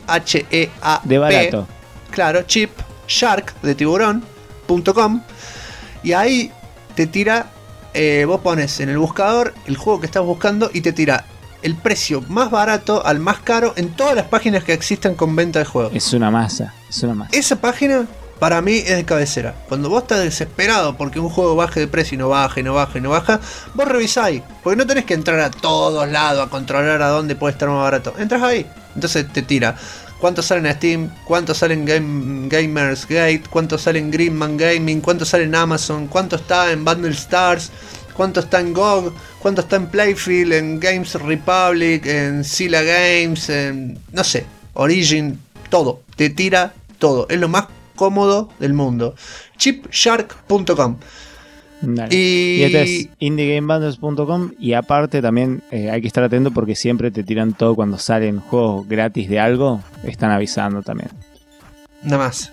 CHEAP. De barato. Claro, Chip Shark de tiburón.com. Y ahí te tira, vos pones en el buscador el juego que estás buscando y te tira el precio más barato al más caro en todas las páginas que existan con venta de juegos. Es una masa. Esa página para mí es de cabecera. Cuando vos estás desesperado porque un juego baje de precio y no baja, vos revisáis. Porque no tenés que entrar a todos lados a controlar a dónde puede estar más barato. Entras ahí. Entonces te tira cuánto sale en Steam, cuánto sale en Gamers Gate, cuánto sale en Greenman Gaming, cuánto sale en Amazon, cuánto está en Bundle Stars, cuánto está en GOG, cuánto está en Playfield, en Games Republic, en Sila Games, en no sé, Origin, todo. Te tira todo. Es lo más cómodo del mundo. Chipshark.com. Dale. Y este es IndieGameBundles.com. Y aparte también hay que estar atento porque siempre te tiran todo cuando salen juegos gratis de algo. Están avisando también. nada más.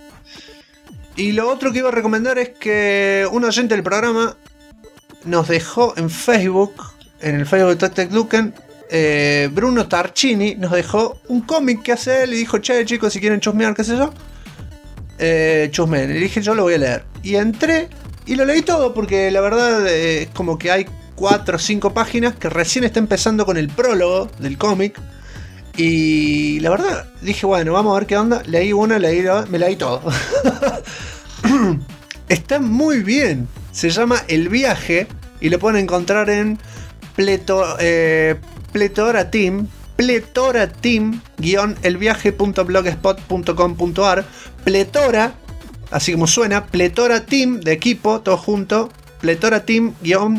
Y lo otro que iba a recomendar es que un oyente del programa nos dejó en Facebook, en el Facebook de Tactic Duken, Bruno Tarchini nos dejó un cómic que hace él y dijo: che, chicos, si quieren chusmear, qué sé yo, chusmen. Y dije: yo lo voy a leer. Y entré y lo leí todo porque la verdad es como que hay 4 o 5 páginas que recién está empezando con el prólogo del cómic. Y la verdad dije: bueno, vamos a ver qué onda. Leí una, me leí todo. Está muy bien. Se llama El Viaje y lo pueden encontrar en Pletora Team, elviaje.blogspot.com.ar. Pletora, así como suena, Pletora Team de equipo, todo junto. Pletora Team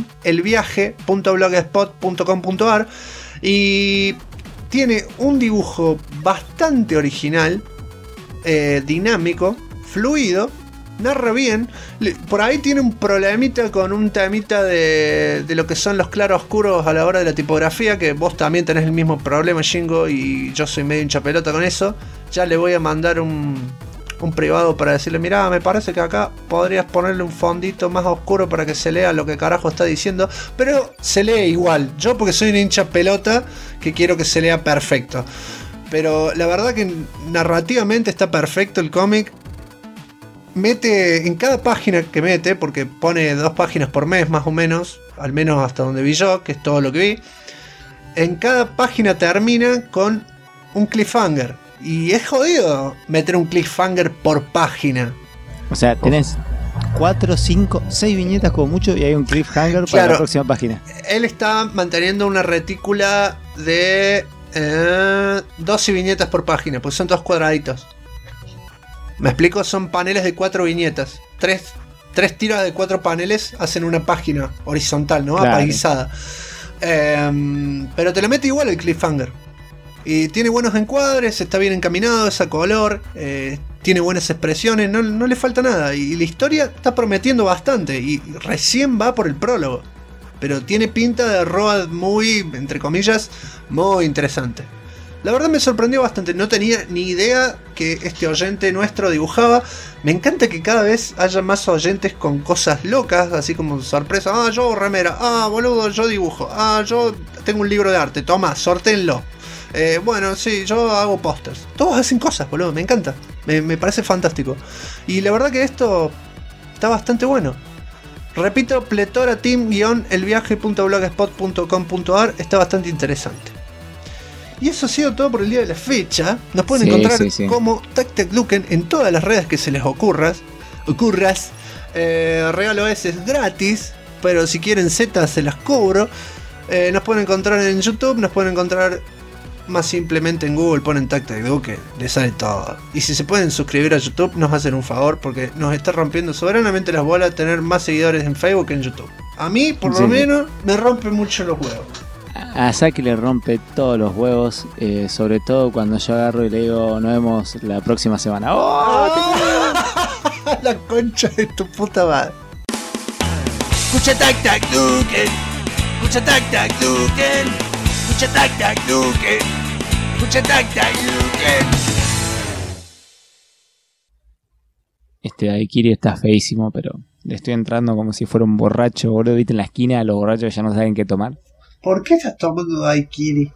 elviaje.blogspot.com.ar. Y tiene un dibujo bastante original, dinámico, fluido. Narra bien. Por ahí tiene un problemita con un temita de lo que son los claroscuros a la hora de la tipografía, que vos también tenés el mismo problema, Shingo, y yo soy medio hincha pelota con eso. Ya le voy a mandar un privado para decirle: mirá, me parece que acá podrías ponerle un fondito más oscuro para que se lea lo que carajo está diciendo. Pero se lee igual. Yo, porque soy un hincha pelota, que quiero que se lea perfecto. Pero la verdad que narrativamente está perfecto el cómic. Mete en cada página que mete, porque pone 2 páginas por mes más o menos, al menos hasta donde vi yo, que es todo lo que vi. En cada página termina con un cliffhanger. Y es jodido meter un cliffhanger por página. O sea, tenés 4, 5, 6 viñetas como mucho y hay un cliffhanger para Claro. la próxima página. Él está manteniendo una retícula de 12 viñetas por página, pues son 2 cuadraditos. ¿Me explico? Son paneles de 4 viñetas. 3 tiras de 4 paneles hacen una página horizontal, ¿no? Claro. Apaisada. Pero te lo mete igual el cliffhanger. Y tiene buenos encuadres, está bien encaminado, es a color, tiene buenas expresiones, no le falta nada. Y la historia está prometiendo bastante. Y recién va por el prólogo. Pero tiene pinta de road muy, entre comillas, muy interesante. La verdad me sorprendió bastante, no tenía ni idea que este oyente nuestro dibujaba. Me encanta que cada vez haya más oyentes con cosas locas, así como sorpresa. Ah, yo remera, ah, boludo, yo dibujo, ah, yo tengo un libro de arte, toma, sortéenlo. Bueno, sí, yo hago pósters. Todos hacen cosas, boludo, me encanta, me parece fantástico. Y la verdad que esto está bastante bueno. Repito, Pletora Team-elviaje.blogspot.com.ar, está bastante interesante. Y eso ha sido todo por el día de la fecha. Nos pueden encontrar como Tactic Duken en todas las redes que se les ocurras. Regalo ese es gratis, pero si quieren Z se las cobro. Nos pueden encontrar en YouTube, nos pueden encontrar más simplemente en Google ponen Tac Tac Duque, les sale todo. Y si se pueden suscribir a YouTube, nos hacen un favor, porque nos está rompiendo soberanamente las bolas tener más seguidores en Facebook que en YouTube. A mí, por lo menos, me rompe mucho los huevos. A Saki le rompe todos los huevos, sobre todo cuando yo agarro y le digo, nos vemos la próxima semana. ¡Oh! La concha de tu puta madre. Escucha Tac Tac Duken. Escucha Tac Tac Duken. Escucha Tac Tac Duken. Escucha Tac Tac Duken. Este Daiquiri está feísimo, pero le estoy entrando como si fuera un borracho, boludo. ¿Viste en la esquina los borrachos ya no saben qué tomar? ¿Por qué estás tomando Daiquiri?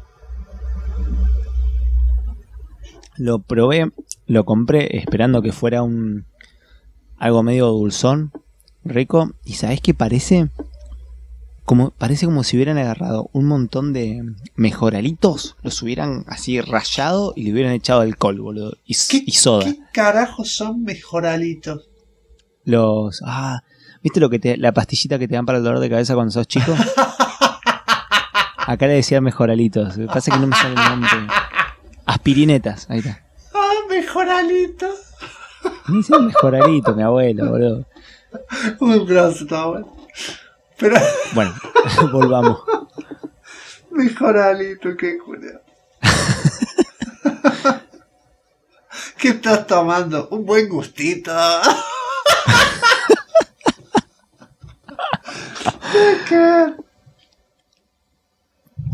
Lo probé, lo compré esperando que fuera algo medio dulzón, rico. ¿Y sabés qué parece? Parece como si hubieran agarrado un montón de mejoralitos, los hubieran así rayado y le hubieran echado alcohol, boludo. Y soda. ¿Qué carajos son mejoralitos? ¿Viste la pastillita que te dan para el dolor de cabeza cuando sos chico? Acá le decía mejoralitos. Lo que pasa es que no me sale el nombre. Aspirinetas, ahí está. Mejoralitos. Me dice mejoralito, mi abuelo, boludo. Un brazo, está bueno. Pero... Bueno, volvamos. Mejoralito, qué culo. ¿Qué estás tomando? Un buen gustito. ¿Qué?